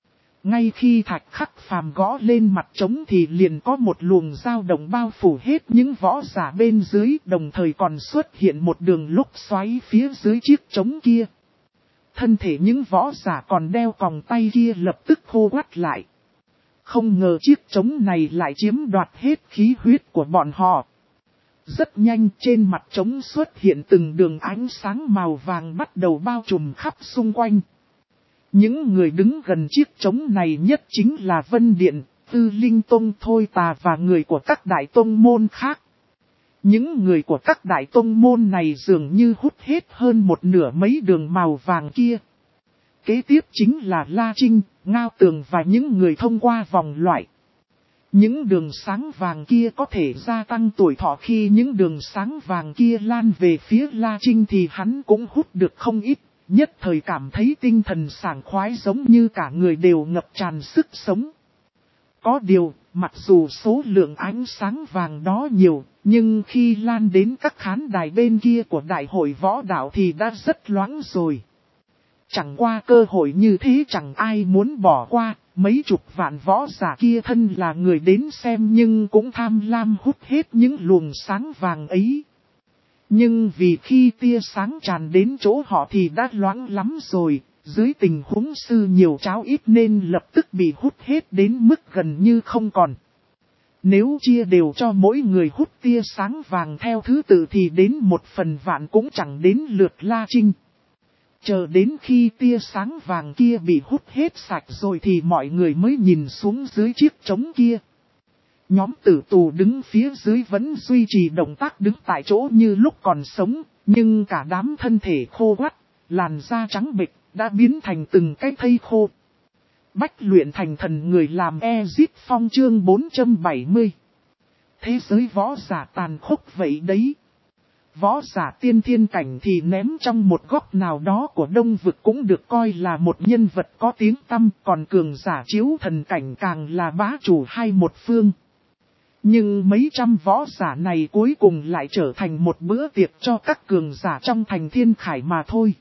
S1: Ngay khi Thạch Khắc Phàm gõ lên mặt trống thì liền có một luồng dao động bao phủ hết những võ giả bên dưới, đồng thời còn xuất hiện một đường lúc xoáy phía dưới chiếc trống kia. Thân thể những võ giả còn đeo còng tay kia lập tức khô quắt lại. Không ngờ chiếc trống này lại chiếm đoạt hết khí huyết của bọn họ. Rất nhanh trên mặt trống xuất hiện từng đường ánh sáng màu vàng bắt đầu bao trùm khắp xung quanh. Những người đứng gần chiếc trống này nhất chính là Vân Điện, Tư Linh Tông Thôi Tà và người của các đại tông môn khác. Những người của các đại tông môn này dường như hút hết hơn một nửa mấy đường màu vàng kia. Kế tiếp chính là La Trinh, Ngao Tường và những người thông qua vòng loại. Những đường sáng vàng kia có thể gia tăng tuổi thọ, khi những đường sáng vàng kia lan về phía La Trinh thì hắn cũng hút được không ít, nhất thời cảm thấy tinh thần sảng khoái giống như cả người đều ngập tràn sức sống. Có điều, mặc dù số lượng ánh sáng vàng đó nhiều, nhưng khi lan đến các khán đài bên kia của đại hội võ đạo thì đã rất loãng rồi. Chẳng qua cơ hội như thế chẳng ai muốn bỏ qua, mấy chục vạn võ giả kia thân là người đến xem nhưng cũng tham lam hút hết những luồng sáng vàng ấy. Nhưng vì khi tia sáng tràn đến chỗ họ thì đã loãng lắm rồi, dưới tình huống sư nhiều cháo ít nên lập tức bị hút hết đến mức gần như không còn. Nếu chia đều cho mỗi người hút tia sáng vàng theo thứ tự thì đến một phần vạn cũng chẳng đến lượt La Trinh. Chờ đến khi tia sáng vàng kia bị hút hết sạch rồi thì mọi người mới nhìn xuống dưới chiếc trống kia. Nhóm tử tù đứng phía dưới vẫn duy trì động tác đứng tại chỗ như lúc còn sống, nhưng cả đám thân thể khô quắt, làn da trắng bệch, đã biến thành từng cái thây khô. Bách luyện thành thần người làm Exit Phong chương bốn trăm bảy mươi. Thế giới võ giả tàn khốc vậy đấy. Võ giả tiên thiên cảnh thì ném trong một góc nào đó của đông vực cũng được coi là một nhân vật có tiếng tăm, còn cường giả chiếu thần cảnh càng là bá chủ hai một phương. Nhưng mấy trăm võ giả này cuối cùng lại trở thành một bữa tiệc cho các cường giả trong thành Thiên Khải mà thôi.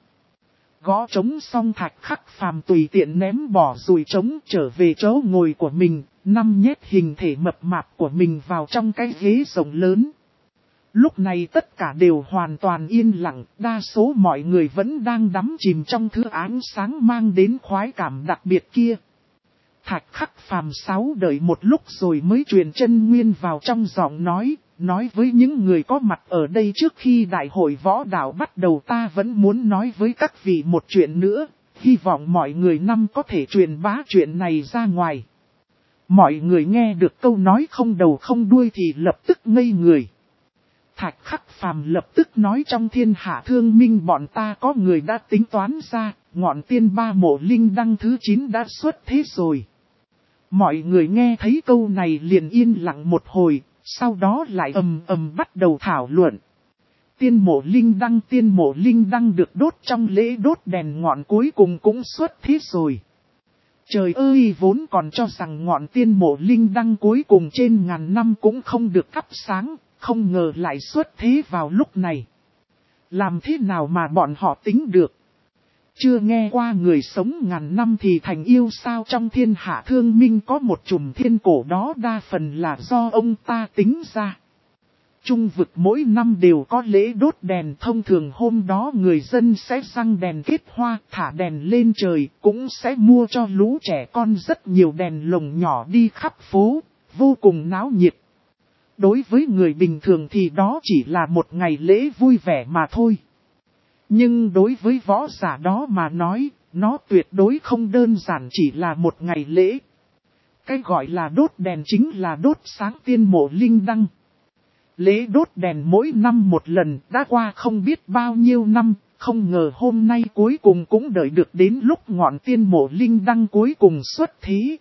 S1: Gõ trống xong, Thạch Khắc Phàm tùy tiện ném bỏ dùi trống trở về chỗ ngồi của mình, năm nhét hình thể mập mạp của mình vào trong cái ghế rộng lớn. Lúc này tất cả đều hoàn toàn yên lặng, đa số mọi người vẫn đang đắm chìm trong thứ ánh sáng mang đến khoái cảm đặc biệt kia. Thạch Khắc Phàm sáu đợi một lúc rồi mới truyền chân nguyên vào trong giọng nói, nói với những người có mặt ở đây trước khi đại hội võ đạo bắt đầu ta vẫn muốn nói với các vị một chuyện nữa, hy vọng mọi người năm có thể truyền bá chuyện này ra ngoài. Mọi người nghe được câu nói không đầu không đuôi thì lập tức ngây người. Thạch Khắc Phàm lập tức nói trong Thiên Hạ Thương Minh bọn ta có người đã tính toán ra, ngọn tiên ba mộ linh đăng thứ chín đã xuất thế rồi. Mọi người nghe thấy câu này liền yên lặng một hồi, sau đó lại ầm ầm bắt đầu thảo luận. Tiên mộ linh đăng tiên mộ linh đăng được đốt trong lễ đốt đèn ngọn cuối cùng cũng xuất thế rồi. Trời ơi, vốn còn cho rằng ngọn tiên mộ linh đăng cuối cùng trên ngàn năm cũng không được thắp sáng, không ngờ lại xuất thế vào lúc này. Làm thế nào mà bọn họ tính được? Chưa nghe qua người sống ngàn năm thì thành yêu sao? Trong Thiên Hạ Thương Minh có một chùm thiên cổ đó đa phần là do ông ta tính ra. Trung vực mỗi năm đều có lễ đốt đèn, thông thường hôm đó người dân sẽ răng đèn kết hoa, thả đèn lên trời, cũng sẽ mua cho lũ trẻ con rất nhiều đèn lồng nhỏ đi khắp phố, vô cùng náo nhiệt. Đối với người bình thường thì đó chỉ là một ngày lễ vui vẻ mà thôi. Nhưng đối với võ giả đó mà nói, nó tuyệt đối không đơn giản chỉ là một ngày lễ. Cái gọi là đốt đèn chính là đốt sáng tiên mộ linh đăng. Lễ đốt đèn mỗi năm một lần, đã qua không biết bao nhiêu năm, không ngờ hôm nay cuối cùng cũng đợi được đến lúc ngọn tiên mộ linh đăng cuối cùng xuất thế.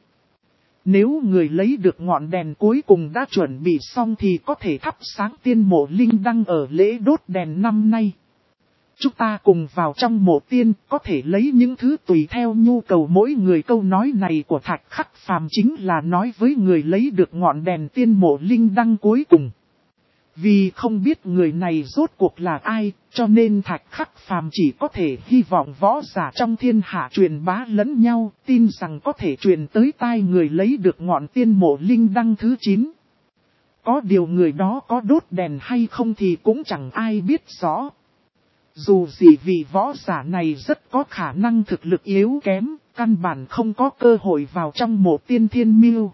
S1: Nếu người lấy được ngọn đèn cuối cùng đã chuẩn bị xong thì có thể thắp sáng tiên mộ linh đăng ở lễ đốt đèn năm nay. Chúng ta cùng vào trong mộ tiên, có thể lấy những thứ tùy theo nhu cầu mỗi người. Câu nói này của Thạch Khắc Phàm chính là nói với người lấy được ngọn đèn tiên mộ linh đăng cuối cùng. Vì không biết người này rốt cuộc là ai, cho nên Thạch Khắc Phàm chỉ có thể hy vọng võ giả trong thiên hạ truyền bá lẫn nhau, tin rằng có thể truyền tới tai người lấy được ngọn tiên mộ linh đăng thứ chín. Có điều người đó có đốt đèn hay không thì cũng chẳng ai biết rõ. Dù gì vị võ giả này rất có khả năng thực lực yếu kém, căn bản không có cơ hội vào trong mộ tiên thiên miêu.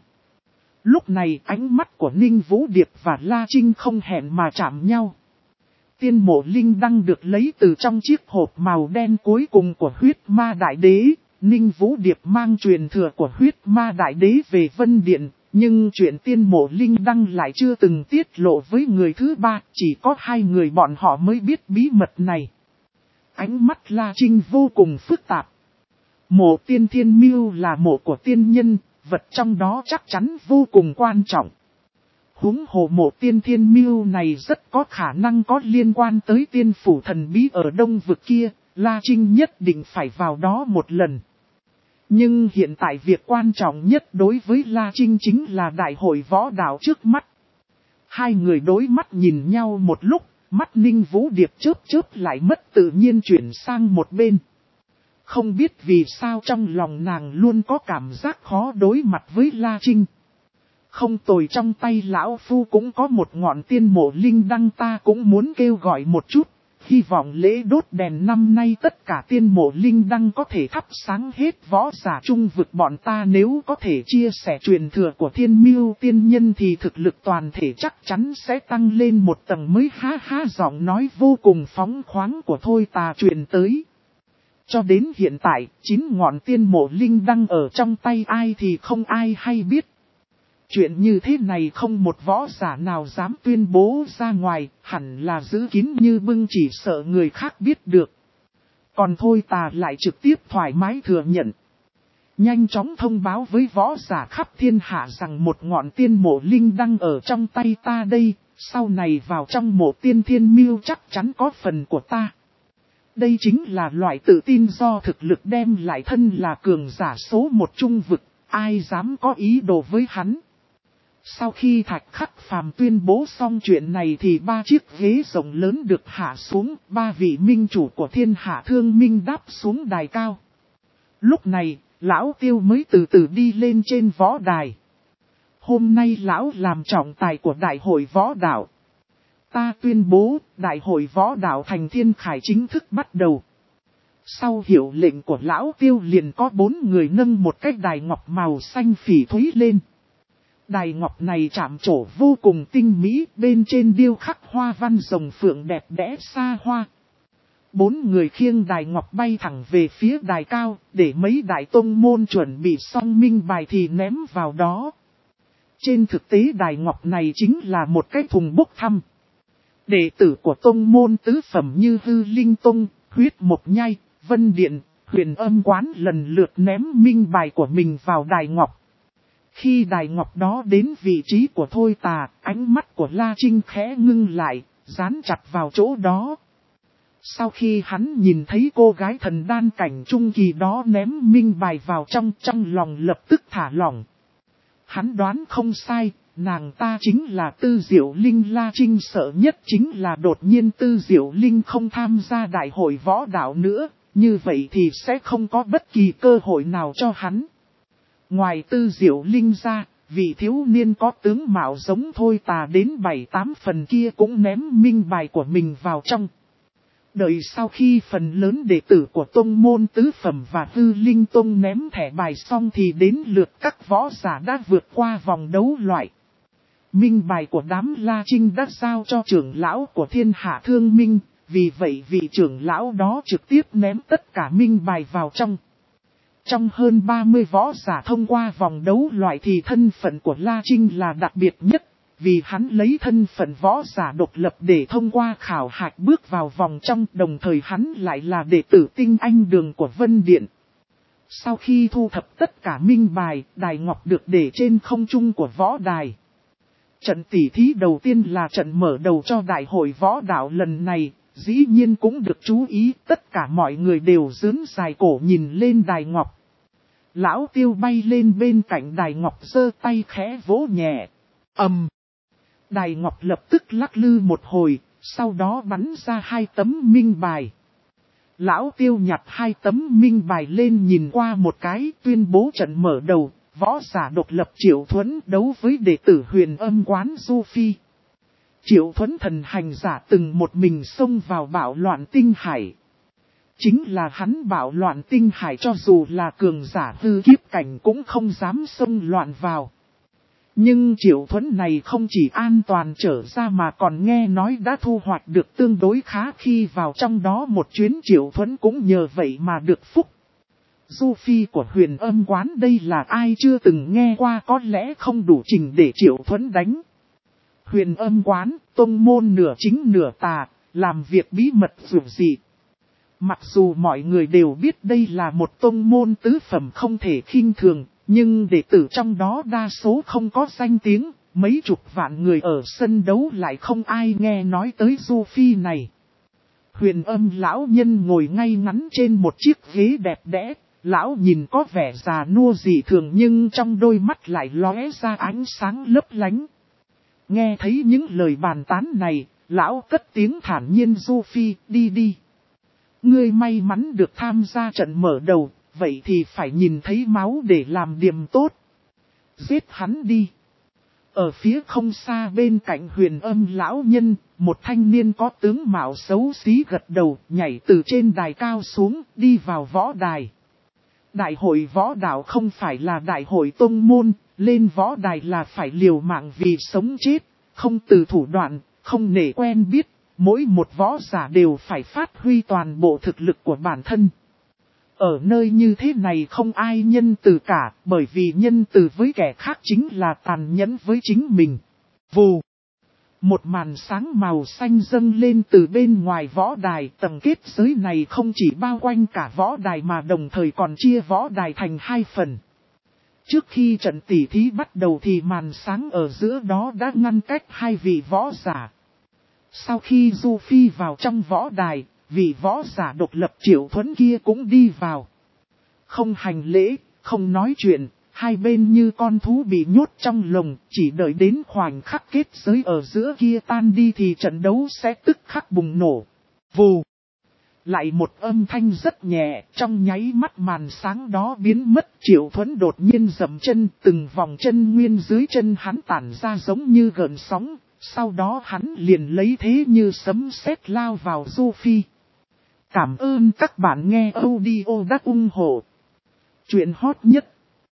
S1: Lúc này ánh mắt của Ninh Vũ Điệp và La Trinh không hẹn mà chạm nhau. Tiên mộ linh đăng được lấy từ trong chiếc hộp màu đen cuối cùng của huyết ma đại đế. Ninh Vũ Điệp mang truyền thừa của huyết ma đại đế về Vân Điện. Nhưng chuyện tiên mộ linh đăng lại chưa từng tiết lộ với người thứ ba. Chỉ có hai người bọn họ mới biết bí mật này. Ánh mắt La Trinh vô cùng phức tạp. Mộ tiên thiên miêu là mộ của tiên nhân. Vật trong đó chắc chắn vô cùng quan trọng. Huống hồ mộ tiên thiên miêu này rất có khả năng có liên quan tới tiên phủ thần bí ở đông vực kia. La Trinh nhất định phải vào đó một lần. Nhưng hiện tại việc quan trọng nhất đối với La Trinh chính là đại hội võ đạo trước mắt. Hai người đối mắt nhìn nhau một lúc, mắt Ninh Vũ Điệp chớp chớp lại mất tự nhiên chuyển sang một bên. Không biết vì sao trong lòng nàng luôn có cảm giác khó đối mặt với La Trinh. Không tồi, trong tay lão phu cũng có một ngọn tiên mộ linh đăng, ta cũng muốn kêu gọi một chút. Hy vọng lễ đốt đèn năm nay tất cả tiên mộ linh đăng có thể thắp sáng hết võ giả trung vực bọn ta. Nếu có thể chia sẻ truyền thừa của thiên miêu tiên nhân thì thực lực toàn thể chắc chắn sẽ tăng lên một tầng mới. Ha ha, giọng nói vô cùng phóng khoáng của Thôi Tà truyền tới. Cho đến hiện tại, chín ngọn tiên mộ linh đăng ở trong tay ai thì không ai hay biết. Chuyện như thế này không một võ giả nào dám tuyên bố ra ngoài, hẳn là giữ kín như bưng, chỉ sợ người khác biết được. Còn Thôi Tà lại trực tiếp thoải mái thừa nhận. Nhanh chóng thông báo với võ giả khắp thiên hạ rằng một ngọn tiên mộ linh đăng ở trong tay ta đây, sau này vào trong mộ tiên thiên miêu chắc chắn có phần của ta. Đây chính là loại tự tin do thực lực đem lại, thân là cường giả số một trung vực, ai dám có ý đồ với hắn. Sau khi Thạch Khắc Phàm tuyên bố xong chuyện này thì ba chiếc ghế rộng lớn được hạ xuống, ba vị minh chủ của thiên hạ thương minh đáp xuống đài cao. Lúc này, lão Tiêu mới từ từ đi lên trên võ đài. Hôm nay lão làm trọng tài của đại hội võ đạo. Ta tuyên bố, đại hội võ đạo thành Thiên Khải chính thức bắt đầu. Sau hiệu lệnh của lão Tiêu liền có bốn người nâng một cái đài ngọc màu xanh phỉ thúy lên. Đài ngọc này chạm trổ vô cùng tinh mỹ, bên trên điêu khắc hoa văn rồng phượng đẹp đẽ xa hoa. Bốn người khiêng đài ngọc bay thẳng về phía đài cao, để mấy đại tông môn chuẩn bị xong minh bài thì ném vào đó. Trên thực tế đài ngọc này chính là một cái thùng bốc thăm. Đệ tử của tông môn tứ phẩm như Hư Linh Tông, Huyết Mộc Nhai, Vân Điện, Huyền Âm Quán lần lượt ném minh bài của mình vào đài ngọc. Khi đài ngọc đó đến vị trí của Thôi Tà, ánh mắt của La Trinh khẽ ngưng lại, dán chặt vào chỗ đó. Sau khi hắn nhìn thấy cô gái thần đan cảnh trung kỳ đó ném minh bài vào trong, trong lòng lập tức thả lỏng. Hắn đoán không sai, nàng ta chính là Tư Diệu Linh. La Trinh sợ nhất chính là đột nhiên Tư Diệu Linh không tham gia đại hội võ đạo nữa, như vậy thì sẽ không có bất kỳ cơ hội nào cho hắn. Ngoài Tư Diệu Linh ra, vị thiếu niên có tướng mạo giống Thôi Tà đến bảy tám phần kia cũng ném minh bài của mình vào trong. Đợi sau khi phần lớn đệ tử của tông môn tứ phẩm và hư linh tông ném thẻ bài xong thì đến lượt các võ giả đã vượt qua vòng đấu loại. Minh bài của đám La Trinh đã giao cho trưởng lão của Thiên Hạ Thương Minh, vì vậy vị trưởng lão đó trực tiếp ném tất cả minh bài vào trong. Trong hơn ba mươi võ giả thông qua vòng đấu loại thì thân phận của La Trinh là đặc biệt nhất, vì hắn lấy thân phận võ giả độc lập để thông qua khảo hạch bước vào vòng trong, đồng thời hắn lại là đệ tử tinh anh đường của Vân Điện. Sau khi thu thập tất cả minh bài, đài ngọc được để trên không trung của võ đài. Trận tỉ thí đầu tiên là trận mở đầu cho đại hội võ đạo lần này, dĩ nhiên cũng được chú ý, tất cả mọi người đều dướn dài cổ nhìn lên đài ngọc. Lão Tiêu bay lên bên cạnh đài ngọc giơ tay khẽ vỗ nhẹ. Ầm. Đài ngọc lập tức lắc lư một hồi, sau đó bắn ra hai tấm minh bài. Lão Tiêu nhặt hai tấm minh bài lên nhìn qua một cái, tuyên bố trận mở đầu, võ giả độc lập Triệu Thuấn đấu với đệ tử Huyền Âm quán Du Phi. Triệu Thuấn thần hành giả từng một mình xông vào bạo loạn tinh hải. Chính là hắn bạo loạn tinh hải, cho dù là cường giả hư kiếp cảnh cũng không dám xông loạn vào. Nhưng Triệu Thuấn này không chỉ an toàn trở ra mà còn nghe nói đã thu hoạch được tương đối khá khi vào trong đó một chuyến. Triệu Thuấn cũng nhờ vậy mà được phúc. Du Phi của Huyền Âm quán đây là ai chưa từng nghe qua, có lẽ không đủ trình để Triệu Thuấn đánh. Huyền Âm quán, tông môn nửa chính nửa tà, làm việc bí mật dù gì. Mặc dù mọi người đều biết đây là một tông môn tứ phẩm không thể khinh thường, nhưng đệ tử trong đó đa số không có danh tiếng, mấy chục vạn người ở sân đấu lại không ai nghe nói tới Du Phi này. Huyền Âm lão nhân ngồi ngay ngắn trên một chiếc ghế đẹp đẽ, lão nhìn có vẻ già nua dị thường nhưng trong đôi mắt lại lóe ra ánh sáng lấp lánh. Nghe thấy những lời bàn tán này, lão cất tiếng thản nhiên: Du Phi, đi đi. Ngươi may mắn được tham gia trận mở đầu, vậy thì phải nhìn thấy máu để làm điểm tốt. Giết hắn đi. Ở phía không xa bên cạnh Huyền Âm lão nhân, một thanh niên có tướng mạo xấu xí gật đầu, nhảy từ trên đài cao xuống, đi vào võ đài. Đại hội võ đạo không phải là đại hội tông môn, lên võ đài là phải liều mạng vì sống chết, không từ thủ đoạn, không nể quen biết, mỗi một võ giả đều phải phát huy toàn bộ thực lực của bản thân. Ở nơi như thế này không ai nhân từ cả, bởi vì nhân từ với kẻ khác chính là tàn nhẫn với chính mình. Vù! Một màn sáng màu xanh dâng lên từ bên ngoài võ đài, tầng kết giới này không chỉ bao quanh cả võ đài mà đồng thời còn chia võ đài thành hai phần. Trước khi trận tỉ thí bắt đầu thì màn sáng ở giữa đó đã ngăn cách hai vị võ giả. Sau khi Du Phi vào trong võ đài, vị võ giả độc lập Triệu Thuấn kia cũng đi vào. Không hành lễ, không nói chuyện, hai bên như con thú bị nhốt trong lồng, chỉ đợi đến khoảnh khắc kết giới ở giữa kia tan đi thì trận đấu sẽ tức khắc bùng nổ. Vù! Lại một âm thanh rất nhẹ, trong nháy mắt màn sáng đó biến mất. Triệu Thuấn đột nhiên dậm chân, từng vòng chân nguyên dưới chân hắn tản ra giống như gợn sóng, sau đó hắn liền lấy thế như sấm sét lao vào Du Phi. Cảm ơn các bạn nghe audio đã ủng hộ chuyện hot nhất